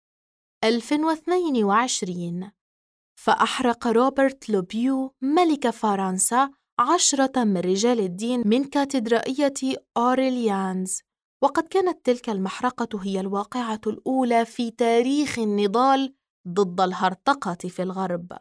S1: 1022، فأحرق روبرت لوبيو ملك فرنسا 10 من رجال الدين من كاتدرائية أوريليانز. وقد كانت تلك المحرقة هي الواقعة الأولى في تاريخ النضال ضد الهرطقة في الغرب،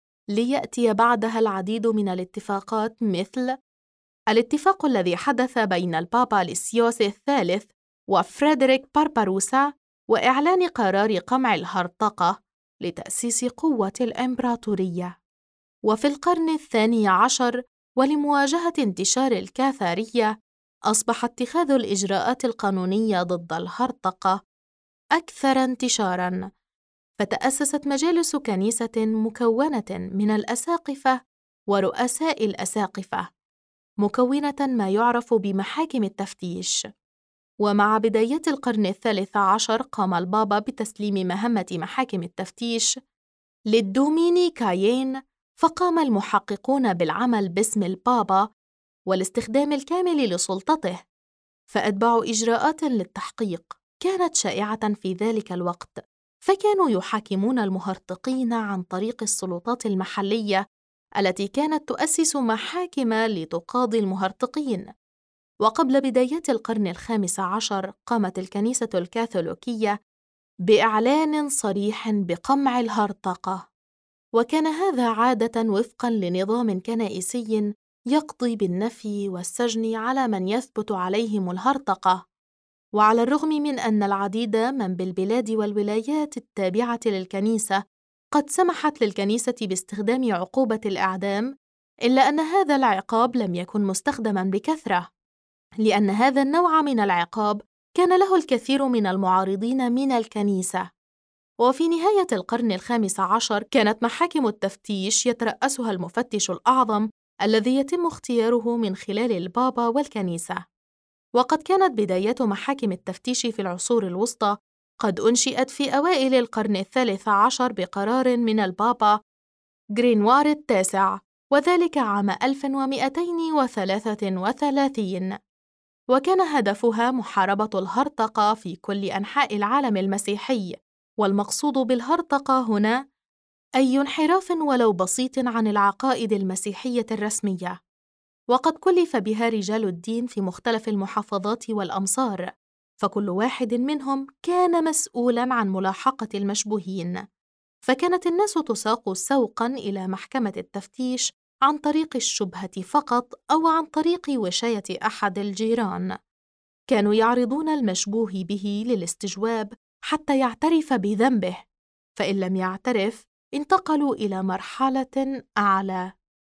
S1: ليأتي بعدها العديد من الاتفاقات، مثل الاتفاق الذي حدث بين البابا ليسيوس الثالث وفريدريك بارباروسا، وإعلان قرار قمع الهرطقة لتأسيس قوة الإمبراطورية. وفي القرن 12 ولمواجهة انتشار الكاثارية، أصبح اتخاذ الإجراءات القانونية ضد الهرطقة أكثر انتشاراً، فتأسست مجالس كنيسة مكونة من الأساقفة ورؤساء الأساقفة، مكونة ما يعرف بمحاكم التفتيش. ومع بدايات القرن 13 قام البابا بتسليم مهمة محاكم التفتيش للدومينيكايين، فقام المحققون بالعمل باسم البابا والاستخدام الكامل لسلطته، فأتبعوا إجراءات للتحقيق كانت شائعة في ذلك الوقت، فكانوا يحاكمون المهرطقين عن طريق السلطات المحلية التي كانت تؤسس محاكم لتقاضي المهرطقين. وقبل بدايات القرن 15 قامت الكنيسة الكاثوليكية بإعلان صريح بقمع الهرطقة، وكان هذا عادة وفقاً لنظام كنائسي يقضي بالنفي والسجن على من يثبت عليهم الهرطقة. وعلى الرغم من أن العديد من بالبلاد والولايات التابعة للكنيسة قد سمحت للكنيسة باستخدام عقوبة الإعدام، إلا أن هذا العقاب لم يكن مستخدماً بكثرة، لأن هذا النوع من العقاب كان له الكثير من المعارضين من الكنيسة. وفي نهاية القرن 15 كانت محاكم التفتيش يترأسها المفتش الأعظم الذي يتم اختياره من خلال البابا والكنيسة. وقد كانت بدايات محاكم التفتيش في العصور الوسطى قد أنشئت في أوائل القرن 13 بقرار من البابا غرينوار التاسع، وذلك عام 1233. وكان هدفها محاربة الهرطقة في كل أنحاء العالم المسيحي، والمقصود بالهرطقة هنا أي انحراف ولو بسيط عن العقائد المسيحية الرسمية. وقد كلف بها رجال الدين في مختلف المحافظات والأمصار، فكل واحد منهم كان مسؤولاً عن ملاحقة المشبوهين، فكانت الناس تساق سوقاً إلى محكمة التفتيش عن طريق الشبهة فقط أو عن طريق وشاية أحد الجيران. كانوا يعرضون المشبوه به للاستجواب حتى يعترف بذنبه، فإن لم يعترف انتقلوا إلى مرحلة أعلى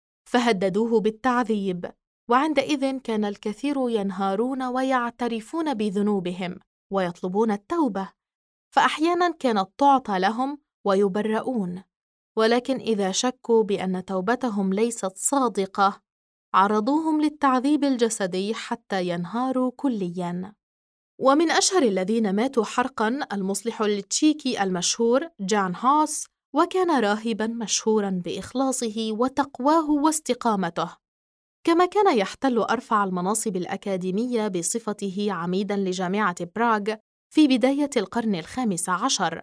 S1: فهددوه بالتعذيب، وعندئذ كان الكثير ينهارون ويعترفون بذنوبهم ويطلبون التوبة، فأحياناً كانت تعطى لهم ويبرؤون، ولكن إذا شكوا بأن توبتهم ليست صادقة عرضوهم للتعذيب الجسدي حتى ينهاروا كلياً. ومن أشهر الذين ماتوا حرقاً المصلح التشيكي المشهور جان هوس، وكان راهباً مشهوراً بإخلاصه وتقواه واستقامته، كما كان يحتل أرفع المناصب الأكاديمية بصفته عميداً لجامعة براغ في بداية القرن ال15،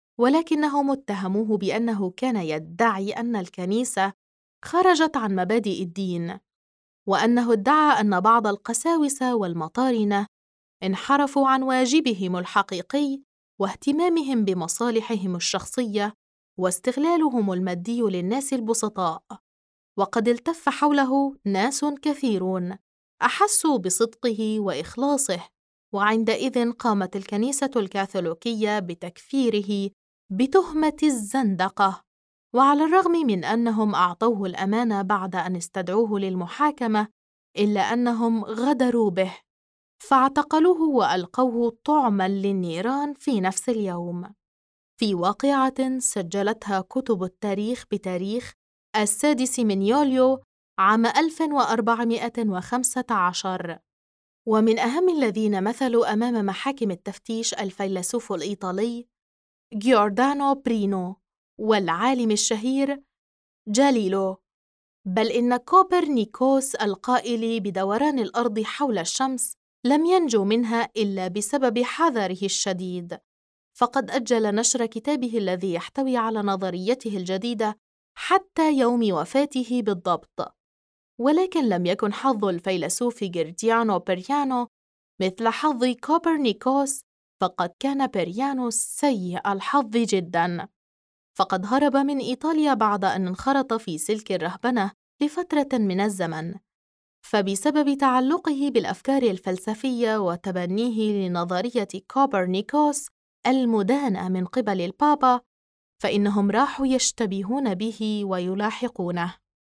S1: ولكنهم اتهموه بأنه كان يدعي أن الكنيسة خرجت عن مبادئ الدين، وأنه ادعى أن بعض القساوسة والمطارنة انحرفوا عن واجبهم الحقيقي واهتمامهم بمصالحهم الشخصية واستغلالهم المادي للناس البسطاء. وقد التف حوله ناس كثيرون أحسوا بصدقه وإخلاصه، وعندئذ قامت الكنيسة الكاثوليكية بتكفيره بتهمة الزندقة، وعلى الرغم من أنهم أعطوه الأمان بعد أن استدعوه للمحاكمة، إلا أنهم غدروا به فاعتقلوه وألقوه طعماً للنيران في نفس اليوم، في واقعة سجلتها كتب التاريخ بتاريخ 6 من يوليو عام 1415. ومن أهم الذين مثلوا أمام محاكم التفتيش الفيلسوف الإيطالي جيوردانو برينو والعالم الشهير جاليلو، بل إن كوبرنيكوس القائل بدوران الأرض حول الشمس لم ينجو منها إلا بسبب حذره الشديد، فقد أجل نشر كتابه الذي يحتوي على نظريته الجديدة حتى يوم وفاته بالضبط. ولكن لم يكن حظ الفيلسوف جيرديانو بريانو مثل حظ كوبرنيكوس، فقد كان بريانو سيء الحظ جداً، فقد هرب من إيطاليا بعد أن انخرط في سلك الرهبنة لفترة من الزمن، فبسبب تعلقه بالأفكار الفلسفية وتبنيه لنظرية كوبرنيكوس المدانة من قبل البابا، فإنهم راحوا يشتبهون به ويلاحقونه،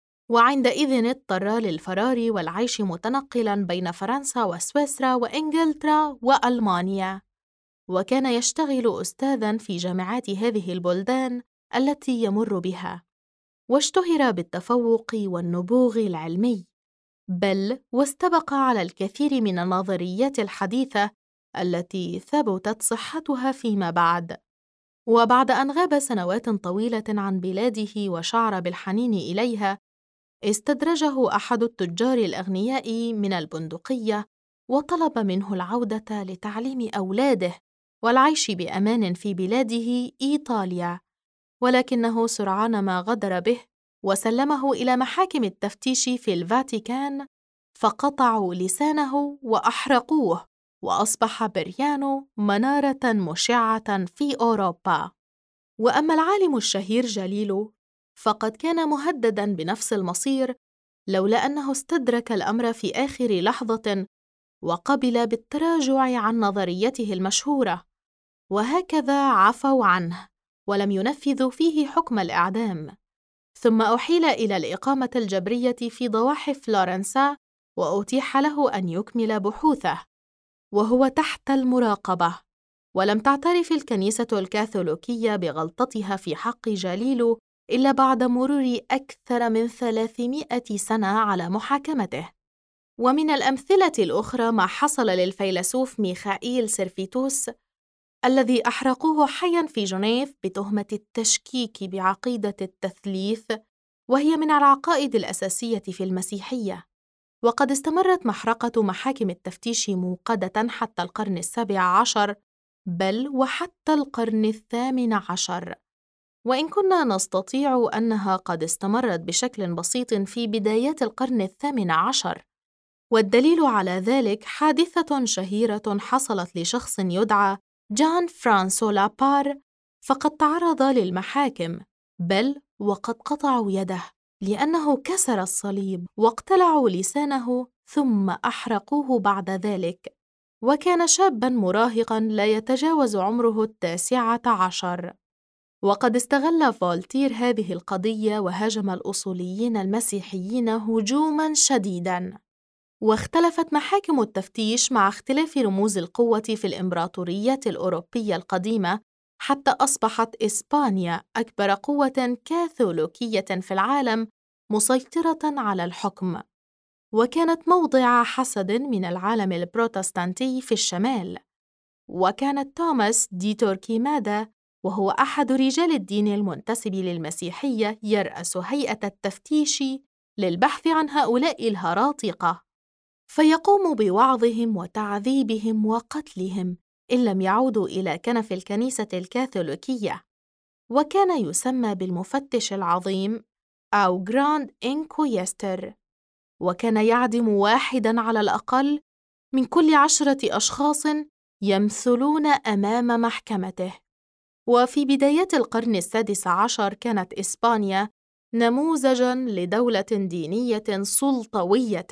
S1: وعندئذ اضطر للفرار والعيش متنقلاً بين فرنسا وسويسرا وإنجلترا وألمانيا، وكان يشتغل أستاذاً في جامعات هذه البلدان التي يمر بها، واشتهر بالتفوق والنبوغ العلمي، بل واستبق على الكثير من النظريات الحديثة التي ثبتت صحتها فيما بعد. وبعد أن غاب سنوات طويلة عن بلاده وشعر بالحنين إليها، استدرجه أحد التجار الأغنياء من البندقية وطلب منه العودة لتعليم أولاده والعيش بأمان في بلاده إيطاليا، ولكنه سرعان ما غدر به وسلمه إلى محاكم التفتيش في الفاتيكان، فقطعوا لسانه وأحرقوه، وأصبح بريانو منارة مشعة في أوروبا. وأما العالم الشهير جاليلو فقد كان مهدداً بنفس المصير لولا أنه استدرك الأمر في آخر لحظة وقبل بالتراجع عن نظريته المشهورة، وهكذا عفوا عنه ولم ينفذوا فيه حكم الإعدام، ثم أحيل إلى الإقامة الجبرية في ضواحي فلورنسا وأتيح له أن يكمل بحوثه وهو تحت المراقبة. ولم تعترف الكنيسة الكاثوليكية بغلطتها في حق جاليلو إلا بعد مرور أكثر من 300 سنة على محاكمته. ومن الأمثلة الأخرى ما حصل للفيلسوف ميخائيل سيرفيتوس الذي أحرقوه حياً في جنيف بتهمة التشكيك بعقيدة التثليث، وهي من العقائد الأساسية في المسيحية، وقد استمرت محرقة محاكم التفتيش موقدة حتى القرن ال17، بل وحتى القرن ال18، وإن كنا نستطيع أنها قد استمرت بشكل بسيط في بدايات القرن ال18. والدليل على ذلك حادثة شهيرة حصلت لشخص يدعى جان فرانسوا لابار، فقد تعرض للمحاكم، بل وقد قطعوا يده لأنه كسر الصليب واقتلعوا لسانه ثم أحرقوه بعد ذلك، وكان شاباً مراهقاً لا يتجاوز عمره 19. وقد استغل فولتير هذه القضية وهاجم الأصوليين المسيحيين هجوماً شديداً. واختلفت محاكم التفتيش مع اختلاف رموز القوة في الإمبراطوريات الأوروبية القديمة، حتى أصبحت إسبانيا أكبر قوة كاثوليكية في العالم مسيطرة على الحكم، وكانت موضع حسد من العالم البروتستانتي في الشمال. وكانت توماس دي توركيمادا، وهو أحد رجال الدين المنتسب للمسيحية، يرأس هيئة التفتيش للبحث عن هؤلاء الهراطقة، فيقوم بوعظهم وتعذيبهم وقتلهم إن لم يعودوا إلى كنف الكنيسة الكاثوليكية. وكان يسمى بالمفتش العظيم أو جراند إنكويستر، وكان يعدم واحداً على الأقل من كل 10 أشخاص يمثلون أمام محكمته. وفي بدايات القرن ال16 كانت إسبانيا نموذجاً لدولة دينية سلطوية،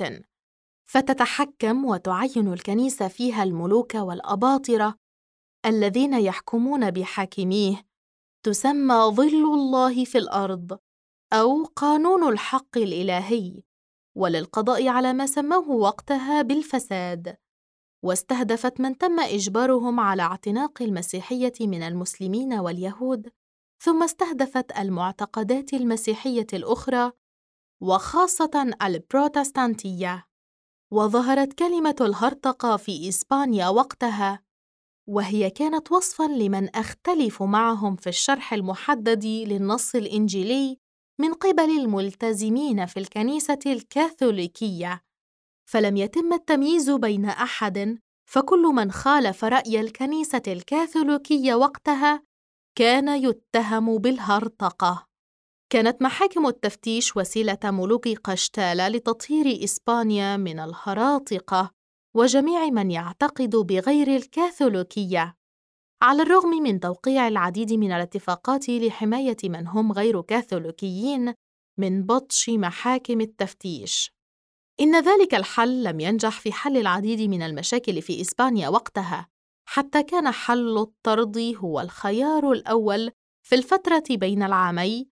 S1: فتتحكم وتعين الكنيسة فيها الملوك والأباطرة الذين يحكمون بحاكميه، تسمى ظل الله في الأرض أو قانون الحق الإلهي، وللقضاء على ما سموه وقتها بالفساد. واستهدفت من تم إجبارهم على اعتناق المسيحية من المسلمين واليهود، ثم استهدفت المعتقدات المسيحية الأخرى وخاصة البروتستانتية. وظهرت كلمة الهرطقة في إسبانيا وقتها، وهي كانت وصفاً لمن أختلف معهم في الشرح المحدد للنص الإنجيلي من قبل الملتزمين في الكنيسة الكاثوليكية، فلم يتم التمييز بين أحد، فكل من خالف رأي الكنيسة الكاثوليكية وقتها كان يتهم بالهرطقة. كانت محاكم التفتيش وسيلة ملوك قشتالة لتطهير إسبانيا من الهراطقة وجميع من يعتقد بغير الكاثوليكية، على الرغم من توقيع العديد من الاتفاقات لحماية من هم غير كاثوليكيين من بطش محاكم التفتيش. إن ذلك الحل لم ينجح في حل العديد من المشاكل في إسبانيا وقتها، حتى كان حل الطرد هو الخيار الأول في الفترة بين العامي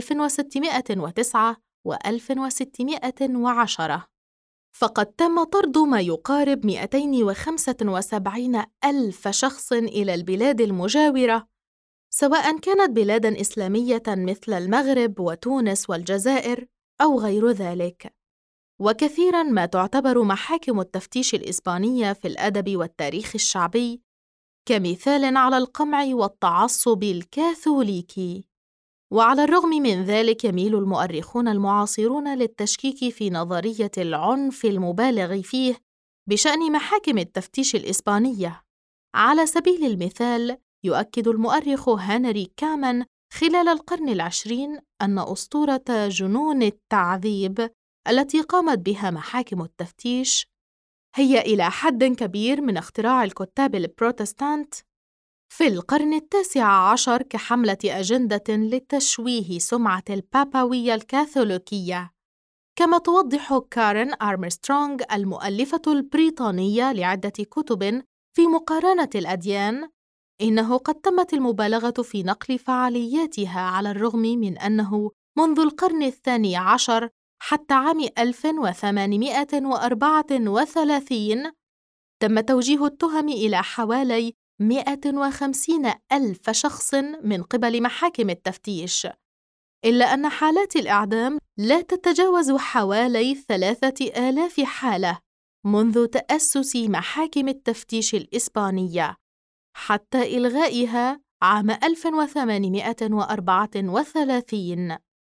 S1: 1609 و 1610. فقد تم طرد ما يقارب 275 ألف شخص إلى البلاد المجاورة، سواء كانت بلاداً إسلامية مثل المغرب وتونس والجزائر أو غير ذلك. وكثيراً ما تعتبر محاكم التفتيش الإسبانية في الأدب والتاريخ الشعبي كمثال على القمع والتعصب الكاثوليكي. وعلى الرغم من ذلك يميل المؤرخون المعاصرون للتشكيك في نظرية العنف المبالغ فيه بشأن محاكم التفتيش الإسبانية. على سبيل المثال، يؤكد المؤرخ هنري كامان خلال القرن العشرين أن أسطورة جنون التعذيب التي قامت بها محاكم التفتيش هي إلى حد كبير من اختراع الكتاب البروتستانت في القرن ال19 كحملة أجندة لتشويه سمعة البابوية الكاثوليكية. كما توضح كارين أرمسترونغ المؤلفة البريطانية لعدة كتب في مقارنة الأديان، إنه قد تمت المبالغة في نقل فعالياتها، على الرغم من أنه منذ القرن ال12 حتى عام 1834 تم توجيه التهم إلى حوالي 150 ألف شخص من قبل محاكم التفتيش، إلا أن حالات الإعدام لا تتجاوز حوالي 3000 حالة منذ تأسس محاكم التفتيش الإسبانية حتى إلغائها عام 1834.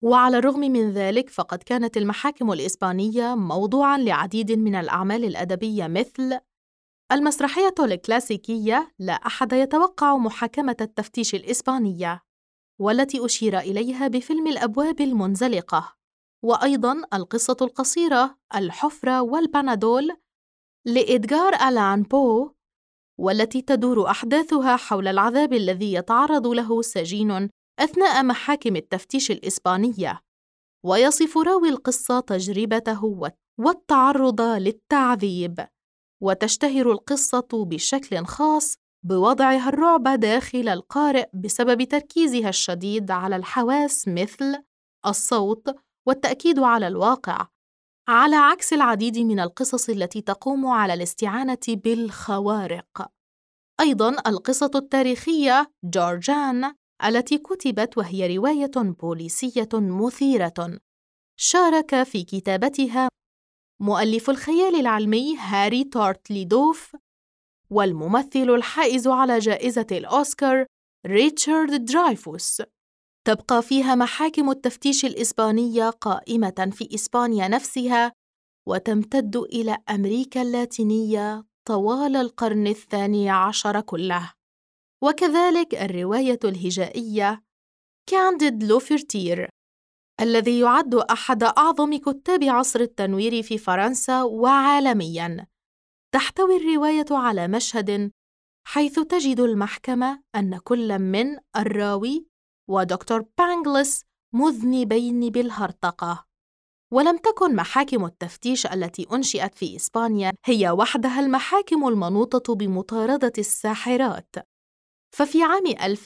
S1: وعلى الرغم من ذلك فقد كانت المحاكم الإسبانية موضوعاً لعديد من الأعمال الأدبية مثل المسرحية الكلاسيكية لا أحد يتوقع محاكمة التفتيش الإسبانية، والتي أشير إليها بفيلم الأبواب المنزلقة، وأيضاً القصة القصيرة الحفرة والبنادول لإدغار ألان بو، والتي تدور أحداثها حول العذاب الذي يتعرض له سجين أثناء محاكم التفتيش الإسبانية، ويصف راوي القصة تجربته والتعرض للتعذيب. وتشتهر القصة بشكل خاص بوضعها الرعب داخل القارئ بسبب تركيزها الشديد على الحواس مثل الصوت والتأكيد على الواقع، على عكس العديد من القصص التي تقوم على الاستعانة بالخوارق. أيضاً القصة التاريخية جورجان التي كتبت وهي رواية بوليسية مثيرة، شارك في كتابتها مؤلف الخيال العلمي هاري تورتليدوف والممثل الحائز على جائزة الأوسكار ريتشارد درايفوس. تبقى فيها محاكم التفتيش الإسبانية قائمة في إسبانيا نفسها، وتمتد إلى أمريكا اللاتينية طوال القرن الثاني عشر كله. وكذلك الرواية الهجائية كانديد لوفرتير الذي يعد أحد أعظم كتاب عصر التنوير في فرنسا وعالمياً. تحتوي الرواية على مشهد حيث تجد المحكمة أن كل من الراوي ودكتور بانغلس مذنبين بالهرطقة. ولم تكن محاكم التفتيش التي أنشئت في إسبانيا هي وحدها المحاكم المنوطة بمطاردة الساحرات، ففي عام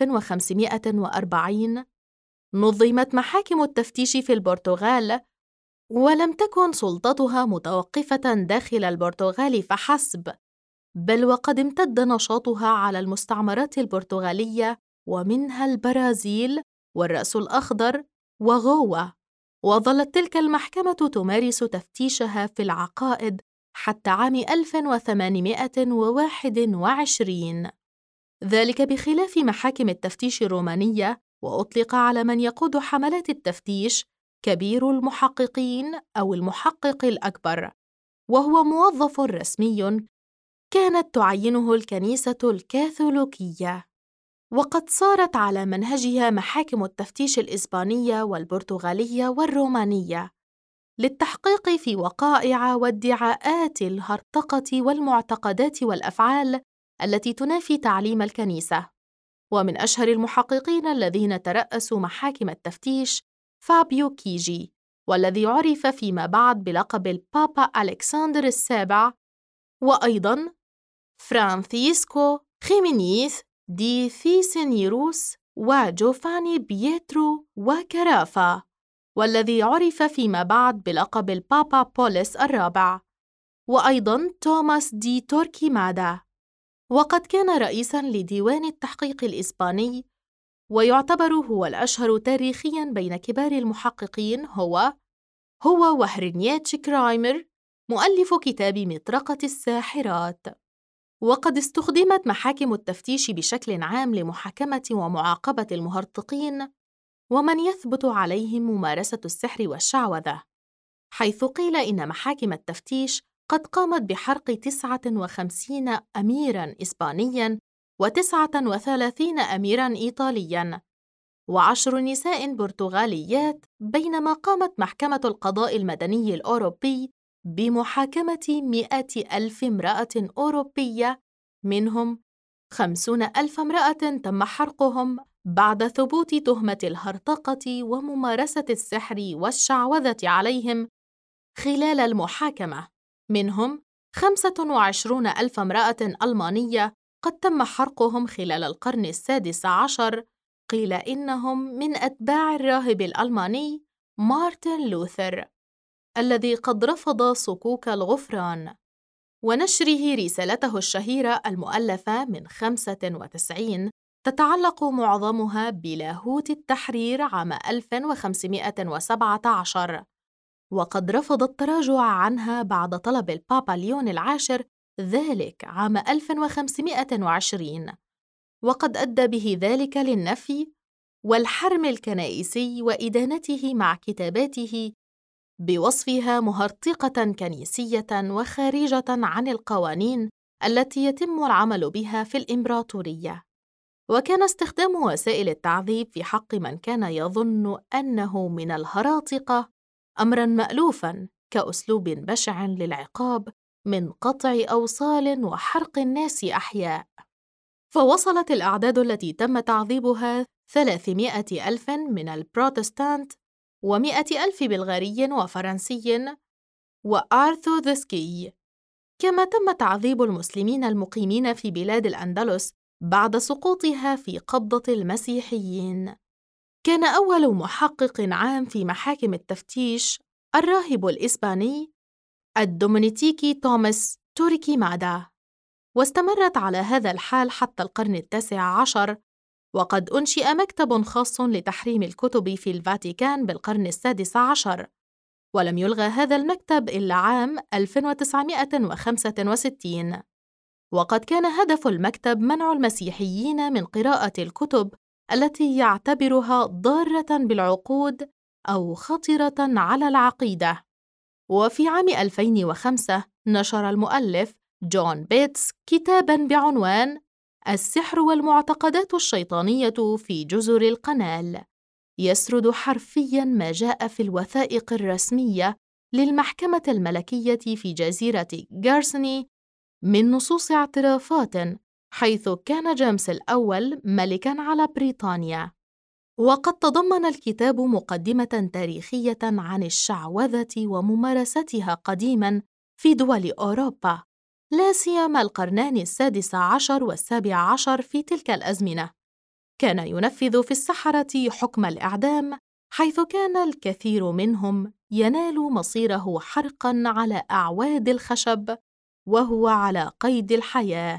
S1: 1540 نظمت محاكم التفتيش في البرتغال، ولم تكن سلطتها متوقفة داخل البرتغال فحسب، بل وقد امتد نشاطها على المستعمرات البرتغالية ومنها البرازيل والرأس الأخضر وغوا. وظلت تلك المحكمة تمارس تفتيشها في العقائد حتى عام 1821، ذلك بخلاف محاكم التفتيش الرومانية. وأطلق على من يقود حملات التفتيش كبير المحققين أو المحقق الأكبر، وهو موظف رسمي كانت تعينه الكنيسة الكاثوليكية. وقد صارت على منهجها محاكم التفتيش الإسبانية والبرتغالية والرومانية للتحقيق في وقائع وادعاءات الهرطقة والمعتقدات والأفعال التي تنافي تعليم الكنيسة. ومن أشهر المحققين الذين ترأسوا محاكم التفتيش فابيو كيجي، والذي عرف فيما بعد بلقب البابا ألكسندر السابع، وأيضاً فرانسيسكو خيمينيز دي ثيسينيروس وجوفاني بيترو وكرافا، والذي عرف فيما بعد بلقب البابا بولس الرابع، وأيضاً توماس دي توركيمادا. وقد كان رئيساً لديوان التحقيق الإسباني، ويعتبر هو الأشهر تاريخياً بين كبار المحققين. هو وهرنياتش كرايمر مؤلف كتاب مطرقة الساحرات. وقد استخدمت محاكم التفتيش بشكل عام لمحاكمة ومعاقبة المهرطقين ومن يثبت عليهم ممارسة السحر والشعوذة، حيث قيل إن محاكم التفتيش قد قامت بحرق 59 أميراً إسبانياً و39 أميراً إيطالياً و10 نساء برتغاليات، بينما قامت محكمة القضاء المدني الأوروبي بمحاكمة 100,000 امرأة أوروبية، منهم 50,000 امرأة تم حرقهم بعد ثبوت تهمة الهرطقة وممارسة السحر والشعوذة عليهم خلال المحاكمة، منهم 25,000 امرأة ألمانية قد تم حرقهم خلال القرن السادس عشر، قيل إنهم من أتباع الراهب الألماني مارتن لوثر الذي قد رفض صكوك الغفران ونشره رسالته الشهيرة المؤلفة من 95 تتعلق معظمها بلاهوت التحرير عام 1517، وقد رفض التراجع عنها بعد طلب البابا ليون العاشر ذلك عام 1520، وقد أدى به ذلك للنفي والحرم الكنائسي وإدانته مع كتاباته بوصفها مهرطقة كنيسية وخارجة عن القوانين التي يتم العمل بها في الإمبراطورية. وكان استخدام وسائل التعذيب في حق من كان يظن أنه من الهراطقة أمراً مألوفاً كأسلوب بشع للعقاب من قطع أوصال وحرق الناس أحياء. فوصلت الأعداد التي تم تعذيبها 300,000 من البروتستانت و100,000 بلغاري وفرنسي وأرثوذكسي. كما تم تعذيب المسلمين المقيمين في بلاد الأندلس بعد سقوطها في قبضة المسيحيين. كان أول محقق عام في محاكم التفتيش الراهب الإسباني الدومينيكي توماس توركيمادا، واستمرت على هذا الحال حتى القرن التاسع عشر، وقد أنشئ مكتب خاص لتحريم الكتب في الفاتيكان بالقرن السادس عشر، ولم يلغى هذا المكتب إلا عام 1965. وقد كان هدف المكتب منع المسيحيين من قراءة الكتب التي يعتبرها ضارة بالعقود أو خطرة على العقيدة. وفي عام 2005 نشر المؤلف جون بيتس كتاباً بعنوان السحر والمعتقدات الشيطانية في جزر القنال، يسرد حرفياً ما جاء في الوثائق الرسمية للمحكمة الملكية في جزيرة غارسني من نصوص اعترافات، حيث كان جيمس الأول ملكاً على بريطانيا. وقد تضمن الكتاب مقدمة تاريخية عن الشعوذة وممارستها قديماً في دول أوروبا، لا سيما القرنان السادس عشر والسابع عشر. في تلك الأزمنة كان ينفذ في السحرة حكم الإعدام، حيث كان الكثير منهم ينال مصيره حرقاً على أعواد الخشب وهو على قيد الحياة.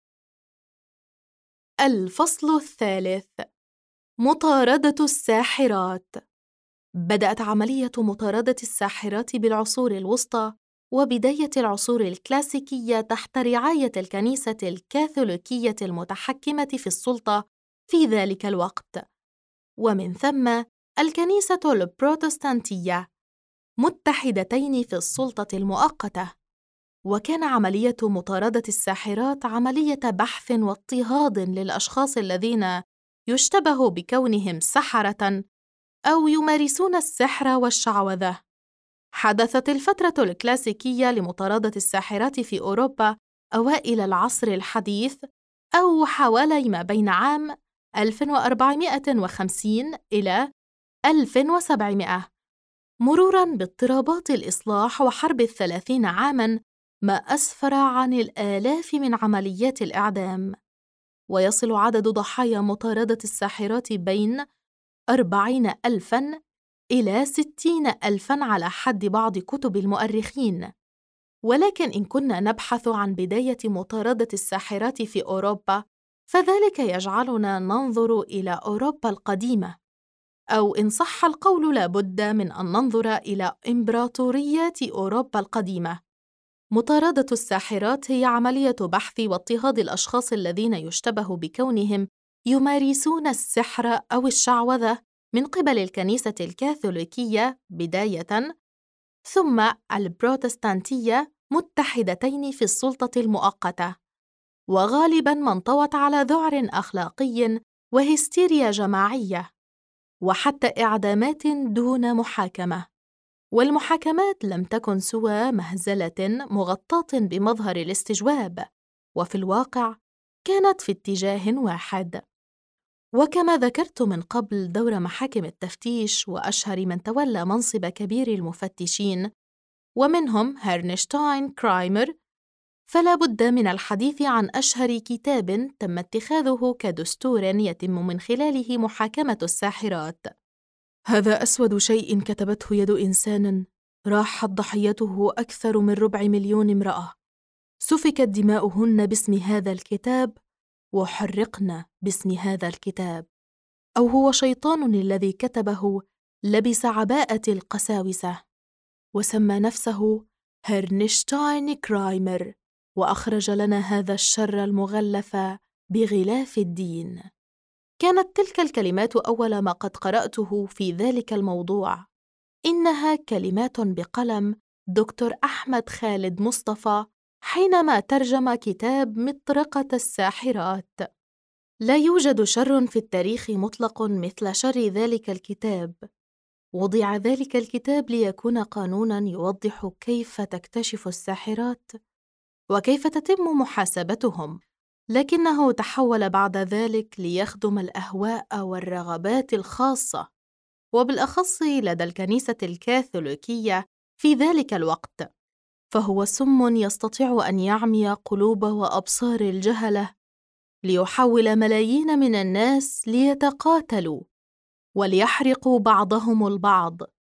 S1: الفصل الثالث: مطاردة الساحرات. بدأت عملية مطاردة الساحرات بالعصور الوسطى وبداية العصور الكلاسيكية تحت رعاية الكنيسة الكاثوليكية المتحكمة في السلطة في ذلك الوقت، ومن ثم الكنيسة البروتستانتية، متحدتين في السلطة المؤقتة. وكان عملية مطاردة الساحرات عملية بحث واضطهاد للأشخاص الذين يشتبه بكونهم سحرة أو يمارسون السحر والشعوذة. حدثت الفترة الكلاسيكية لمطاردة الساحرات في أوروبا أوائل العصر الحديث، أو حوالي ما بين عام 1450 إلى 1700، مروراً باضطرابات الإصلاح وحرب 30 عاماً، ما أسفر عن الآلاف من عمليات الإعدام. ويصل عدد ضحايا مطاردة الساحرات بين 40,000 إلى 60,000 على حد بعض كتب المؤرخين. ولكن إن كنا نبحث عن بداية مطاردة الساحرات في أوروبا، فذلك يجعلنا ننظر إلى أوروبا القديمة، أو إن صح القول لابد من أن ننظر إلى إمبراطوريات أوروبا القديمة. مطاردة الساحرات هي عملية بحث واضطهاد الأشخاص الذين يشتبه بكونهم يمارسون السحر أو الشعوذة من قبل الكنيسة الكاثوليكية بداية، ثم البروتستانتية، متحدتين في السلطة المؤقتة، وغالباً ما انطوت على ذعر أخلاقي وهستيريا جماعية، وحتى إعدامات دون محاكمة. والمحاكمات لم تكن سوى مهزلة مغطاة بمظهر الاستجواب، وفي الواقع كانت في اتجاه واحد. وكما ذكرت من قبل دور محاكم التفتيش وأشهر من تولى منصب كبير المفتشين ومنهم هرنشتاين كرايمر، فلا بد من الحديث عن أشهر كتاب تم اتخاذه كدستور يتم من خلاله محاكمة الساحرات. هذا أسود شيء كتبته يد إنسان راحت ضحيته أكثر من 250,000 امرأة، سفكت دماؤهن باسم هذا الكتاب وحرقن باسم هذا الكتاب. أو هو شيطان الذي كتبه لبس عباءة القساوسة وسمى نفسه هرنشتاين كرايمر، وأخرج لنا هذا الشر المغلف بغلاف الدين. كانت تلك الكلمات أول ما قد قرأته في ذلك الموضوع. إنها كلمات بقلم دكتور أحمد خالد مصطفى حينما ترجم كتاب مطرقة الساحرات. لا يوجد شر في التاريخ مطلق مثل شر ذلك الكتاب. وضع ذلك الكتاب ليكون قانوناً يوضح كيف تكتشف الساحرات وكيف تتم محاسبتهم، لكنه تحول بعد ذلك ليخدم الأهواء والرغبات الخاصة، وبالأخص لدى الكنيسة الكاثوليكية في ذلك الوقت، فهو سم يستطيع أن يعمي قلوب وأبصار الجهلة ليحول ملايين من الناس ليتقاتلوا وليحرقوا بعضهم البعض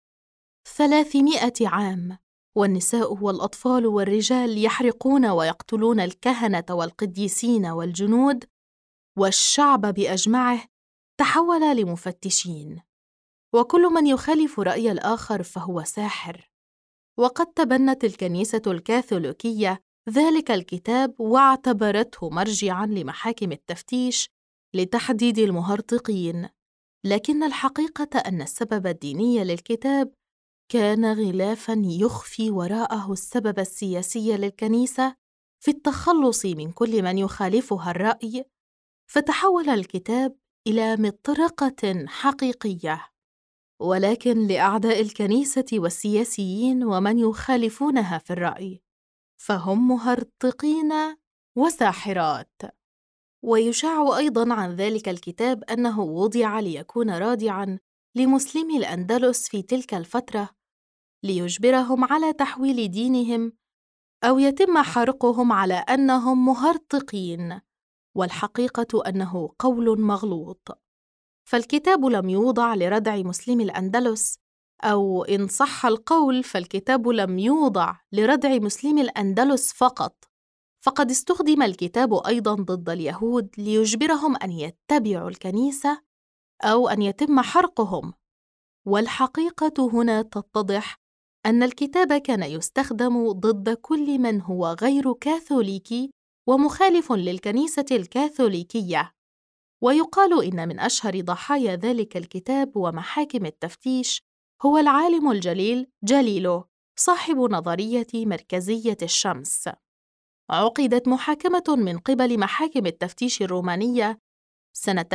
S1: 300 عام، والنساء والأطفال والرجال يحرقون ويقتلون الكهنة والقديسين والجنود، والشعب بأجمعه تحول لمفتشين، وكل من يخالف رأي الآخر فهو ساحر. وقد تبنت الكنيسة الكاثوليكية ذلك الكتاب واعتبرته مرجعاً لمحاكم التفتيش لتحديد المهرطقين، لكن الحقيقة أن السبب الديني للكتاب كان غلافاً يخفي وراءه السبب السياسي للكنيسة في التخلص من كل من يخالفها الرأي، فتحول الكتاب إلى مطرقة حقيقية، ولكن لأعداء الكنيسة والسياسيين ومن يخالفونها في الرأي، فهم مهرطقين وساحرات. ويشاع أيضاً عن ذلك الكتاب أنه وضع ليكون رادعاً لمسلمي الأندلس في تلك الفترة ليجبرهم على تحويل دينهم أو يتم حرقهم على أنهم مهرطقين، والحقيقة أنه قول مغلوط. فالكتاب لم يوضع لردع مسلمي الأندلس، أو إن صح القول فالكتاب لم يوضع لردع مسلمي الأندلس فقط، فقد استخدم الكتاب أيضاً ضد اليهود ليجبرهم أن يتبعوا الكنيسة أو أن يتم حرقهم. والحقيقة هنا تتضح أن الكتاب كان يستخدم ضد كل من هو غير كاثوليكي ومخالف للكنيسة الكاثوليكية. ويقال إن من أشهر ضحايا ذلك الكتاب ومحاكم التفتيش هو العالم الجليل جاليليو صاحب نظرية مركزية الشمس. عقدت محاكمة من قبل محاكم التفتيش الرومانية سنة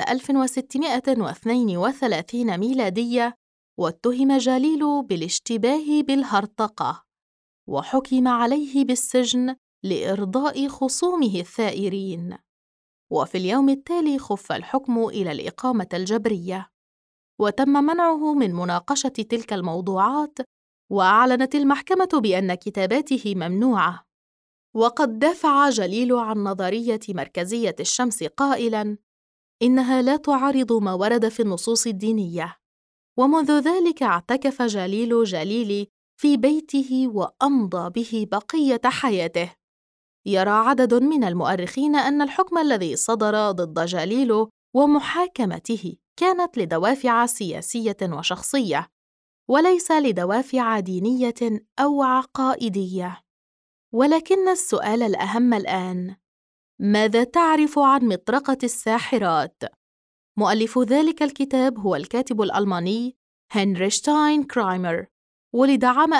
S1: 1632 ميلادية، واتهم جاليليو بالاشتباه بالهرطقة، وحكم عليه بالسجن لإرضاء خصومه الثائرين. وفي اليوم التالي خف الحكم إلى الإقامة الجبرية، وتم منعه من مناقشة تلك الموضوعات، وأعلنت المحكمة بأن كتاباته ممنوعة. وقد دافع جاليليو عن نظرية مركزية الشمس قائلاً: إنها لا تعارض ما ورد في النصوص الدينية. ومنذ ذلك اعتكف جاليليو جاليلي في بيته وأمضى به بقية حياته. يرى عدد من المؤرخين أن الحكم الذي صدر ضد جاليليو ومحاكمته كانت لدوافع سياسية وشخصية، وليس لدوافع دينية أو عقائدية. ولكن السؤال الأهم الآن: ماذا تعرف عن مطرقة الساحرات؟ مؤلف ذلك الكتاب هو الكاتب الألماني هنري كرايمر، ولد عام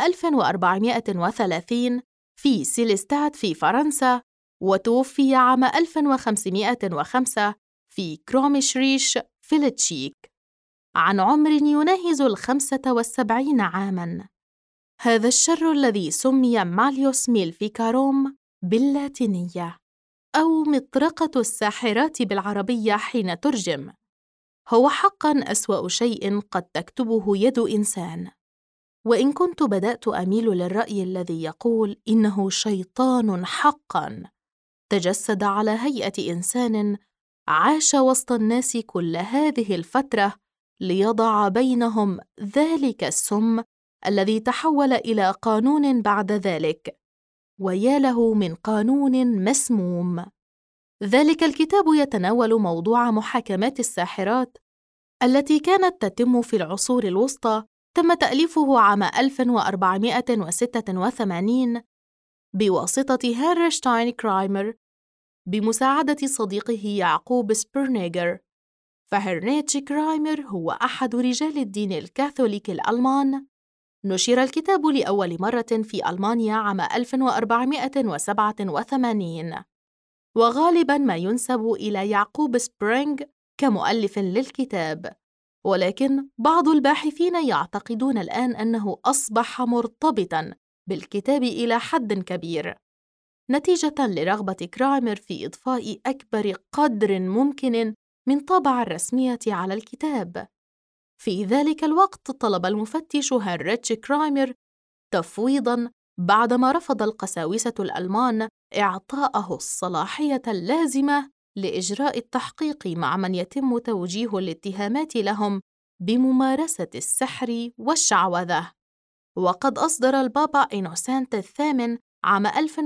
S1: 1430 في سيلستاد في فرنسا، وتوفي عام 1505 في كروميشريش في التشيك عن عمر يناهز 75 عاماً. هذا الشر الذي سمي ماليوس ميلفيكاروم باللاتينية، أو مطرقة الساحرات بالعربية حين ترجم، هو حقاً أسوأ شيء قد تكتبه يد إنسان. وإن كنت بدأت أميل للرأي الذي يقول إنه شيطان حقاً تجسد على هيئة إنسان عاش وسط الناس كل هذه الفترة ليضع بينهم ذلك السم الذي تحول إلى قانون بعد ذلك، ويا له من قانون مسموم. ذلك الكتاب يتناول موضوع محاكمات الساحرات التي كانت تتم في العصور الوسطى. تم تأليفه عام 1486 بواسطة هنري كرايمر بمساعدة صديقه يعقوب سبرنيغر فهرنيتش كرايمر هو أحد رجال الدين الكاثوليكي الألمان. نشر الكتاب لأول مرة في ألمانيا عام 1487، وغالباً ما ينسب إلى يعقوب سبرينغ كمؤلف للكتاب، ولكن بعض الباحثين يعتقدون الآن أنه أصبح مرتبطاً بالكتاب إلى حد كبير، نتيجة لرغبة كرايمر في إضفاء أكبر قدر ممكن من طابع الرسمية على الكتاب. في ذلك الوقت طلب المفتش هنريتش كرايمر تفويضاً بعدما رفض القساوسة الألمان إعطاءه الصلاحية اللازمة لإجراء التحقيق مع من يتم توجيه الاتهامات لهم بممارسة السحر والشعوذة. وقد أصدر البابا إنوسنت الثامن عام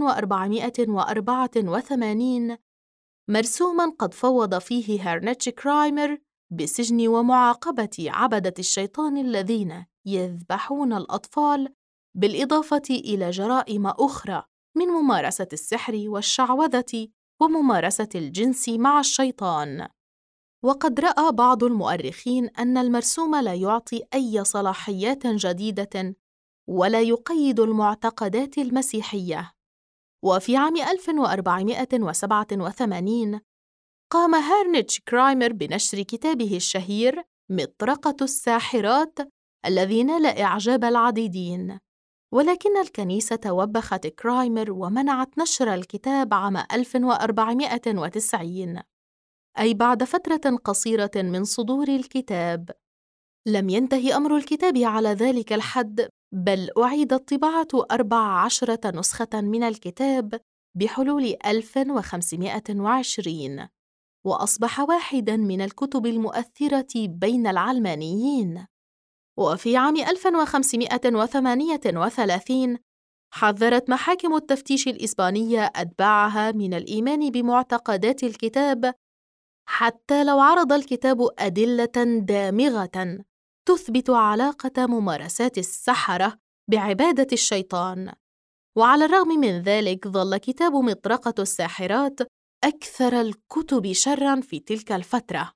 S1: 1484 مرسوماً قد فوض فيه هرنيتش كرايمر بسجن ومعاقبة عبدة الشيطان الذين يذبحون الأطفال، بالإضافة إلى جرائم أخرى من ممارسة السحر والشعوذة وممارسة الجنس مع الشيطان. وقد رأى بعض المؤرخين أن المرسوم لا يعطي أي صلاحيات جديدة ولا يقيد المعتقدات المسيحية. وفي عام 1487 قام هرنيتش كرايمر بنشر كتابه الشهير مطرقة الساحرات، الذي نال إعجاب العديدين، ولكن الكنيسة وبخت كرايمر ومنعت نشر الكتاب عام 1490، أي بعد فترة قصيرة من صدور الكتاب. لم ينتهي أمر الكتاب على ذلك الحد، بل أعيدت طباعة 14 نسخة من الكتاب بحلول 1520، وأصبح واحداً من الكتب المؤثرة بين العلمانيين. وفي عام 1538 حذرت محاكم التفتيش الإسبانية أتباعها من الإيمان بمعتقدات الكتاب، حتى لو عرض الكتاب أدلة دامغة تثبت علاقة ممارسات السحرة بعبادة الشيطان. وعلى الرغم من ذلك ظل كتاب مطرقة الساحرات أكثر الكتب شراً في تلك الفترة،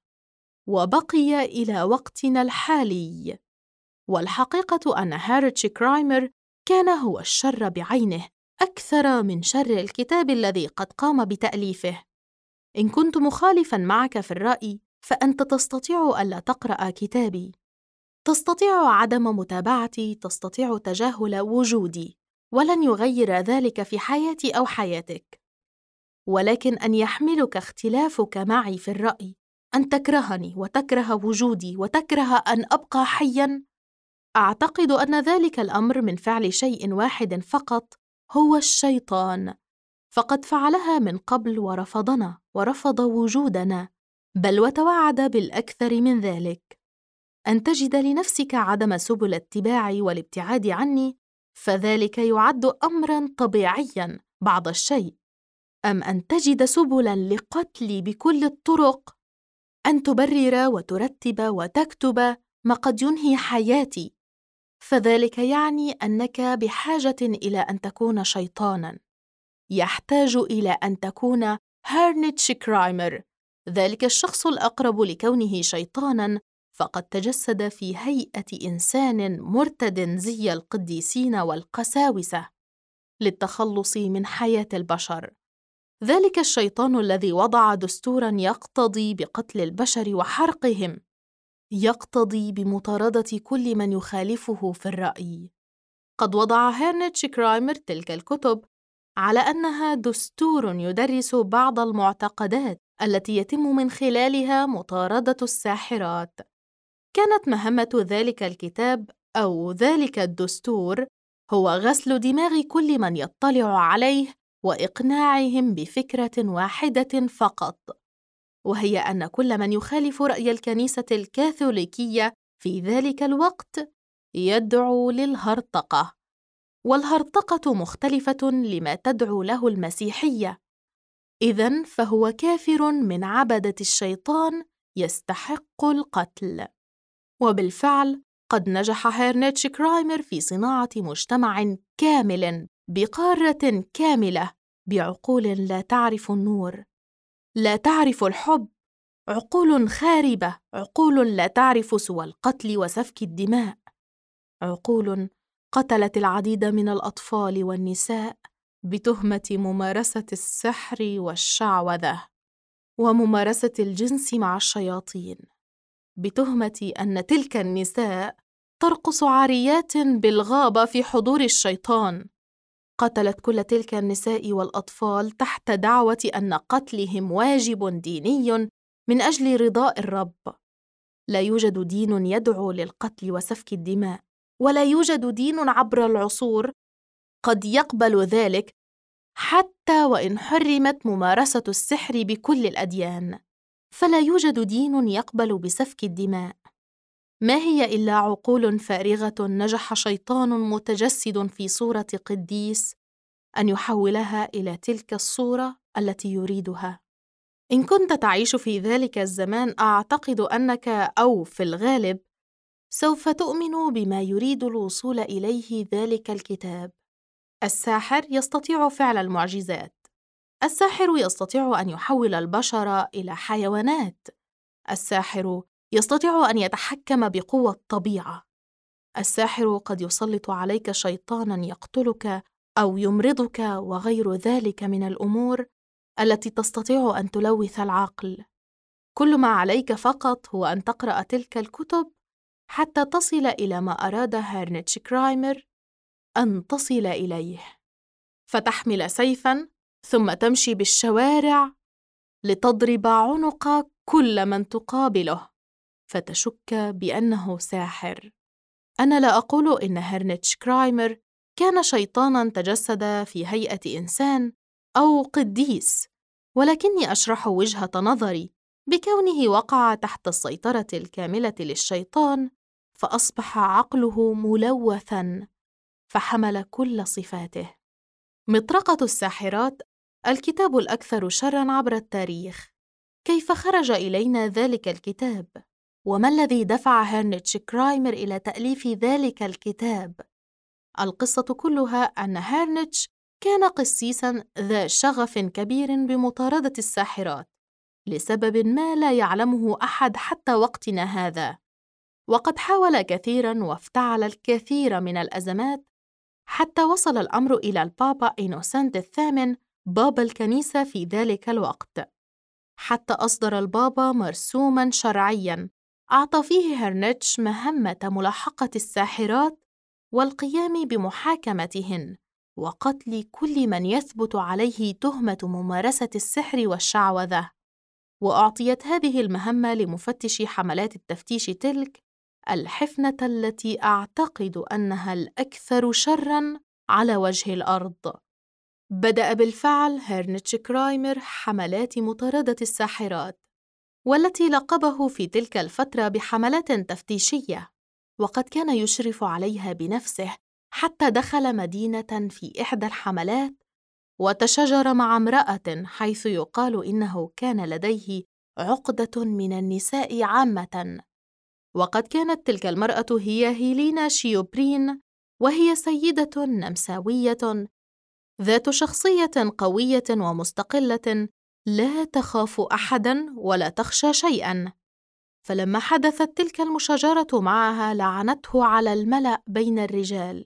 S1: وبقي إلى وقتنا الحالي. والحقيقة أن هنريتش كرايمر كان هو الشر بعينه أكثر من شر الكتاب الذي قد قام بتأليفه. إن كنت مخالفاً معك في الرأي، فأنت تستطيع ألا تقرأ كتابي، تستطيع عدم متابعتي، تستطيع تجاهل وجودي، ولن يغير ذلك في حياتي أو حياتك. ولكن أن يحملك اختلافك معي في الرأي أن تكرهني وتكره وجودي وتكره أن أبقى حياً، أعتقد أن ذلك الأمر من فعل شيء واحد فقط، هو الشيطان، فقد فعلها من قبل ورفضنا ورفض وجودنا، بل وتوعد بالأكثر من ذلك. أن تجد لنفسك عدم سبل اتباعي والابتعاد عني، فذلك يعد أمراً طبيعياً بعض الشيء، أم أن تجد سبلاً لقتلي بكل الطرق، أن تبرر وترتب وتكتب ما قد ينهي حياتي، فذلك يعني أنك بحاجة إلى أن تكون شيطاناً، يحتاج إلى أن تكون هنريتش كرايمر، ذلك الشخص الأقرب لكونه شيطاناً، فقد تجسد في هيئة إنسان مرتد زي القديسين والقساوسة للتخلص من حياة البشر. ذلك الشيطان الذي وضع دستوراً يقتضي بقتل البشر وحرقهم، يقتضي بمطاردة كل من يخالفه في الرأي. قد وضع هنريتش كرايمر تلك الكتب على أنها دستور يدرس بعض المعتقدات التي يتم من خلالها مطاردة الساحرات. كانت مهمة ذلك الكتاب أو ذلك الدستور هو غسل دماغ كل من يطلع عليه وإقناعهم بفكرة واحدة فقط، وهي أن كل من يخالف رأي الكنيسة الكاثوليكية في ذلك الوقت يدعو للهرطقة، والهرطقة مختلفة لما تدعو له المسيحية، إذن فهو كافر من عبدة الشيطان يستحق القتل. وبالفعل قد نجح هنريتش كرايمر في صناعة مجتمع كامل بقارة كاملة بعقول لا تعرف النور، لا تعرف الحب عقول خاربة، عقول لا تعرف سوى القتل وسفك الدماء، عقول قتلت العديد من الأطفال والنساء بتهمة ممارسة السحر والشعوذة وممارسة الجنس مع الشياطين، بتهمة أن تلك النساء ترقص عاريات بالغابة في حضور الشيطان. قتلت كل تلك النساء والأطفال تحت دعوة أن قتلهم واجب ديني من أجل رضاء الرب. لا يوجد دين يدعو للقتل وسفك الدماء، ولا يوجد دين عبر العصور قد يقبل ذلك، حتى وإن حرمت ممارسة السحر بكل الأديان، فلا يوجد دين يقبل بسفك الدماء. ما هي إلا عقول فارغة نجح شيطان متجسد في صورة قديس أن يحولها إلى تلك الصورة التي يريدها. إن كنت تعيش في ذلك الزمان، أعتقد أنك أو في الغالب سوف تؤمن بما يريد الوصول إليه ذلك الكتاب. الساحر يستطيع فعل المعجزات. الساحر يستطيع أن يحول البشر إلى حيوانات. الساحر يستطيع أن يتحكم بقوى الطبيعة. الساحر قد يسلط عليك شيطاناً يقتلك أو يمرضك وغير ذلك من الأمور التي تستطيع أن تلوث العقل. كل ما عليك فقط هو أن تقرأ تلك الكتب حتى تصل إلى ما أراد هيرنتش كرايمر أن تصل إليه، فتحمل سيفاً ثم تمشي بالشوارع لتضرب عنق كل من تقابله فتشك بأنه ساحر. أنا لا أقول إن هيرنتش كرايمر كان شيطاناً تجسد في هيئة إنسان أو قديس، ولكني أشرح وجهة نظري بكونه وقع تحت السيطرة الكاملة للشيطان، فأصبح عقله ملوثاً فحمل كل صفاته. مطرقة الساحرات، الكتاب الأكثر شراً عبر التاريخ. كيف خرج إلينا ذلك الكتاب؟ وما الذي دفع هيرنتش كرايمر إلى تأليف ذلك الكتاب؟ القصة كلها أن هيرنتش كان قسيساً ذا شغف كبير بمطاردة الساحرات لسبب ما لا يعلمه أحد حتى وقتنا هذا، وقد حاول كثيراً وافتعل الكثير من الأزمات حتى وصل الأمر إلى البابا إنوسنت الثامن بابا الكنيسة في ذلك الوقت، حتى أصدر البابا مرسوماً شرعياً أعطى فيه هيرنتش مهمة ملاحقة الساحرات والقيام بمحاكمتهن وقتل كل من يثبت عليه تهمة ممارسة السحر والشعوذة. وأعطيت هذه المهمة لمفتش حملات التفتيش تلك الحفنة التي أعتقد أنها الأكثر شراً على وجه الأرض. بدأ بالفعل هيرنتش كرايمر حملات مطاردة الساحرات، والتي لقبه في تلك الفترة بحملات تفتيشية، وقد كان يشرف عليها بنفسه، حتى دخل مدينة في إحدى الحملات وتشاجر مع امرأة حيث يقال إنه كان لديه عقدة من النساء عامة، وقد كانت تلك المرأة هي هيلينا شيوبرين، وهي سيدة نمساوية ذات شخصية قوية ومستقلة لا تخاف أحداً ولا تخشى شيئاً. فلما حدثت تلك المشاجرة معها لعنته على الملأ بين الرجال،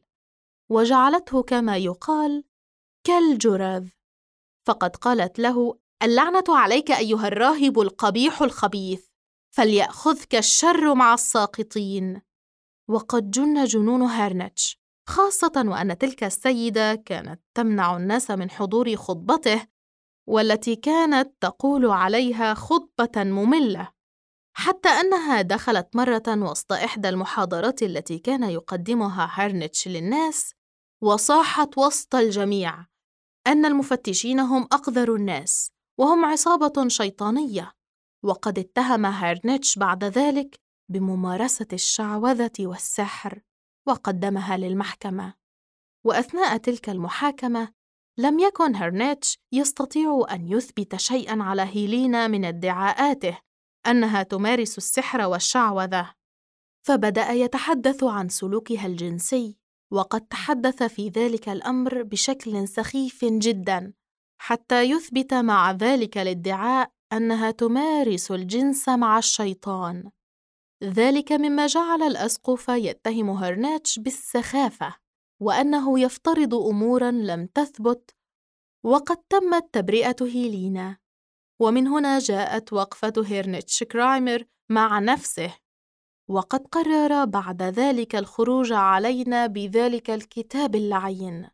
S1: وجعلته كما يقال كالجرذ، فقد قالت له: اللعنة عليك أيها الراهب القبيح الخبيث، فليأخذك الشر مع الساقطين. وقد جن جنون هيرنتش، خاصة وأن تلك السيدة كانت تمنع الناس من حضور خطبته، والتي كانت تقول عليها خطبة مملة، حتى أنها دخلت مرة وسط إحدى المحاضرات التي كان يقدمها هيرنتش للناس، وصاحت وسط الجميع أن المفتشين هم أقذر الناس وهم عصابة شيطانية، وقد اتهم هيرنتش بعد ذلك بممارسة الشعوذة والسحر وقدمها للمحكمة. وأثناء تلك المحاكمة لم يكن هيرنتش يستطيع أن يثبت شيئاً على هيلينا من ادعاءاته أنها تمارس السحر والشعوذة، فبدأ يتحدث عن سلوكها الجنسي، وقد تحدث في ذلك الأمر بشكل سخيف جداً حتى يثبت مع ذلك الادعاء أنها تمارس الجنس مع الشيطان. ذلك مما جعل الأسقف يتهم هرناتش بالسخافة وأنه يفترض أموراً لم تثبت، وقد تمت تبرئة هيلينا. ومن هنا جاءت وقفة هيرنتش كرايمر مع نفسه، وقد قرر بعد ذلك الخروج علينا بذلك الكتاب اللعين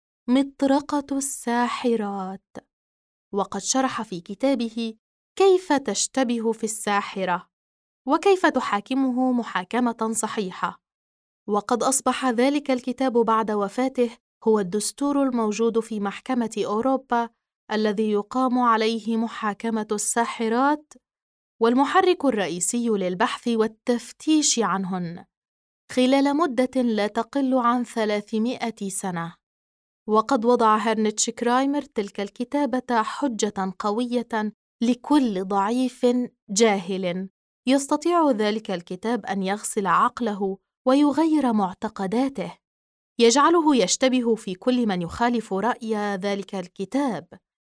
S1: مطرقة الساحرات. وقد شرح في كتابه كيف تشتبه في الساحرة وكيف تحاكمه محاكمة صحيحة. وقد أصبح ذلك الكتاب بعد وفاته هو الدستور الموجود في محكمة أوروبا الذي يقام عليه محاكمة الساحرات، والمحرك الرئيسي للبحث والتفتيش عنهن خلال مدة لا تقل عن 300 سنة. وقد وضع هرنتش كرايمر تلك الكتابة حجة قوية لكل ضعيف جاهل يستطيع ذلك الكتاب أن يغسل عقله ويغير معتقداته، يجعله يشتبه في كل من يخالف رأي ذلك الكتاب،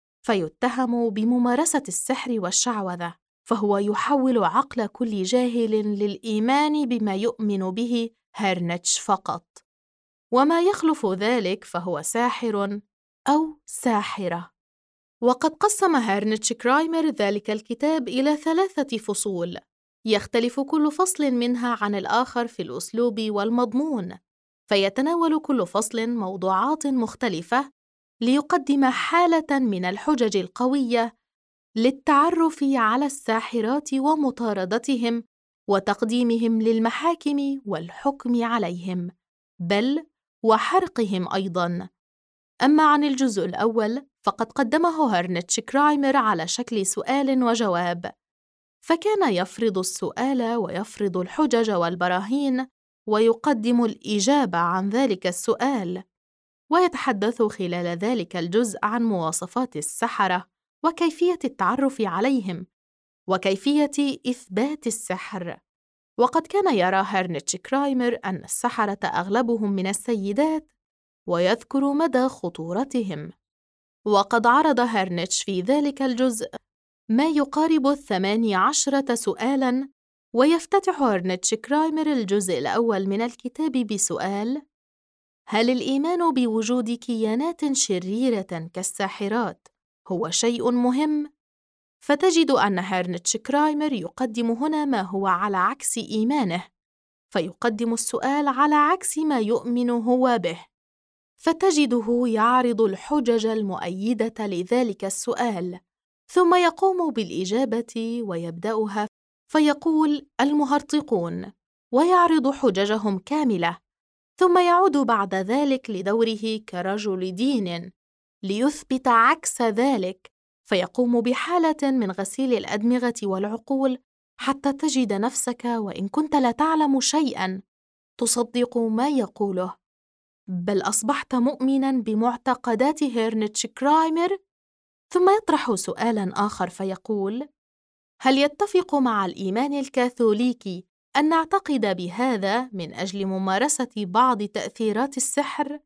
S1: فيتهم بممارسة السحر والشعوذة، فهو يحول عقل كل جاهل للإيمان بما يؤمن به هرنتش فقط، وما يخلف ذلك فهو ساحر أو ساحرة. وقد قسم هرنتش كرايمر ذلك الكتاب إلى 3 فصول، يختلف كل فصل منها عن الآخر في الأسلوب والمضمون، فيتناول كل فصل موضوعات مختلفة ليقدم حالة من الحجج القوية للتعرف على الساحرات ومطاردتهم وتقديمهم للمحاكم والحكم عليهم، بل وحرقهم أيضاً. أما عن الجزء الأول فقد قدمه هرنتش كرايمر على شكل سؤال وجواب، فكان يفرض السؤال ويفرض الحجج والبراهين ويقدم الإجابة عن ذلك السؤال، ويتحدث خلال ذلك الجزء عن مواصفات السحرة وكيفية التعرف عليهم وكيفية إثبات السحر. وقد كان يرى هرنتش كرايمر أن السحرة أغلبهم من السيدات، ويذكر مدى خطورتهم. وقد عرض هرنتش في ذلك الجزء ما يقارب 18 سؤالاً، ويفتتح هرنتش كرايمر الجزء الأول من الكتاب بسؤال: هل الإيمان بوجود كيانات شريرة كالساحرات هو شيء مهم؟ فتجد أن هرنتش كرايمر يقدم هنا ما هو على عكس إيمانه، فيقدم السؤال على عكس ما يؤمن هو به، فتجده يعرض الحجج المؤيدة لذلك السؤال، ثم يقوم بالإجابة ويبدأها، فيقول المهرطقون ويعرض حججهم كاملة، ثم يعود بعد ذلك لدوره كرجل دين ليثبت عكس ذلك، فيقوم بحالة من غسيل الأدمغة والعقول حتى تجد نفسك وإن كنت لا تعلم شيئاً تصدق ما يقوله، بل أصبحت مؤمناً بمعتقدات هرنتش كرايمر. ثم يطرح سؤالاً آخر فيقول: هل يتفق مع الإيمان الكاثوليكي أن نعتقد بهذا من أجل ممارسة بعض تأثيرات السحر؟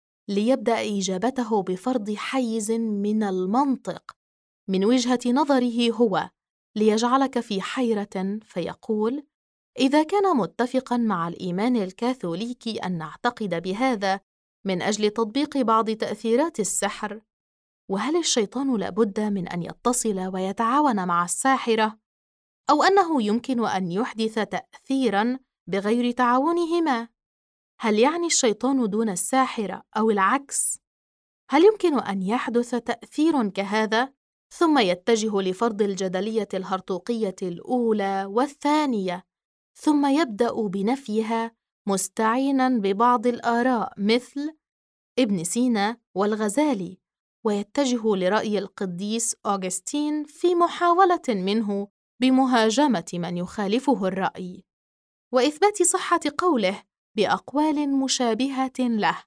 S1: ليبدأ إجابته بفرض حيز من المنطق من وجهة نظره هو، ليجعلك في حيرة، فيقول: إذا كان متفقاً مع الإيمان الكاثوليكي أن نعتقد بهذا من أجل تطبيق بعض تأثيرات السحر، وهل الشيطان لابد من أن يتصل ويتعاون مع الساحرة، أو أنه يمكن أن يحدث تأثيراً بغير تعاونهما؟ هل يعني الشيطان دون الساحرة أو العكس؟ هل يمكن أن يحدث تأثير كهذا؟ ثم يتجه لفرض الجدلية الهرطوقية الأولى والثانية، ثم يبدأ بنفيها مستعيناً ببعض الآراء مثل ابن سينا والغزالي، ويتجه لرأي القديس أوغسطين في محاولة منه بمهاجمة من يخالفه الرأي، وإثبات صحة قوله بأقوال مشابهة له،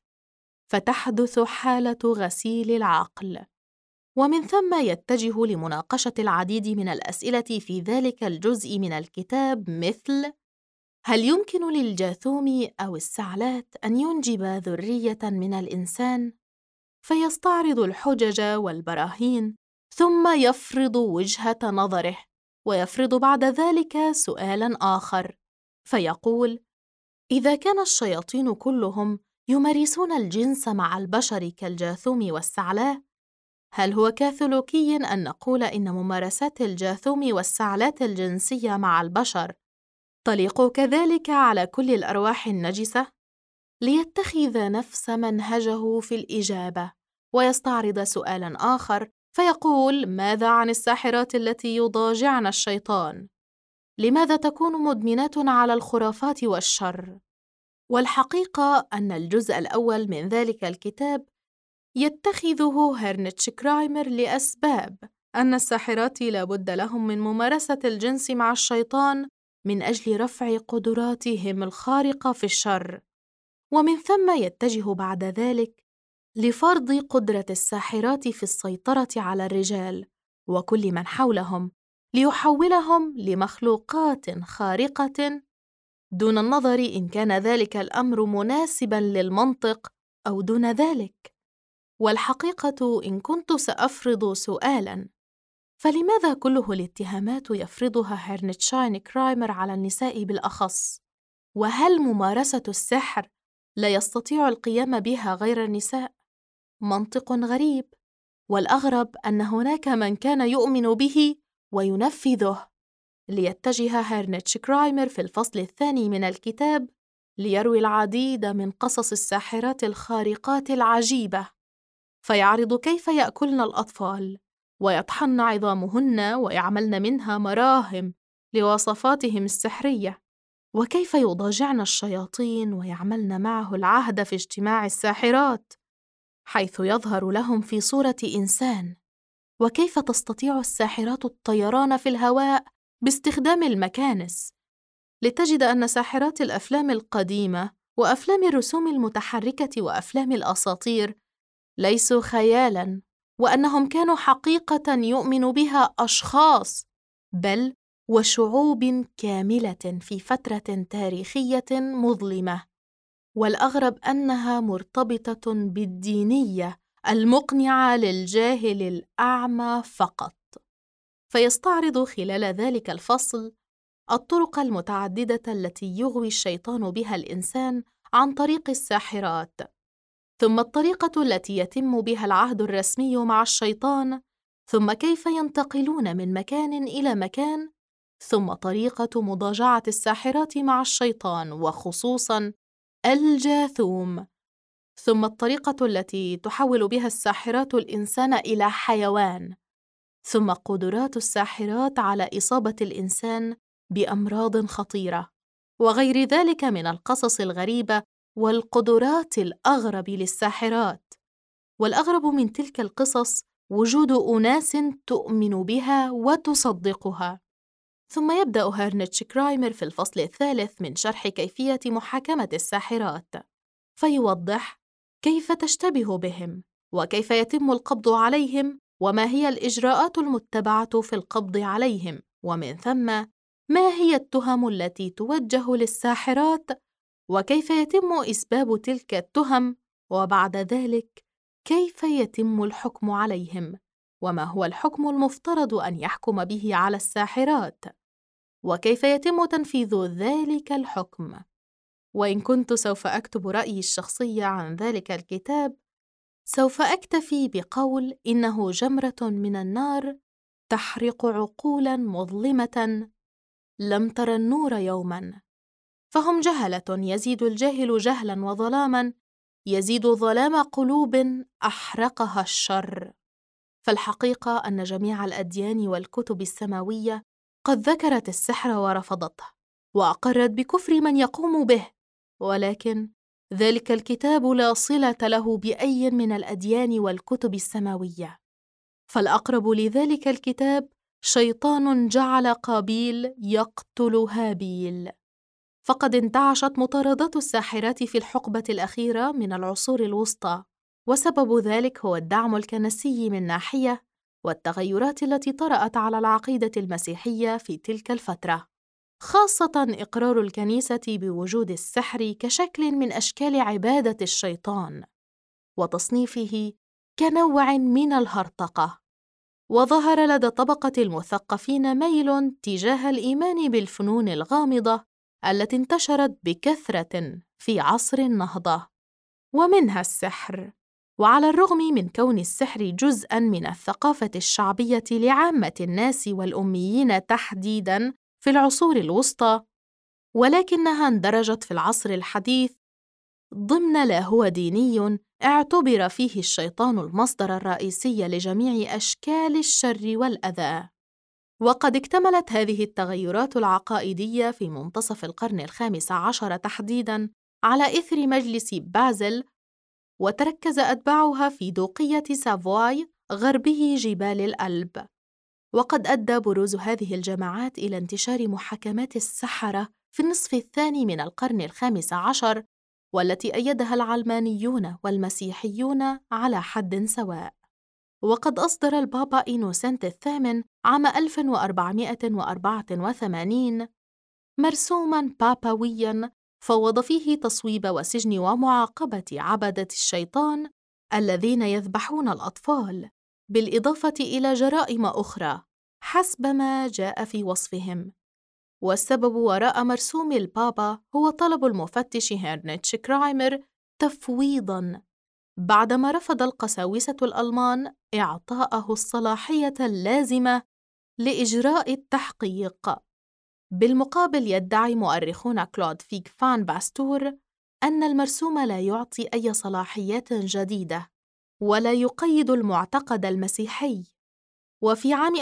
S1: فتحدث حالة غسيل العقل. ومن ثم يتجه لمناقشة العديد من الأسئلة في ذلك الجزء من الكتاب مثل: هل يمكن للجاثوم أو السعلات أن ينجب ذرية من الإنسان؟ فيستعرض الحجج والبراهين، ثم يفرض وجهة نظره، ويفرض بعد ذلك سؤالاً آخر، فيقول: إذا كان الشياطين كلهم يمارسون الجنس مع البشر كالجاثوم والثعلاه، هل هو كاثوليكي أن نقول إن ممارسات الجاثوم والثعلات الجنسية مع البشر تليق كذلك على كل الأرواح النجسة؟ ليتخذ نفس منهجه في الإجابة، ويستعرض سؤالاً آخر، فيقول: ماذا عن الساحرات التي يضاجعن الشيطان؟ لماذا تكون مدمنات على الخرافات والشر؟ والحقيقة أن الجزء الأول من ذلك الكتاب يتخذه هيرنتش كرايمر لأسباب أن الساحرات لا بد لهم من ممارسة الجنس مع الشيطان من أجل رفع قدراتهم الخارقة في الشر، ومن ثم يتجه بعد ذلك لفرض قدرة الساحرات في السيطرة على الرجال وكل من حولهم، ليحولهم لمخلوقات خارقة دون النظر إن كان ذلك الأمر مناسباً للمنطق أو دون ذلك. والحقيقة إن كنت سأفرض سؤالاً، فلماذا كله الاتهامات يفرضها هيرنتشاين كرايمر على النساء بالأخص؟ وهل ممارسة السحر لا يستطيع القيام بها غير النساء؟ منطق غريب، والأغرب أن هناك من كان يؤمن به وينفذه. ليتجه هيرنتش كرايمر في الفصل الثاني من الكتاب ليروي العديد من قصص الساحرات الخارقات العجيبة، فيعرض كيف يأكلن الأطفال ويطحن عظامهن ويعملن منها مراهم لوصفاتهم السحرية، وكيف يضاجعن الشياطين ويعملن معه العهد في اجتماع الساحرات حيث يظهر لهم في صورة إنسان، وكيف تستطيع الساحرات الطيران في الهواء باستخدام المكانس. لتجد أن ساحرات الأفلام القديمة وأفلام الرسوم المتحركة وأفلام الأساطير ليسوا خيالاً، وأنهم كانوا حقيقة يؤمن بها أشخاص، بل وشعوب كاملة في فترة تاريخية مظلمة. والأغرب أنها مرتبطة بالدينية المقنعة للجاهل الأعمى فقط. فيستعرض خلال ذلك الفصل الطرق المتعددة التي يغوي الشيطان بها الإنسان عن طريق الساحرات، ثم الطريقة التي يتم بها العهد الرسمي مع الشيطان، ثم كيف ينتقلون من مكان إلى مكان، ثم طريقة مضاجعة الساحرات مع الشيطان وخصوصاً الجاثوم، ثم الطريقة التي تحول بها الساحرات الإنسان إلى حيوان، ثم قدرات الساحرات على إصابة الإنسان بأمراض خطيرة، وغير ذلك من القصص الغريبة والقدرات الأغرب للساحرات. والأغرب من تلك القصص وجود أناس تؤمن بها وتصدقها. ثم يبدأ هيرنتش كرايمر في الفصل الثالث من شرح كيفية محاكمة الساحرات، فيوضح كيف تشتبه بهم، وكيف يتم القبض عليهم، وما هي الإجراءات المتبعة في القبض عليهم، ومن ثم ما هي التهم التي توجه للساحرات، وكيف يتم إسباب تلك التهم، وبعد ذلك كيف يتم الحكم عليهم، وما هو الحكم المفترض أن يحكم به على الساحرات، وكيف يتم تنفيذ ذلك الحكم. وإن كنت سوف أكتب رأيي الشخصي عن ذلك الكتاب، سوف أكتفي بقول إنه جمرة من النار تحرق عقولاً مظلمة لم تر النور يوماً، فهم جهلة يزيد الجاهل جهلاً وظلاماً يزيد ظلام قلوب أحرقها الشر. فالحقيقة أن جميع الأديان والكتب السماوية قد ذكرت السحر ورفضته، وأقرت بكفر من يقوم به، ولكن ذلك الكتاب لا صلة له بأي من الأديان والكتب السماوية. فالأقرب لذلك الكتاب شيطان جعل قابيل يقتل هابيل. فقد انتعشت مطاردات الساحرات في الحقبة الأخيرة من العصور الوسطى، وسبب ذلك هو الدعم الكنسي من ناحية، والتغيرات التي طرأت على العقيدة المسيحية في تلك الفترة، خاصة إقرار الكنيسة بوجود السحر كشكل من أشكال عبادة الشيطان، وتصنيفه كنوع من الهرطقة. وظهر لدى طبقة المثقفين ميل تجاه الإيمان بالفنون الغامضة التي انتشرت بكثرة في عصر النهضة، ومنها السحر. وعلى الرغم من كون السحر جزءاً من الثقافة الشعبية لعامة الناس والأميين تحديداً في العصور الوسطى، ولكنها اندرجت في العصر الحديث ضمن لاهو ديني اعتبر فيه الشيطان المصدر الرئيسي لجميع أشكال الشر والأذى. وقد اكتملت هذه التغيرات العقائدية في منتصف القرن الخامس عشر تحديداً على إثر مجلس بازل، وتركز أتباعها في دوقية سافواي غربي جبال الألب. وقد أدى بروز هذه الجماعات إلى انتشار محاكمات السحرة في النصف الثاني من القرن الخامس عشر، والتي أيدها العلمانيون والمسيحيون على حد سواء. وقد أصدر البابا إينوسنت الثامن عام 1484 مرسوماً بابوياً فوض فيه تصويب وسجن ومعاقبة عبدة الشيطان الذين يذبحون الأطفال، بالإضافة إلى جرائم أخرى حسب ما جاء في وصفهم. والسبب وراء مرسوم البابا هو طلب المفتش هيرنتش كرايمر تفويضاً بعدما رفض القساوسة الألمان إعطاءه الصلاحية اللازمة لإجراء التحقيق. بالمقابل، يدعي مؤرخون كلود فيغ فان باستور أن المرسوم لا يعطي أي صلاحيات جديدة ولا يقيد المعتقد المسيحي. وفي عام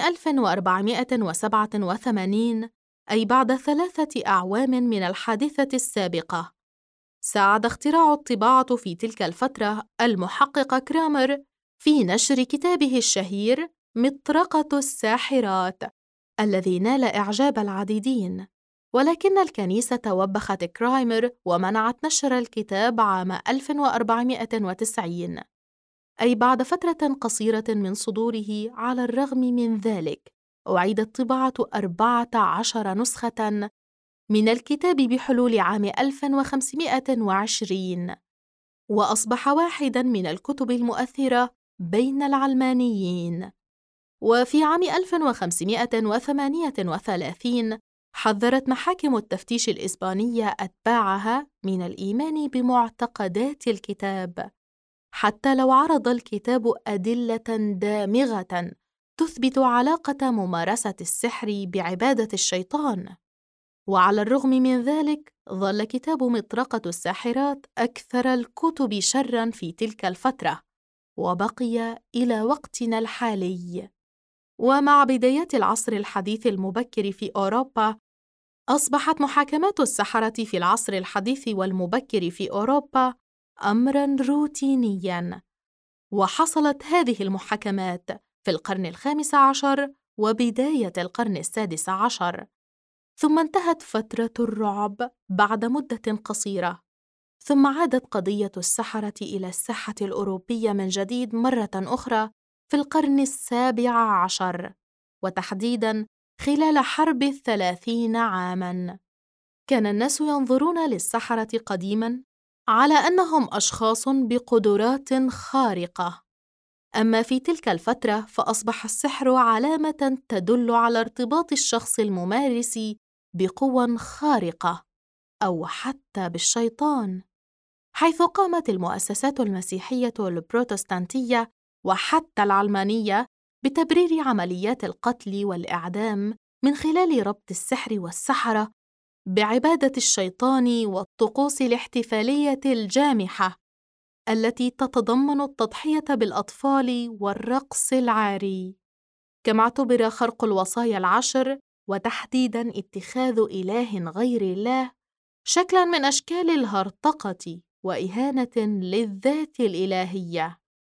S1: 1487، أي بعد 3 أعوام من الحادثة السابقة، ساعد اختراع الطباعة في تلك الفترة المحقق كرامر في نشر كتابه الشهير مطرقة الساحرات، الذي نال إعجاب العديدين. ولكن الكنيسة وبخت كرايمر ومنعت نشر الكتاب عام 1490، أي بعد فترة قصيرة من صدوره. على الرغم من ذلك، أعيدت طباعة 14 نسخة من الكتاب بحلول عام 1520، وأصبح واحداً من الكتب المؤثرة بين العلمانيين. وفي عام 1538 حذرت محاكم التفتيش الإسبانية أتباعها من الإيمان بمعتقدات الكتاب، حتى لو عرض الكتاب أدلة دامغة تثبت علاقة ممارسة السحر بعبادة الشيطان. وعلى الرغم من ذلك، ظل كتاب مطرقة الساحرات أكثر الكتب شراً في تلك الفترة، وبقي إلى وقتنا الحالي. ومع بدايات العصر الحديث المبكر في أوروبا، أصبحت محاكمات السحرة في العصر الحديث والمبكر في أوروبا أمراً روتينياً. وحصلت هذه المحاكمات في القرن الخامس عشر وبداية القرن السادس عشر، ثم انتهت فترة الرعب بعد مدة قصيرة، ثم عادت قضية السحرة إلى الساحة الأوروبية من جديد مرة أخرى في القرن السابع عشر، وتحديداً خلال حرب 30 عاماً. كان الناس ينظرون للسحرة قديماً على أنهم أشخاص بقدرات خارقة، أما في تلك الفترة فأصبح السحر علامة تدل على ارتباط الشخص الممارس بقوى خارقة أو حتى بالشيطان، حيث قامت المؤسسات المسيحية البروتستانتية وحتى العلمانية بتبرير عمليات القتل والإعدام من خلال ربط السحر والسحرة بعبادة الشيطان والطقوس الاحتفالية الجامحة التي تتضمن التضحية بالأطفال والرقص العاري. كما اعتبر خرق الوصايا العشر وتحديداً اتخاذ إله غير الله شكلاً من أشكال الهرطقة وإهانة للذات الإلهية.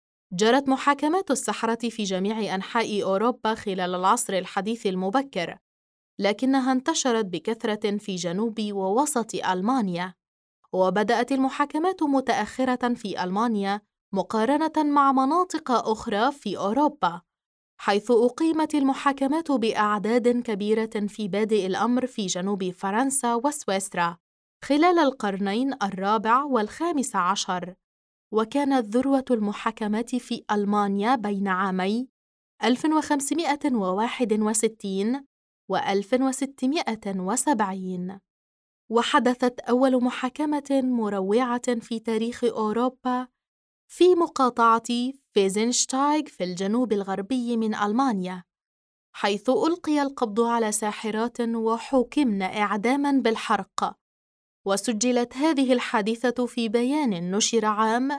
S1: جرت محاكمات السحرة في جميع أنحاء أوروبا خلال العصر الحديث المبكر، لكنها انتشرت بكثرة في جنوب ووسط ألمانيا، وبدأت المحاكمات متأخرة في ألمانيا مقارنة مع مناطق أخرى في أوروبا، حيث أقيمت المحاكمات بأعداد كبيرة في بادئ الأمر في جنوب فرنسا وسويسرا خلال القرنين الرابع والخامس عشر. وكانت ذروة المحاكمات في ألمانيا بين عامي 1561 و1670. وحدثت أول محاكمة مروعة في تاريخ أوروبا في مقاطعة فيزنشتايغ في الجنوب الغربي من ألمانيا، حيث ألقي القبض على ساحرات وحُكمن إعداماً بالحرق. وسجلت هذه الحادثة في بيان نشر عام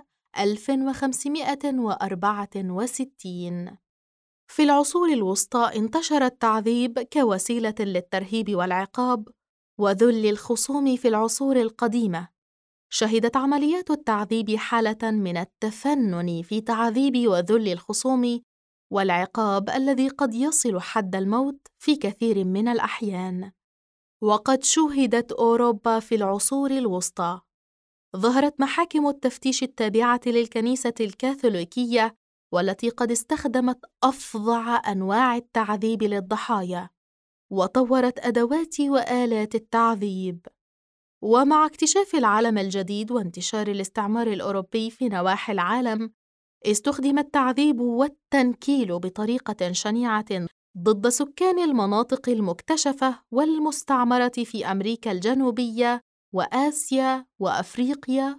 S1: 1564. في العصور الوسطى انتشر التعذيب كوسيلة للترهيب والعقاب وذل الخصوم. في العصور القديمة شهدت عمليات التعذيب حالة من التفنن في تعذيب وذل الخصوم والعقاب الذي قد يصل حد الموت في كثير من الأحيان. وقد شُوهدت أوروبا في العصور الوسطى. ظهرت محاكم التفتيش التابعة للكنيسة الكاثوليكية، والتي قد استخدمت أفظع أنواع التعذيب للضحايا، وطورت أدوات وآلات التعذيب. ومع اكتشاف العالم الجديد وانتشار الاستعمار الأوروبي في نواحي العالم، استخدم التعذيب والتنكيل بطريقة شنيعة ضد سكان المناطق المكتشفة والمستعمرة في أمريكا الجنوبية وآسيا وأفريقيا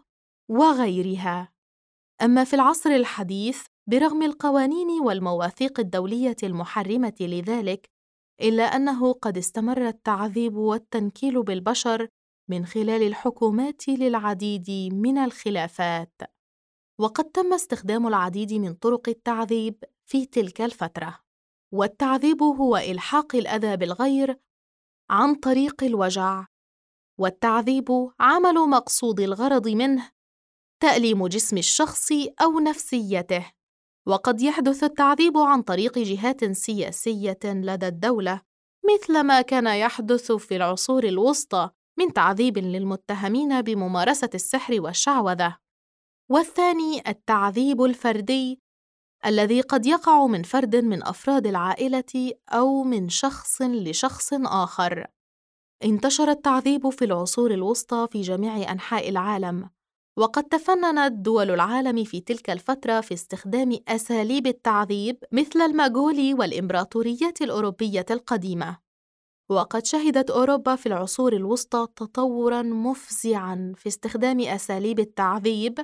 S1: وغيرها. أما في العصر الحديث، برغم القوانين والمواثيق الدولية المحرمة لذلك، إلا أنه قد استمر التعذيب والتنكيل بالبشر من خلال الحكومات للعديد من الخلافات. وقد تم استخدام العديد من طرق التعذيب في تلك الفترة. والتعذيب هو إلحاق الأذى بالغير عن طريق الوجع، والتعذيب عمل مقصود الغرض منه تأليم جسم الشخص أو نفسيته. وقد يحدث التعذيب عن طريق جهات سياسية لدى الدولة، مثل ما كان يحدث في العصور الوسطى من تعذيب للمتهمين بممارسة السحر والشعوذة. والثاني التعذيب الفردي، الذي قد يقع من فرد من أفراد العائلة أو من شخص لشخص آخر. انتشر التعذيب في العصور الوسطى في جميع أنحاء العالم، وقد تفننت دول العالم في تلك الفترة في استخدام أساليب التعذيب مثل المغول والإمبراطوريات الأوروبية القديمة. وقد شهدت أوروبا في العصور الوسطى تطوراً مفزعاً في استخدام أساليب التعذيب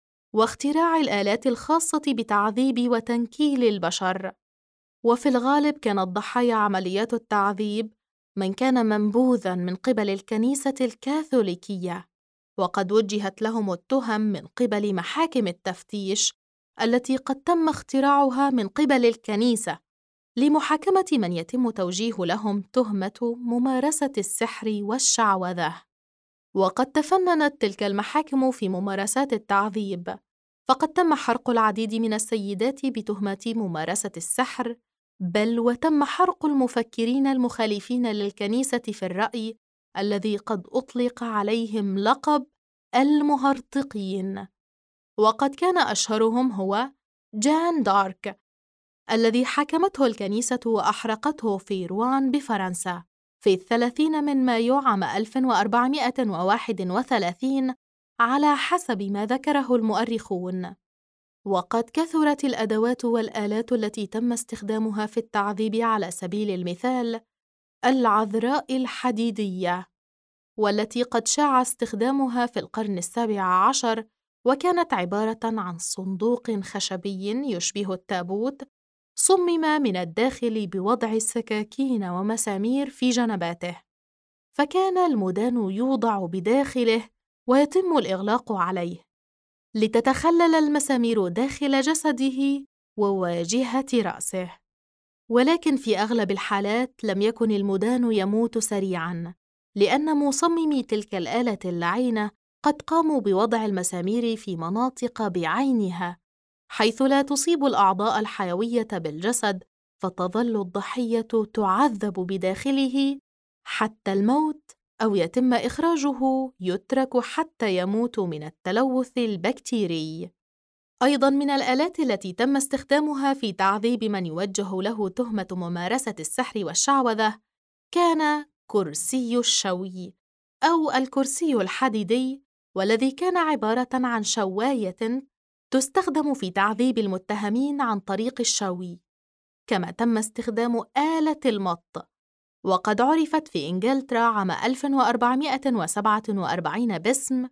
S1: واختراع الآلات الخاصة بتعذيب وتنكيل البشر. وفي الغالب كانت ضحايا عمليات التعذيب من كان منبوذاً من قبل الكنيسة الكاثوليكية، وقد وجهت لهم التهم من قبل محاكم التفتيش التي قد تم اختراعها من قبل الكنيسة لمحاكمة من يتم توجيه لهم تهمة ممارسة السحر والشعوذة. وقد تفننت تلك المحاكم في ممارسات التعذيب، فقد تم حرق العديد من السيدات بتهمة ممارسة السحر، بل وتم حرق المفكرين المخالفين للكنيسة في الرأي، الذي قد أطلق عليهم لقب المهرطقين. وقد كان أشهرهم هو جان دارك، الذي حكمته الكنيسة وأحرقته في روان بفرنسا في 30 من مايو عام 1431 على حسب ما ذكره المؤرخون. وقد كثرت الأدوات والآلات التي تم استخدامها في التعذيب، على سبيل المثال العذراء الحديدية، والتي قد شاع استخدامها في القرن 17، وكانت عبارة عن صندوق خشبي يشبه التابوت صمم من الداخل بوضع السكاكين ومسامير في جنباته، فكان المدان يوضع بداخله ويتم الإغلاق عليه لتتخلل المسامير داخل جسده وواجهة رأسه. ولكن في أغلب الحالات لم يكن المدان يموت سريعاً، لأن مصممي تلك الآلة اللعينة قد قاموا بوضع المسامير في مناطق بعينها حيث لا تصيب الأعضاء الحيوية بالجسد، فتظل الضحية تعذب بداخله حتى الموت، أو يتم إخراجه يترك حتى يموت من التلوث البكتيري. أيضاً من الآلات التي تم استخدامها في تعذيب من يوجه له تهمة ممارسة السحر والشعوذة كان كرسي الشوي أو الكرسي الحديدي، والذي كان عبارة عن شواية تستخدم في تعذيب المتهمين عن طريق الشوي. كما تم استخدام آلة المط، وقد عرفت في إنجلترا عام 1447 باسم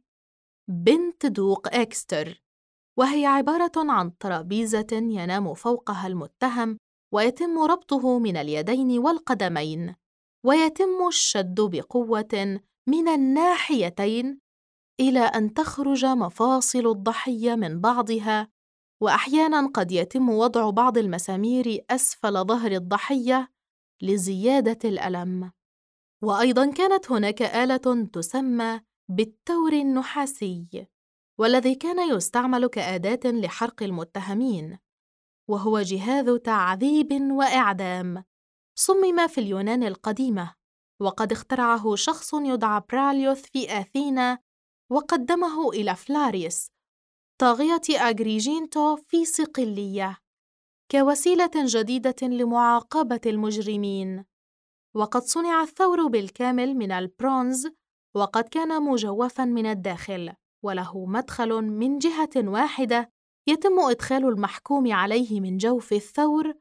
S1: بنت دوق إكستر، وهي عبارة عن ترابيزة ينام فوقها المتهم ويتم ربطه من اليدين والقدمين، ويتم الشد بقوة من الناحيتين إلى أن تخرج مفاصل الضحية من بعضها، وأحياناً قد يتم وضع بعض المسامير أسفل ظهر الضحية لزيادة الألم. وأيضاً كانت هناك آلة تسمى بالتور النحاسي، والذي كان يستعمل كأداة لحرق المتهمين، وهو جهاز تعذيب وإعدام صمم في اليونان القديمة، وقد اخترعه شخص يدعى براليوث في آثينا وقدمه إلى فلاريس طاغية أغريجينتو في صقلية كوسيلة جديدة لمعاقبة المجرمين. وقد صنع الثور بالكامل من البرونز، وقد كان مجوفاً من الداخل وله مدخل من جهة واحدة يتم إدخال المحكوم عليه من جوف الثور،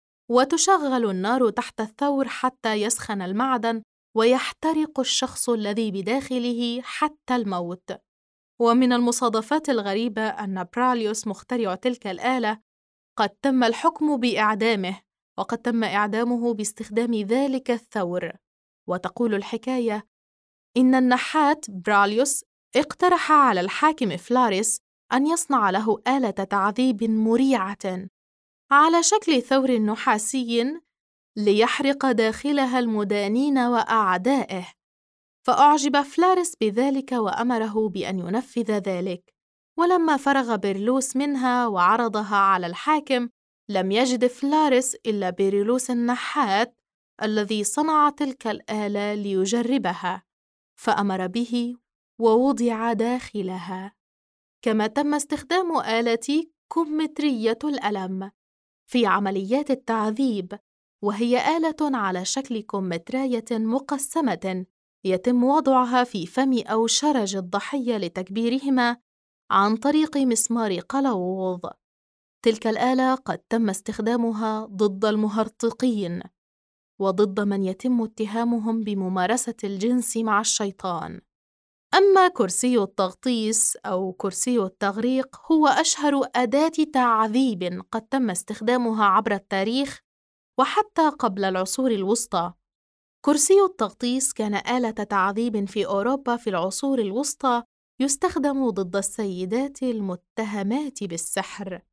S1: وتشغل النار تحت الثور حتى يسخن المعدن ويحترق الشخص الذي بداخله حتى الموت. ومن المصادفات الغريبة أن براليوس مخترع تلك الآلة قد تم الحكم بإعدامه، وقد تم إعدامه باستخدام ذلك الثور. وتقول الحكاية إن النحات براليوس اقترح على الحاكم فلاريس أن يصنع له آلة تعذيب مريعة على شكل ثور نحاسي ليحرق داخلها المدانين وأعدائه، فأعجب فلاريس بذلك وأمره بأن ينفذ ذلك. ولما فرغ بيرلوس منها وعرضها على الحاكم، لم يجد فلاريس إلا بيرلوس النحات الذي صنع تلك الآلة ليجربها، فأمر به ووضع داخلها. كما تم استخدام آلة كمثرية الألم في عمليات التعذيب، وهي آلة على شكل كمثرية مقسمة يتم وضعها في فم أو شرج الضحية لتكبيرهما عن طريق مسمار قلووظ. تلك الآلة قد تم استخدامها ضد المهرطقين وضد من يتم اتهامهم بممارسة الجنس مع الشيطان. أما كرسي التغطيس أو كرسي التغريق هو أشهر أداة تعذيب قد تم استخدامها عبر التاريخ وحتى قبل العصور الوسطى. كرسي التغطيس كان آلة تعذيب في أوروبا في العصور الوسطى يستخدم ضد السيدات المتهمات بالسحر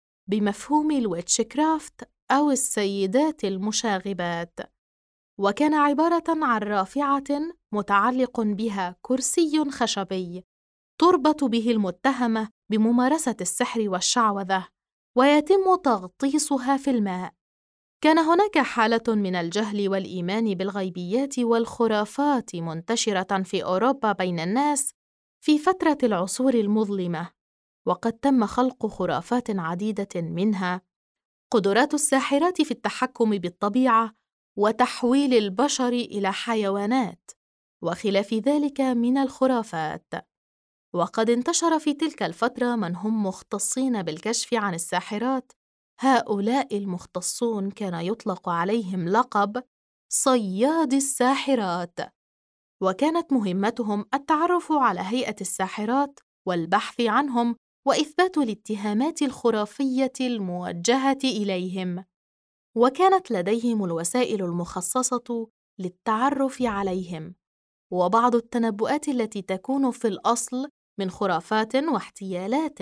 S1: بمفهوم الويتشكرافت أو السيدات المشاغبات، وكان عبارة عن رافعة متعلق بها كرسي خشبي تربط به المتهمة بممارسة السحر والشعوذة، ويتم تغطيسها في الماء. كان هناك حالة من الجهل والإيمان بالغيبيات والخرافات منتشرة في أوروبا بين الناس في فترة العصور المظلمة، وقد تم خلق خرافات عديدة، منها قدرات الساحرات في التحكم بالطبيعة وتحويل البشر إلى حيوانات، وخلاف ذلك من الخرافات. وقد انتشر في تلك الفترة من هم مختصين بالكشف عن الساحرات. هؤلاء المختصون كان يطلق عليهم لقب صياد الساحرات، وكانت مهمتهم التعرف على هيئة الساحرات والبحث عنهم وإثبات الاتهامات الخرافية الموجهة إليهم، وكانت لديهم الوسائل المخصصة للتعرف عليهم، وبعض التنبؤات التي تكون في الأصل من خرافات واحتيالات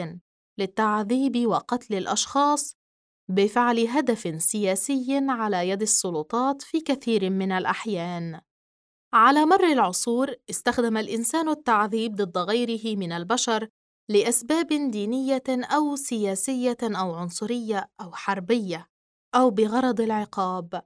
S1: للتعذيب وقتل الأشخاص بفعل هدف سياسي على يد السلطات في كثير من الأحيان. على مر العصور استخدم الإنسان التعذيب ضد غيره من البشر لأسباب دينية أو سياسية أو عنصرية أو حربية أو بغرض العقاب،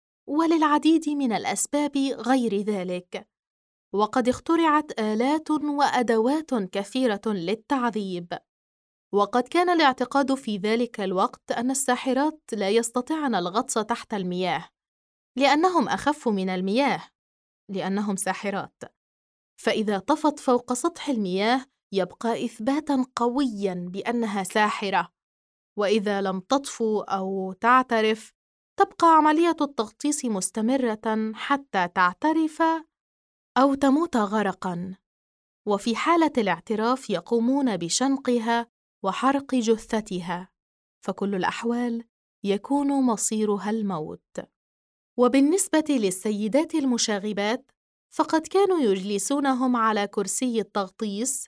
S1: وللعديد من الأسباب غير ذلك. وقد اخترعت آلات وأدوات كثيرة للتعذيب، وقد كان الاعتقاد في ذلك الوقت أن الساحرات لا يستطيعن الغطس تحت المياه لأنهم أخف من المياه، لأنهم ساحرات، فإذا طفت فوق سطح المياه يبقى إثباتاً قوياً بأنها ساحرة، وإذا لم تطفو أو تعترف تبقى عملية التغطيس مستمرة حتى تعترف أو تموت غرقاً، وفي حالة الاعتراف يقومون بشنقها وحرق جثتها، فكل الأحوال يكون مصيرها الموت. وبالنسبة للسيدات المشاغبات فقد كانوا يجلسونهم على كرسي التغطيس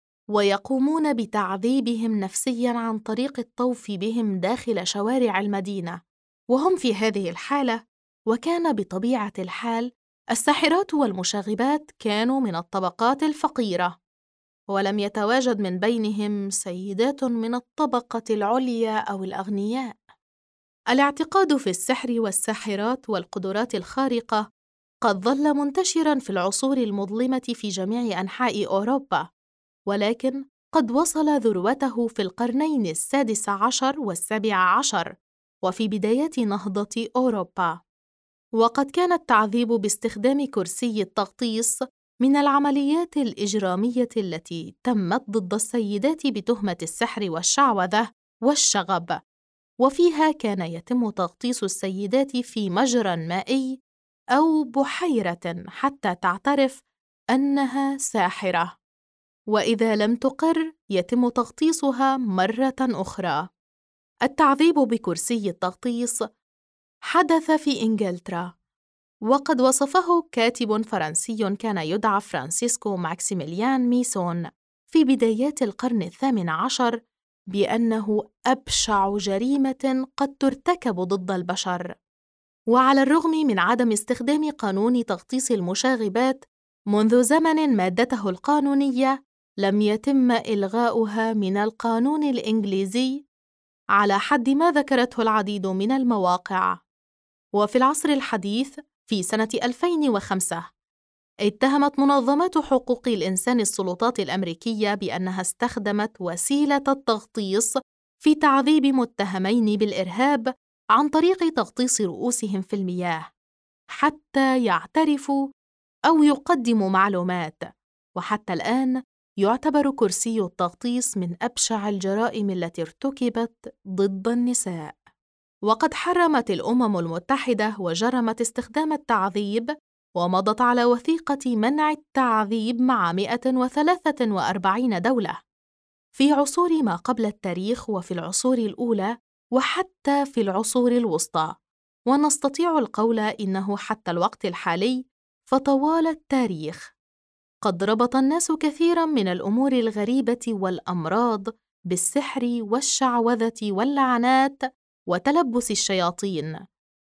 S1: ويقومون بتعذيبهم نفسياً عن طريق الطوف بهم داخل شوارع المدينة، وهم في هذه الحالة. وكان بطبيعة الحال الساحرات والمشاغبات كانوا من الطبقات الفقيرة، ولم يتواجد من بينهم سيدات من الطبقة العليا أو الأغنياء. الاعتقاد في السحر والساحرات والقدرات الخارقة قد ظل منتشراً في العصور المظلمة في جميع أنحاء أوروبا، ولكن قد وصل ذروته في القرنين السادس عشر والسابع عشر وفي بدايات نهضة أوروبا. وقد كان التعذيب باستخدام كرسي التغطيس من العمليات الإجرامية التي تمت ضد السيدات بتهمة السحر والشعوذة والشغب، وفيها كان يتم تغطيس السيدات في مجرى مائي أو بحيرة حتى تعترف أنها ساحرة، وإذا لم تقر يتم تغطيسها مرة أخرى. التعذيب بكرسي التغطيس حدث في إنجلترا، وقد وصفه كاتب فرنسي كان يدعى فرانسيسكو ماكسيميليان ميسون في بدايات القرن الثامن عشر بأنه أبشع جريمة قد ترتكب ضد البشر. وعلى الرغم من عدم استخدام قانون تغطيس المشاغبات منذ زمن مادته القانونية، لم يتم إلغاؤها من القانون الإنجليزي على حد ما ذكرته العديد من المواقع. وفي العصر الحديث في سنة 2005 اتهمت منظمات حقوق الإنسان السلطات الأمريكية بأنها استخدمت وسيلة التغطيس في تعذيب متهمين بالإرهاب عن طريق تغطيس رؤوسهم في المياه حتى يعترفوا أو يقدموا معلومات. وحتى الآن يعتبر كرسي التغطيس من أبشع الجرائم التي ارتكبت ضد النساء. وقد حرمت الأمم المتحدة وجرمت استخدام التعذيب، ومضت على وثيقة منع التعذيب مع 143 دولة في عصور ما قبل التاريخ وفي العصور الأولى وحتى في العصور الوسطى. ونستطيع القول إنه حتى الوقت الحالي فطوال التاريخ قد ربط الناس كثيراً من الأمور الغريبة والأمراض بالسحر والشعوذة واللعنات وتلبس الشياطين،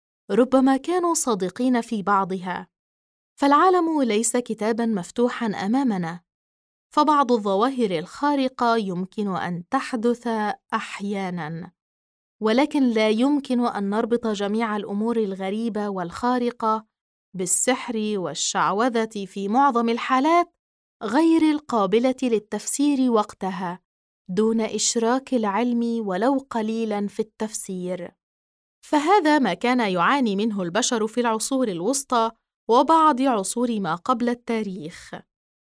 S1: ربما كانوا صادقين في بعضها. فالعالم ليس كتاباً مفتوحاً أمامنا، فبعض الظواهر الخارقة يمكن أن تحدث أحياناً، ولكن لا يمكن أن نربط جميع الأمور الغريبة والخارقة بالسحر والشعوذة في معظم الحالات غير القابلة للتفسير وقتها دون إشراك العلم ولو قليلاً في التفسير. فهذا ما كان يعاني منه البشر في العصور الوسطى وبعض عصور ما قبل التاريخ.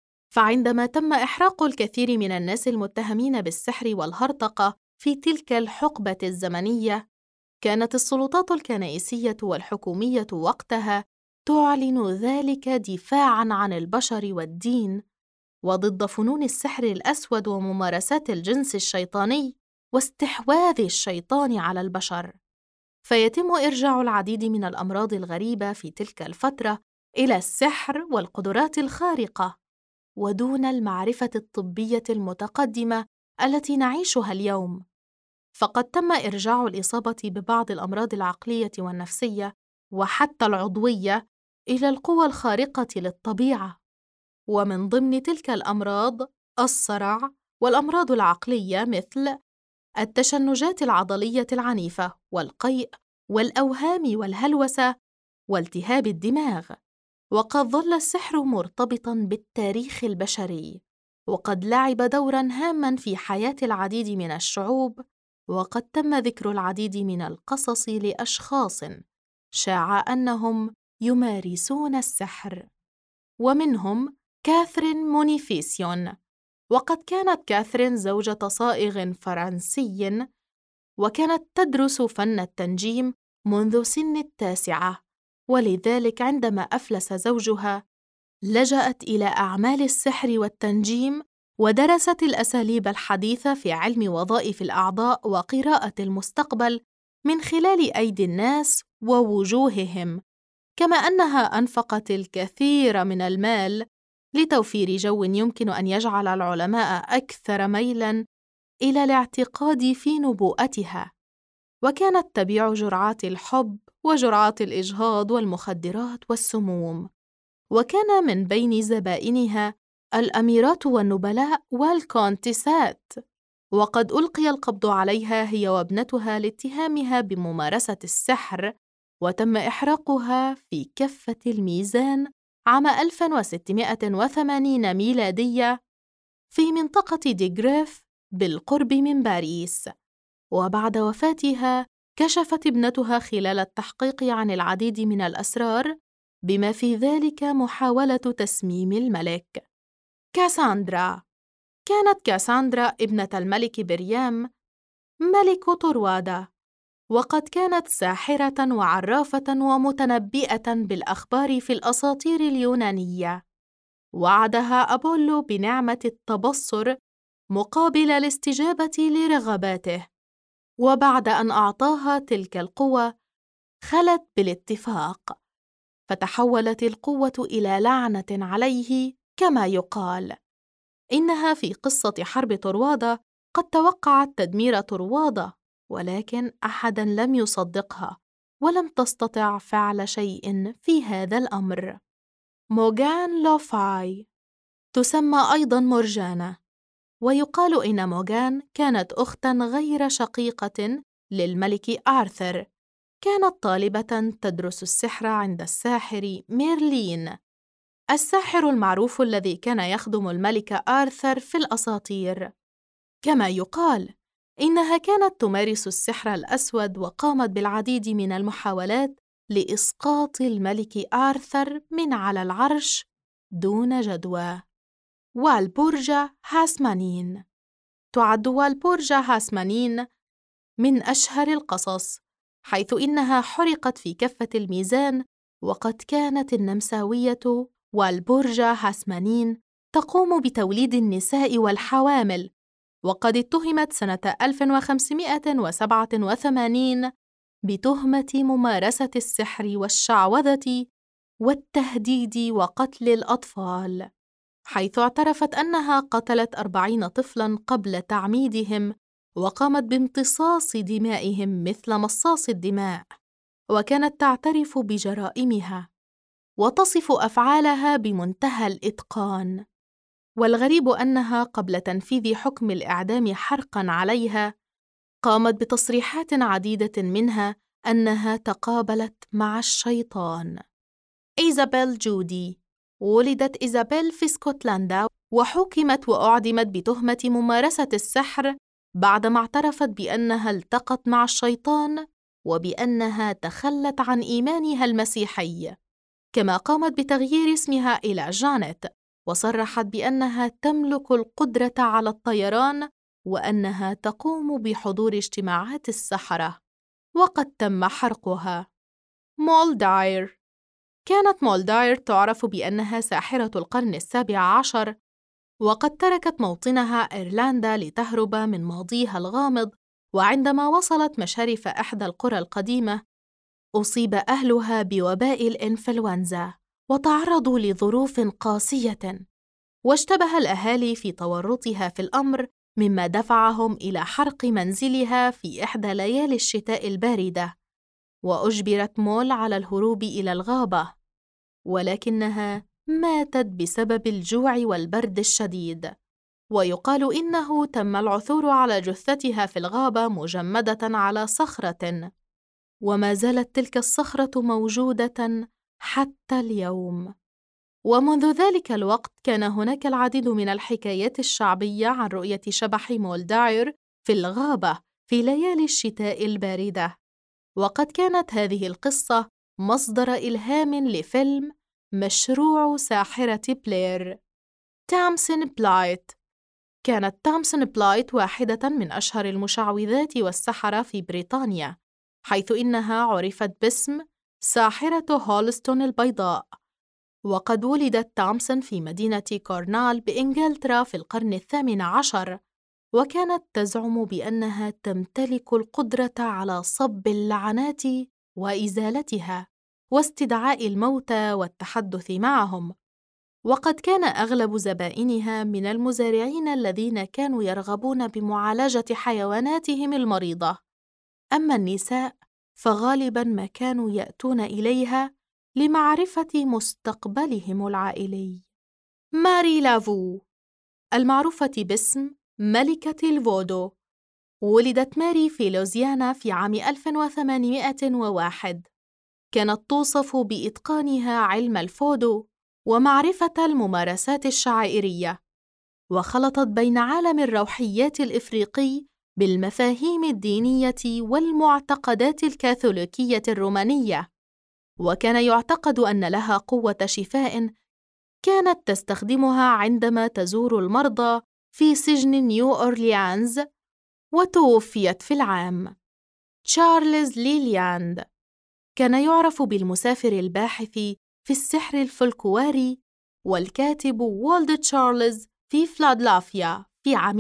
S1: فعندما تم إحراق الكثير من الناس المتهمين بالسحر والهرطقة في تلك الحقبة الزمنية، كانت السلطات الكنائسية والحكومية وقتها تعلن ذلك دفاعاً عن البشر والدين وضد فنون السحر الأسود وممارسات الجنس الشيطاني واستحواذ الشيطان على البشر. فيتم إرجاع العديد من الأمراض الغريبة في تلك الفترة إلى السحر والقدرات الخارقة، ودون المعرفة الطبية المتقدمة التي نعيشها اليوم. فقد تم إرجاع الإصابة ببعض الأمراض العقلية والنفسية وحتى العضوية إلى القوى الخارقة للطبيعة، ومن ضمن تلك الأمراض الصرع والأمراض العقلية مثل التشنجات العضلية العنيفة والقيء والأوهام والهلوسة والتهاب الدماغ. وقد ظل السحر مرتبطاً بالتاريخ البشري، وقد لعب دوراً هاماً في حياة العديد من الشعوب، وقد تم ذكر العديد من القصص لأشخاص شاع أنهم يمارسون السحر، ومنهم كاثرين مونيفيسيون. وقد كانت كاثرين زوجة صائغ فرنسي، وكانت تدرس فن التنجيم منذ سن 9، ولذلك عندما أفلس زوجها لجأت إلى أعمال السحر والتنجيم، ودرست الأساليب الحديثة في علم وظائف الأعضاء وقراءة المستقبل من خلال أيدي الناس ووجوههم، كما أنها أنفقت الكثير من المال لتوفير جو يمكن أن يجعل العلماء أكثر ميلاً إلى الاعتقاد في نبوءتها، وكانت تبيع جرعات الحب وجرعات الإجهاض والمخدرات والسموم، وكان من بين زبائنها الأميرات والنبلاء والكونتيسات، وقد ألقي القبض عليها هي وابنتها لاتهامها بممارسة السحر، وتم إحراقها في كفة الميزان عام 1680 ميلادية في منطقة ديغريف بالقرب من باريس. وبعد وفاتها كشفت ابنتها خلال التحقيق عن العديد من الأسرار، بما في ذلك محاولة تسميم الملك. كاساندرا. كانت كاساندرا ابنة الملك بريام ملك طروادا، وقد كانت ساحرة وعرافة ومتنبئة بالأخبار في الأساطير اليونانية. وعدها أبولو بنعمة التبصر مقابل الاستجابة لرغباته، وبعد أن أعطاها تلك القوة خلت بالاتفاق، فتحولت القوة إلى لعنة عليه. كما يقال إنها في قصة حرب طروادة قد توقعت تدمير طروادة، ولكن أحداً لم يصدقها، ولم تستطع فعل شيء في هذا الأمر. موغان لوفاي تسمى أيضاً مورجانا، ويقال إن موغان كانت أختاً غير شقيقة للملك آرثر. كانت طالبة تدرس السحر عند الساحر ميرلين، الساحر المعروف الذي كان يخدم الملك آرثر في الأساطير. كما يقال إنها كانت تمارس السحر الأسود، وقامت بالعديد من المحاولات لإسقاط الملك آرثر من على العرش دون جدوى. والبورجا هاسمانين. تعد والبورجا هاسمانين من أشهر القصص، حيث إنها حرقت في كفة الميزان، وقد كانت النمساوية والبورجا هاسمانين تقوم بتوليد النساء والحوامل، وقد اتهمت سنة 1587 بتهمة ممارسة السحر والشعوذة والتهديد وقتل الأطفال، حيث اعترفت أنها قتلت 40 طفلاً قبل تعميدهم، وقامت بامتصاص دمائهم مثل مصاص الدماء، وكانت تعترف بجرائمها وتصف أفعالها بمنتهى الإتقان. والغريب أنها قبل تنفيذ حكم الإعدام حرقاً عليها قامت بتصريحات عديدة، منها أنها تقابلت مع الشيطان. إيزابيل جودي. ولدت إيزابيل في اسكتلندا، وحُكمت وأُعدمت بتهمة ممارسة السحر بعدما اعترفت بأنها التقت مع الشيطان وبأنها تخلت عن إيمانها المسيحي. كما قامت بتغيير اسمها إلى جانيت، وصرحت بأنها تملك القدرة على الطيران، وأنها تقوم بحضور اجتماعات السحرة، وقد تم حرقها. مولداير. كانت مولداير تعرف بأنها ساحرة القرن 17، وقد تركت موطنها إيرلندا لتهرب من ماضيها الغامض، وعندما وصلت مشارف إحدى القرى القديمة أصيب أهلها بوباء الإنفلونزا، وتعرضوا لظروف قاسية، واشتبه الأهالي في تورطها في الأمر، مما دفعهم إلى حرق منزلها في إحدى ليالي الشتاء الباردة، وأجبرت مول على الهروب إلى الغابة، ولكنها ماتت بسبب الجوع والبرد الشديد. ويقال إنه تم العثور على جثتها في الغابة مجمدة على صخرة، وما زالت تلك الصخرة موجودة حتى اليوم. ومنذ ذلك الوقت كان هناك العديد من الحكايات الشعبية عن رؤية شبح مولداير في الغابة في ليالي الشتاء الباردة، وقد كانت هذه القصة مصدر إلهام لفيلم مشروع ساحرة بلير. تامسين بلايت. كانت تامسين بلايت واحدة من أشهر المشعوذات والسحرة في بريطانيا، حيث إنها عرفت باسم ساحرة هولستون البيضاء. وقد ولدت تومسون في مدينة كورنال بإنجلترا في القرن ال18، وكانت تزعم بأنها تمتلك القدرة على صب اللعنات وإزالتها واستدعاء الموتى والتحدث معهم. وقد كان أغلب زبائنها من المزارعين الذين كانوا يرغبون بمعالجة حيواناتهم المريضة، أما النساء فغالباً ما كانوا يأتون إليها لمعرفة مستقبلهم العائلي. ماري لافو، المعروفة باسم ملكة الفودو، ولدت ماري في لوزيانا في عام 1801. كانت توصف بإتقانها علم الفودو ومعرفة الممارسات الشعائرية، وخلطت بين عالم الروحيات الإفريقي بالمفاهيم الدينية والمعتقدات الكاثوليكية الرومانية. وكان يعتقد أن لها قوة شفاء كانت تستخدمها عندما تزور المرضى في سجن نيو أورليانز، وتوفيت في العام. تشارلز ليلياند كان يعرف بالمسافر الباحث في السحر الفلكلوري والكاتب والد تشارلز في فلادلفيا في عام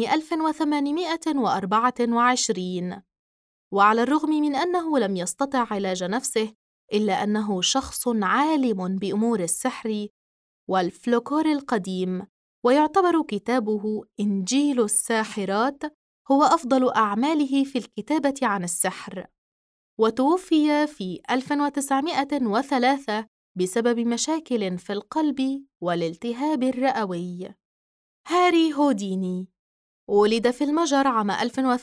S1: 1824. وعلى الرغم من أنه لم يستطع علاج نفسه، إلا أنه شخص عالم بأمور السحر والفلكلور القديم، ويعتبر كتابه إنجيل الساحرات هو أفضل أعماله في الكتابة عن السحر. وتوفي في 1903 بسبب مشاكل في القلب والالتهاب الرئوي. هاري هوديني ولد في المجر عام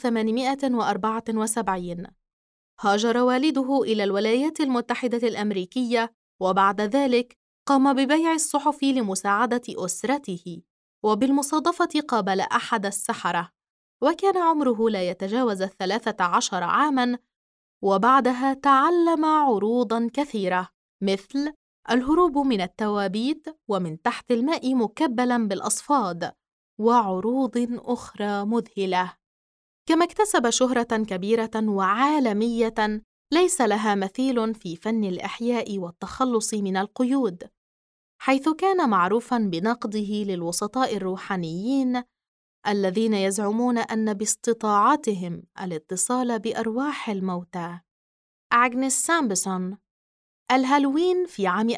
S1: 1874. هاجر والده إلى الولايات المتحدة الأمريكية، وبعد ذلك قام ببيع الصحف لمساعدة أسرته، وبالمصادفة قابل أحد السحرة، وكان عمره لا يتجاوز 13 عاماً. وبعدها تعلم عروضاً كثيرة، مثل الهروب من التوابيت ومن تحت الماء مكبلاً بالأصفاد، وعروض أخرى مذهلة. كما اكتسب شهرة كبيرة وعالمية ليس لها مثيل في فن الإحياء والتخلص من القيود، حيث كان معروفاً بنقده للوسطاء الروحانيين الذين يزعمون أن باستطاعتهم الاتصال بأرواح الموتى. أغنيس سامبسون، الهالوين في عام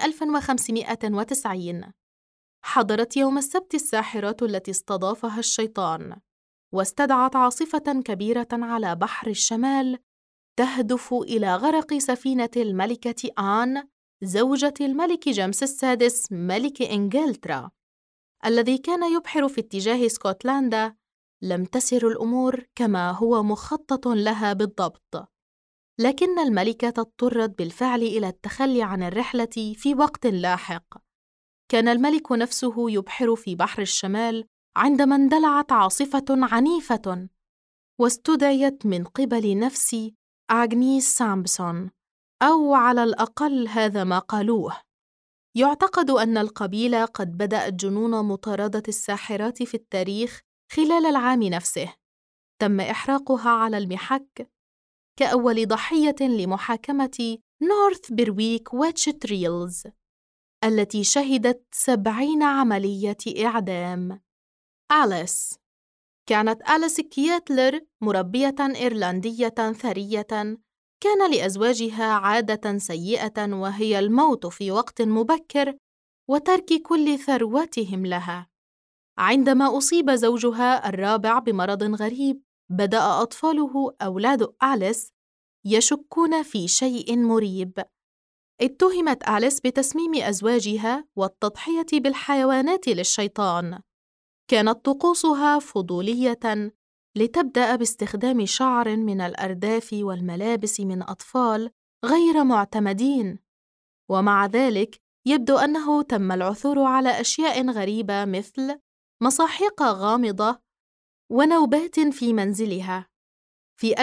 S1: 1590. حضرت يوم السبت الساحرات التي استضافها الشيطان، واستدعت عاصفة كبيرة على بحر الشمال تهدف إلى غرق سفينة الملكة آن، زوجة الملك جيمس السادس ملك إنجلترا، الذي كان يبحر في اتجاه اسكتلندا. لم تسر الأمور كما هو مخطط لها بالضبط، لكن الملكة اضطرت بالفعل إلى التخلي عن الرحلة في وقت لاحق. كان الملك نفسه يبحر في بحر الشمال عندما اندلعت عاصفة عنيفة، واستدعيت من قبل نفس أغنيس سامبسون، أو على الأقل هذا ما قالوه. يعتقد أن القبيلة قد بدأت جنون مطاردة الساحرات في التاريخ خلال العام نفسه. تم إحراقها على المحك كأول ضحية لمحاكمة نورث بيرويك ويتش تريلز التي شهدت 70 عملية إعدام. أليس، كانت أليس كياتلر مربية إيرلندية ثرية. كان لأزواجها عادة سيئة، وهي الموت في وقت مبكر وترك كل ثروتهم لها. عندما أصيب زوجها الرابع بمرض غريب، بدأ أطفاله أولاد أليس يشكون في شيء مريب. اتهمت أليس بتسميم أزواجها والتضحية بالحيوانات للشيطان. كانت طقوسها فضولية، لتبدأ باستخدام شعر من الأرداف والملابس من أطفال غير معتمدين، ومع ذلك يبدو أنه تم العثور على أشياء غريبة مثل مصاحيق غامضة ونوبات في منزلها. في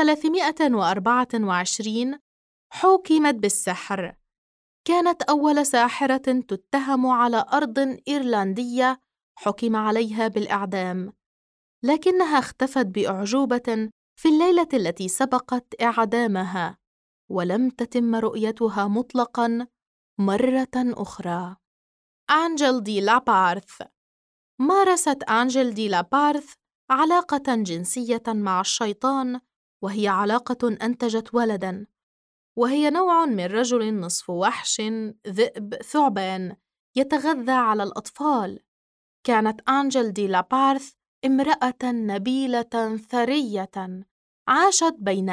S1: 1324 حُكِمت بالسحر. كانت أول ساحرة تُتهم على أرض إيرلندية حُكِم عليها بالإعدام، لكنها اختفت بأعجوبة في الليلة التي سبقت إعدامها. ولم تتم رؤيتها مطلقاً مرة أخرى. أنجيل دي لابارث. مارست أنجيل دي لابارث علاقة جنسية مع الشيطان، وهي علاقة أنتجت ولداً، وهي نوع من رجل نصف وحش ذئب ثعبان يتغذى على الأطفال. كانت أنجيل دي لابارث امرأة نبيلة ثرية عاشت بين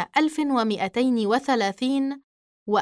S1: 1230 و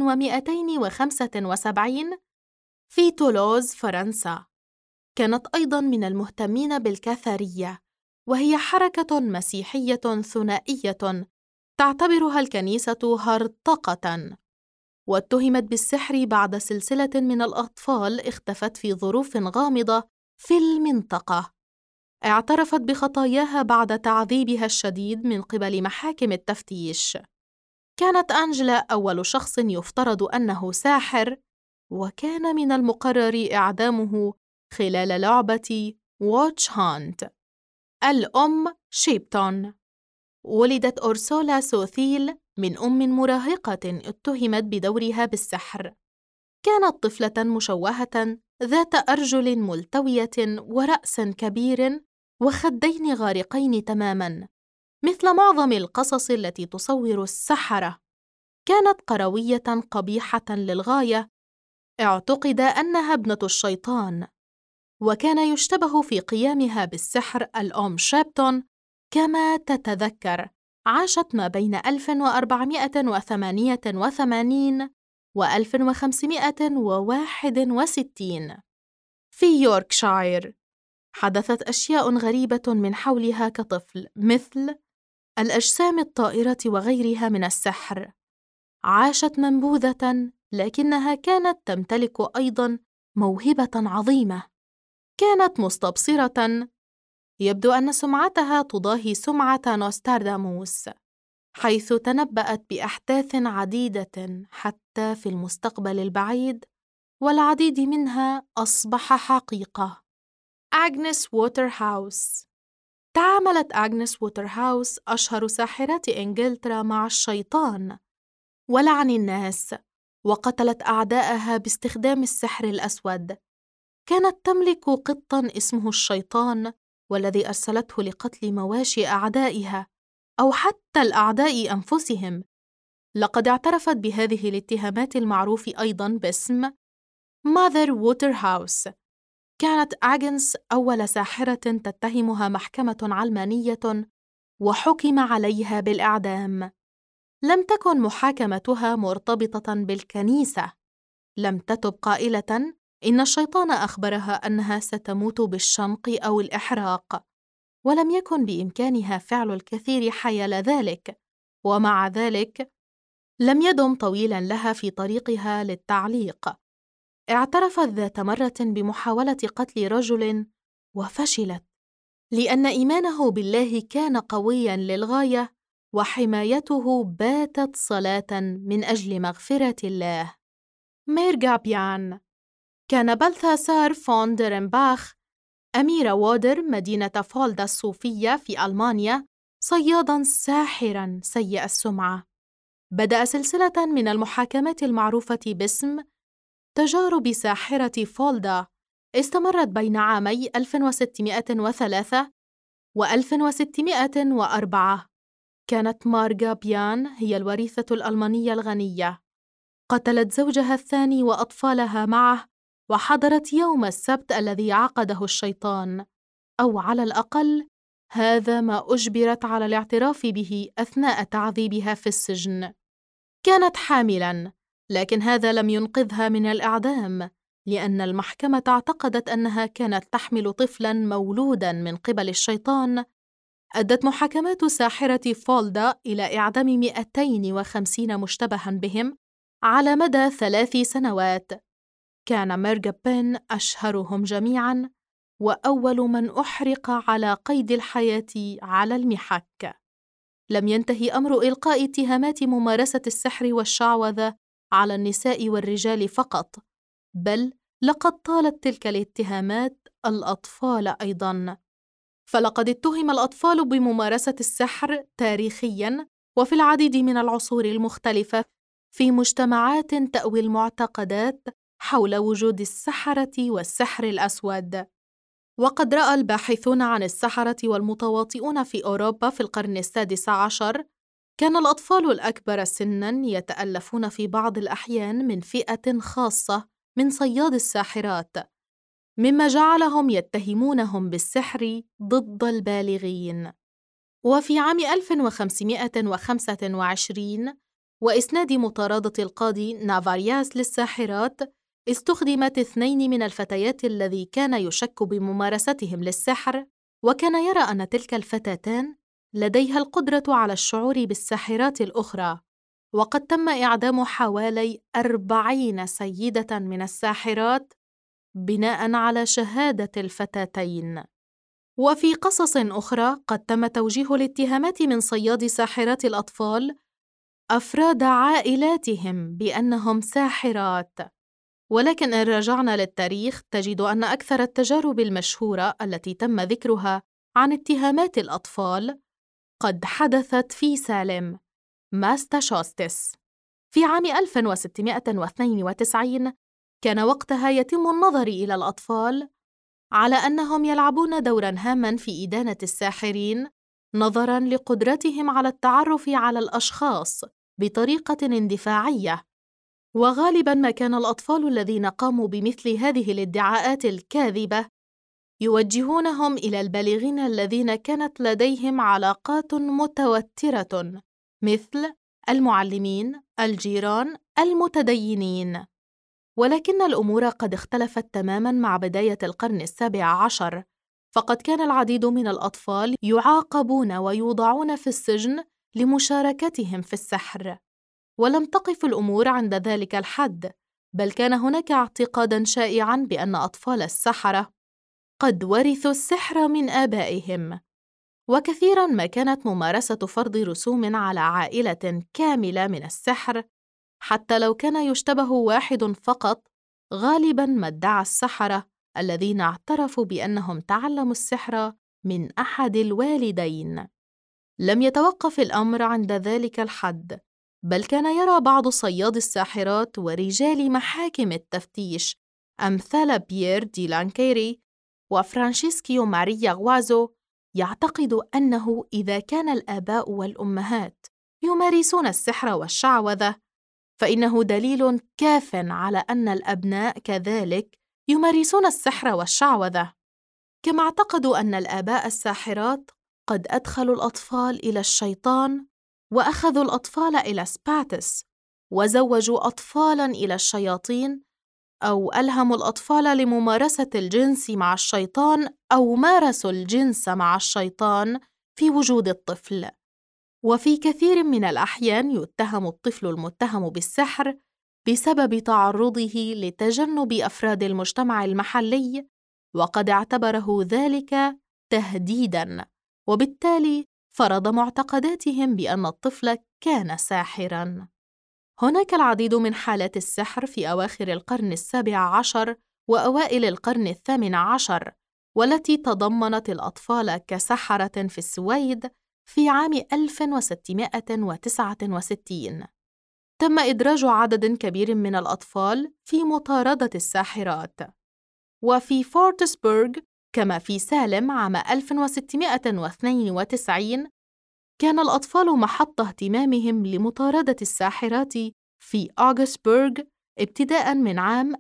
S1: 1275 في تولوز، فرنسا. كانت أيضاً من المهتمين بالكاثارية، وهي حركة مسيحية ثنائية تعتبرها الكنيسة هرطقة، واتهمت بالسحر بعد سلسلة من الأطفال اختفت في ظروف غامضة في المنطقة. اعترفت بخطاياها بعد تعذيبها الشديد من قبل محاكم التفتيش. كانت أنجلا أول شخص يفترض أنه ساحر، وكان من المقرر إعدامه خلال لعبة واتش هانت. الأم شيبتون. ولدت أورسولا سوثيل من أم مراهقة اتهمت بدورها بالسحر. كانت طفلة مشوهة ذات أرجل ملتوية ورأس كبير وخدين غارقين تماماً، مثل معظم القصص التي تصور السحرة. كانت قروية قبيحة للغاية، اعتقد أنها ابنة الشيطان، وكان يشتبه في قيامها بالسحر الأم شيبتون. كما تتذكر، عاشت ما بين 1488 و 1561 في يوركشاير. حدثت أشياء غريبة من حولها كطفل، مثل الأجسام الطائرة وغيرها من السحر. عاشت منبوذة، لكنها كانت تمتلك أيضاً موهبة عظيمة. كانت مستبصرة، يبدو أن سمعتها تضاهي سمعة نوسترداموس، حيث تنبأت بأحداث عديدة حتى في المستقبل البعيد، والعديد منها أصبح حقيقة. أغنيس ووترهاوس. تعاملت أغنيس ووترهاوس أشهر ساحرات إنجلترا مع الشيطان ولعن الناس، وقتلت أعداءها باستخدام السحر الأسود. كانت تملك قطاً اسمه الشيطان، والذي أرسلته لقتل مواشي أعدائها أو حتى الأعداء أنفسهم. لقد اعترفت بهذه الاتهامات المعروف أيضاً باسم ماذر ووترهاوس. كانت أغنس أول ساحرة تتهمها محكمة علمانية وحكم عليها بالإعدام. لم تكن محاكمتها مرتبطة بالكنيسة. لم تتب قائلة إن الشيطان أخبرها أنها ستموت بالشنق أو الإحراق، ولم يكن بإمكانها فعل الكثير حيال ذلك. ومع ذلك لم يدم طويلاً لها في طريقها للتعليق. اعترفت ذات مرة بمحاولة قتل رجل وفشلت، لأن إيمانه بالله كان قوياً للغاية، وحمايته باتت صلاة من أجل مغفرة الله. ميرغا بيان. كان بلثاسار فون ديرنباخ أمير وودر مدينة فولدا الصوفية في ألمانيا صياداً ساحراً سيء السمعة. بدأ سلسلة من المحاكمات المعروفة باسم تجارب ساحرة فولدا، استمرت بين عامي 1603 و 1604. كانت مارغا بيان هي الوريثة الألمانية الغنية. قتلت زوجها الثاني وأطفالها معه، وحضرت يوم السبت الذي عقده الشيطان، أو على الأقل هذا ما أجبرت على الاعتراف به أثناء تعذيبها في السجن. كانت حاملاً، لكن هذا لم ينقذها من الإعدام، لأن المحكمة اعتقدت أنها كانت تحمل طفلاً مولوداً من قبل الشيطان. أدت محاكمات ساحرة فولدا إلى إعدام 250 مشتبهاً بهم على مدى 3 سنوات. كان ميرغا بين أشهرهم جميعاً، وأول من أحرق على قيد الحياة على المحك. لم ينتهي أمر إلقاء اتهامات ممارسة السحر والشعوذة على النساء والرجال فقط، بل لقد طالت تلك الاتهامات الأطفال أيضاً. فلقد اتهم الأطفال بممارسة السحر تاريخياً وفي العديد من العصور المختلفة في مجتمعات تأوي المعتقدات حول وجود السحرة والسحر الأسود. وقد رأى الباحثون عن السحرة والمتواطئون في أوروبا في القرن السادس عشر كان الأطفال الأكبر سناً يتألفون في بعض الأحيان من فئة خاصة من صياد الساحرات، مما جعلهم يتهمونهم بالسحر ضد البالغين. وفي عام 1525 وإسناد مطاردة القاضي نافارياس للساحرات، استخدمت 2 من الفتيات الذي كان يشك بممارستهم للسحر، وكان يرى أن تلك الفتاتان لديها القدرة على الشعور بالساحرات الأخرى، وقد تم إعدام حوالي 40 سيدة من الساحرات بناء على شهادة الفتاتين. وفي قصص أخرى قد تم توجيه الاتهامات من صياد ساحرات الأطفال أفراد عائلاتهم بأنهم ساحرات. ولكن إن رجعنا للتاريخ تجد أن أكثر التجارب المشهورة التي تم ذكرها عن اتهامات الأطفال قد حدثت في سالم، ماساتشوستس. في عام 1692 كان وقتها يتم النظر إلى الأطفال على أنهم يلعبون دوراً هاماً في إدانة الساحرين، نظراً لقدرتهم على التعرف على الأشخاص بطريقة اندفاعية. وغالباً ما كان الأطفال الذين قاموا بمثل هذه الادعاءات الكاذبة يوجهونهم إلى البالغين الذين كانت لديهم علاقات متوترة، مثل المعلمين، الجيران، المتدينين. ولكن الأمور قد اختلفت تماماً مع بداية القرن السابع عشر، فقد كان العديد من الأطفال يعاقبون ويوضعون في السجن لمشاركتهم في السحر. ولم تقف الأمور عند ذلك الحد، بل كان هناك اعتقاداً شائعاً بأن أطفال السحرة قد ورثوا السحر من آبائهم. وكثيراً ما كانت ممارسة فرض رسوم على عائلة كاملة من السحر، حتى لو كان يشتبه واحد فقط، غالباً ما ادعى السحرة الذين اعترفوا بأنهم تعلموا السحر من أحد الوالدين. لم يتوقف الأمر عند ذلك الحد، بل كان يرى بعض صياد الساحرات ورجال محاكم التفتيش أمثال بيير دي لانكيري وفرانشيسكيو ماريا غوازو يعتقد أنه إذا كان الآباء والأمهات يمارسون السحر والشعوذة، فإنه دليل كافٍ على أن الأبناء كذلك يمارسون السحر والشعوذة. كما اعتقدوا أن الآباء الساحرات قد أدخلوا الأطفال إلى الشيطان، وأخذوا الأطفال إلى سباتس، وزوجوا أطفالاً إلى الشياطين، أو ألهموا الأطفال لممارسة الجنس مع الشيطان، أو مارسوا الجنس مع الشيطان في وجود الطفل. وفي كثير من الأحيان يتهم الطفل المتهم بالسحر بسبب تعرضه لتجنب أفراد المجتمع المحلي، وقد اعتبره ذلك تهديداً، وبالتالي فرض معتقداتهم بأن الطفل كان ساحراً. هناك العديد من حالات السحر في أواخر القرن السابع عشر وأوائل القرن الثامن عشر، والتي تضمنت الأطفال كسحرة في السويد. في عام 1669 تم إدراج عدد كبير من الأطفال في مطاردة الساحرات. وفي فورتسبورغ كما في سالم عام 1692 كان الأطفال محط اهتمامهم لمطاردة الساحرات في أوغسبورغ ابتداءً من عام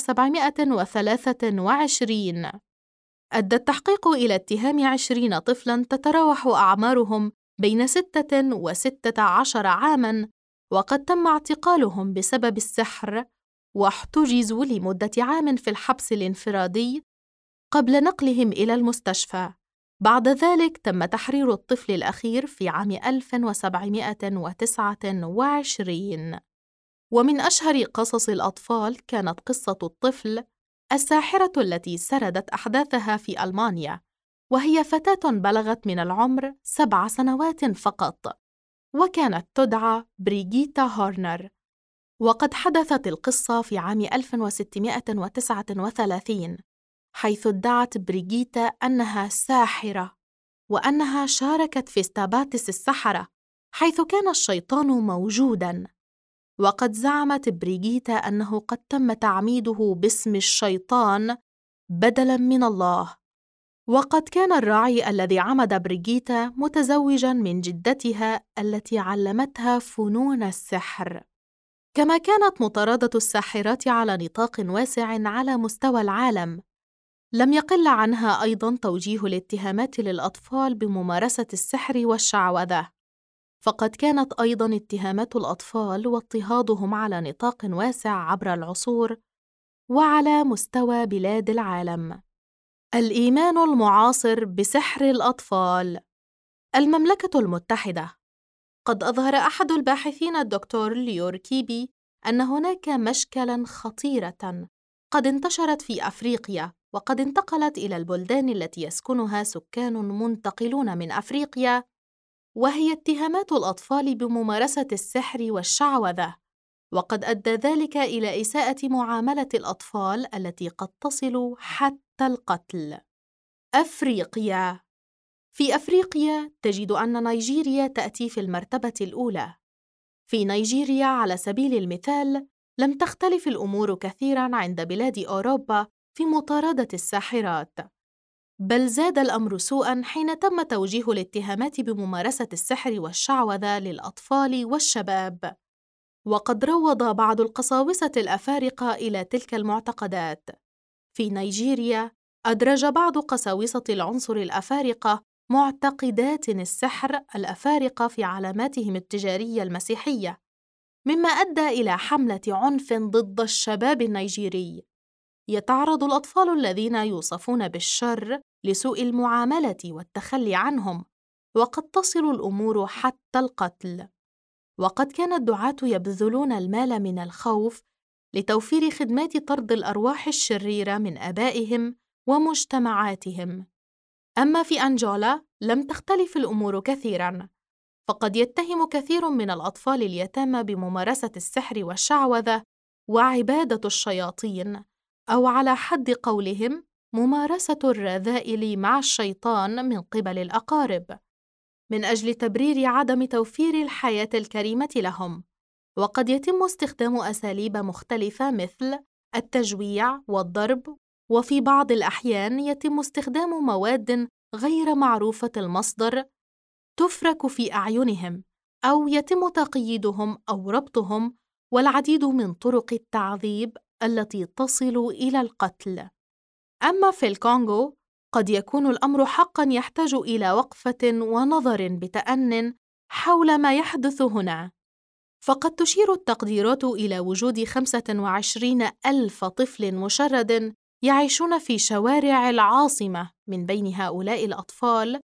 S1: 1723. أدى التحقيق إلى اتهام 20 طفلاً تتراوح أعمارهم بين 6 و16 عاماً، وقد تم اعتقالهم بسبب السحر، واحتجزوا لمدة عام في الحبس الانفرادي قبل نقلهم إلى المستشفى. بعد ذلك تم تحرير الطفل الأخير في عام 1729. ومن أشهر قصص الأطفال كانت قصة الطفل الساحرة التي سردت أحداثها في ألمانيا، وهي فتاة بلغت من العمر 7 سنوات فقط، وكانت تدعى بريغيتا هورنر. وقد حدثت القصة في عام 1639، حيث ادعت بريغيتا أنها ساحرة، وأنها شاركت في ستاباتس السحرة، حيث كان الشيطان موجوداً. وقد زعمت بريجيتا أنه قد تم تعميده باسم الشيطان بدلاً من الله. وقد كان الراعي الذي عمد بريجيتا متزوجاً من جدتها التي علمتها فنون السحر. كما كانت مطاردة الساحرات على نطاق واسع على مستوى العالم، لم يقل عنها أيضاً توجيه الاتهامات للأطفال بممارسة السحر والشعوذة، فقد كانت أيضاً اتهامات الأطفال واضطهادهم على نطاق واسع عبر العصور وعلى مستوى بلاد العالم. الإيمان المعاصر بسحر الأطفال. المملكة المتحدة. قد أظهر أحد الباحثين الدكتور ليور كيبي أن هناك مشكلاً خطيرة قد انتشرت في أفريقيا وقد انتقلت إلى البلدان التي يسكنها سكان منتقلون من أفريقيا، وهي اتهامات الأطفال بممارسة السحر والشعوذة، وقد أدى ذلك إلى إساءة معاملة الأطفال التي قد تصل حتى القتل. أفريقيا. في أفريقيا تجد أن نيجيريا تأتي في المرتبة الأولى. في نيجيريا على سبيل المثال، لم تختلف الأمور كثيراً عند بلاد أوروبا في مطاردة الساحرات، بل زاد الأمر سوءاً حين تم توجيه الاتهامات بممارسة السحر والشعوذة للأطفال والشباب. وقد روض بعض القساوسة الأفارقة إلى تلك المعتقدات. في نيجيريا أدرج بعض قساوسة العنصر الأفارقة معتقدات السحر الأفارقة في علاماتهم التجارية المسيحية، مما أدى إلى حملة عنف ضد الشباب النيجيري. يتعرض الأطفال الذين يوصفون بالشر لسوء المعاملة والتخلي عنهم، وقد تصل الأمور حتى القتل. وقد كان الدعاة يبذلون المال من الخوف لتوفير خدمات طرد الأرواح الشريرة من آبائهم ومجتمعاتهم. أما في أنجولا لم تختلف الأمور كثيراً، فقد يتهم كثير من الأطفال اليتامى بممارسة السحر والشعوذة وعبادة الشياطين، أو على حد قولهم ممارسة الرذائل مع الشيطان من قبل الأقارب، من أجل تبرير عدم توفير الحياة الكريمة لهم. وقد يتم استخدام أساليب مختلفة مثل التجويع والضرب، وفي بعض الأحيان يتم استخدام مواد غير معروفة المصدر تفرك في أعينهم، أو يتم تقييدهم أو ربطهم، والعديد من طرق التعذيب التي تصل إلى القتل. أما في الكونغو قد يكون الأمر حقاً يحتاج إلى وقفة ونظر بتأنٍ حول ما يحدث هنا، فقد تشير التقديرات إلى وجود 25,000 طفل مشرد يعيشون في شوارع العاصمة. من بين هؤلاء الأطفال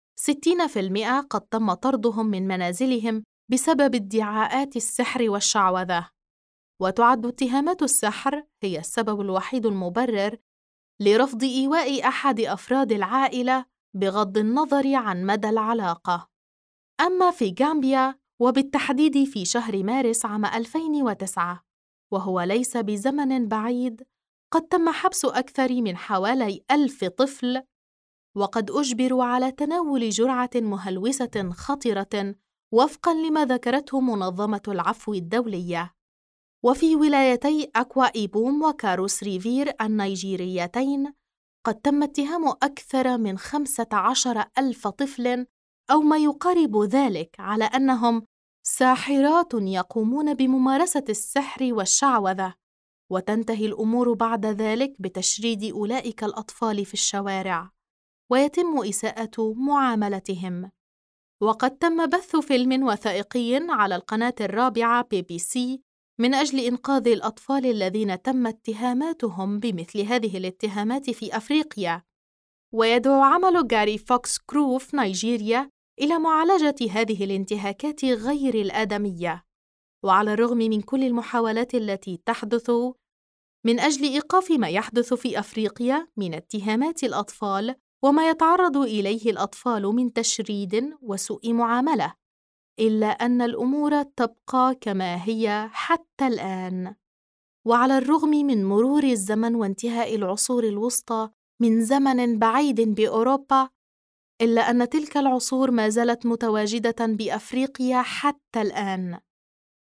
S1: 60% قد تم طردهم من منازلهم بسبب ادعاءات السحر والشعوذة. وتعد اتهامات السحر هي السبب الوحيد المبرر لرفض إيواء أحد أفراد العائلة بغض النظر عن مدى العلاقة. أما في غامبيا، وبالتحديد في شهر مارس عام 2009، وهو ليس بزمن بعيد، قد تم حبس أكثر من حوالي 1000 طفل، وقد أجبروا على تناول جرعة مهلوسة خطرة وفقاً لما ذكرته منظمة العفو الدولية. وفي ولايتي أكوا إيبوم وكاروس ريفير النيجيريتين قد تم اتهام أكثر من 15,000 طفل أو ما يقارب ذلك على أنهم ساحرات يقومون بممارسة السحر والشعوذة، وتنتهي الأمور بعد ذلك بتشريد أولئك الأطفال في الشوارع ويتم إساءة معاملتهم. وقد تم بث فيلم وثائقي على القناة الرابعة BBC من أجل إنقاذ الأطفال الذين تم اتهاماتهم بمثل هذه الاتهامات في أفريقيا. ويدعو عمل غاري فوكس كرو في نيجيريا إلى معالجة هذه الانتهاكات غير الآدمية. وعلى الرغم من كل المحاولات التي تحدث من أجل إيقاف ما يحدث في أفريقيا من اتهامات الأطفال وما يتعرض إليه الأطفال من تشريد وسوء معاملة، إلا أن الأمور تبقى كما هي حتى الآن. وعلى الرغم من مرور الزمن وانتهاء العصور الوسطى من زمن بعيد بأوروبا، إلا أن تلك العصور ما زالت متواجدة بأفريقيا حتى الآن.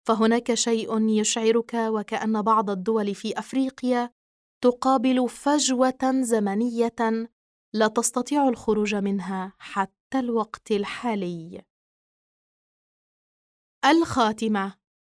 S1: فهناك شيء يشعرك وكأن بعض الدول في أفريقيا تقابل فجوة زمنية لا تستطيع الخروج منها حتى الوقت الحالي. الخاتمة: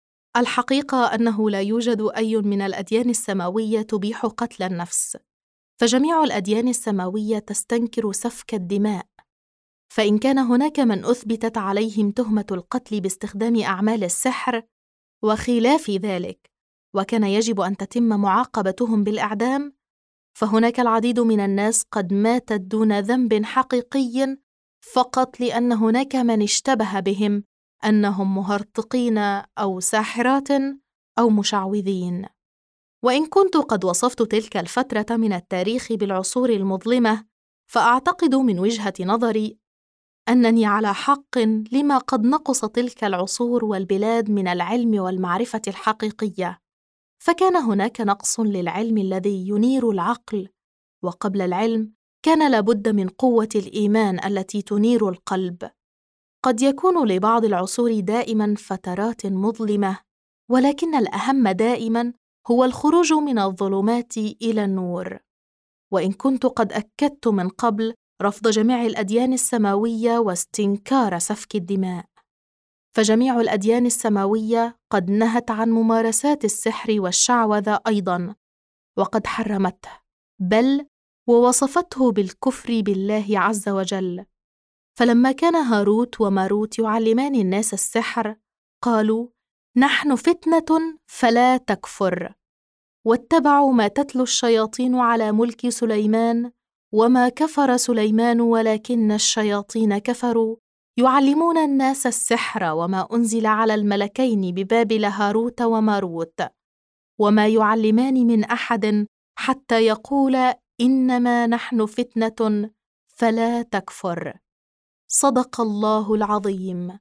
S1: الحقيقة أنه لا يوجد أي من الأديان السماوية تبيح قتل النفس، فجميع الأديان السماوية تستنكر سفك الدماء، فإن كان هناك من أثبتت عليهم تهمة القتل باستخدام أعمال السحر وخلاف ذلك، وكان يجب أن تتم معاقبتهم بالإعدام، فهناك العديد من الناس قد ماتت دون ذنب حقيقي فقط لأن هناك من اشتبه بهم أنهم مهرطقين أو ساحرات أو مشعوذين. وإن كنت قد وصفت تلك الفترة من التاريخ بالعصور المظلمة، فأعتقد من وجهة نظري أنني على حق لما قد نقص تلك العصور والبلاد من العلم والمعرفة الحقيقية، فكان هناك نقص للعلم الذي ينير العقل، وقبل العلم كان لابد من قوة الإيمان التي تنير القلب. قد يكون لبعض العصور دائما فترات مظلمة، ولكن الأهم دائما هو الخروج من الظلمات إلى النور. وإن كنت قد أكدت من قبل رفض جميع الأديان السماوية واستنكار سفك الدماء، فجميع الأديان السماوية قد نهت عن ممارسات السحر والشعوذة أيضاً، وقد حرمته، بل ووصفته بالكفر بالله عز وجل. فلما كان هاروت وماروت يعلمان الناس السحر، قالوا: نحن فتنة فلا تكفر، واتبعوا ما تتلو الشياطين على ملك سليمان، وما كفر سليمان ولكن الشياطين كفروا، يعلمون الناس السحر وما أنزل على الملكين ببابل هاروت وماروت، وما يعلمان من أحد حتى يقولا إنما نحن فتنة فلا تكفر. صدق الله العظيم.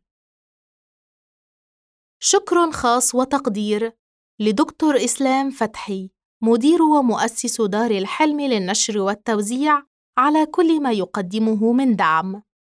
S1: شكر خاص وتقدير لدكتور إسلام فتحي، مدير ومؤسس دار الحلم للنشر والتوزيع، على كل ما يقدمه من دعم.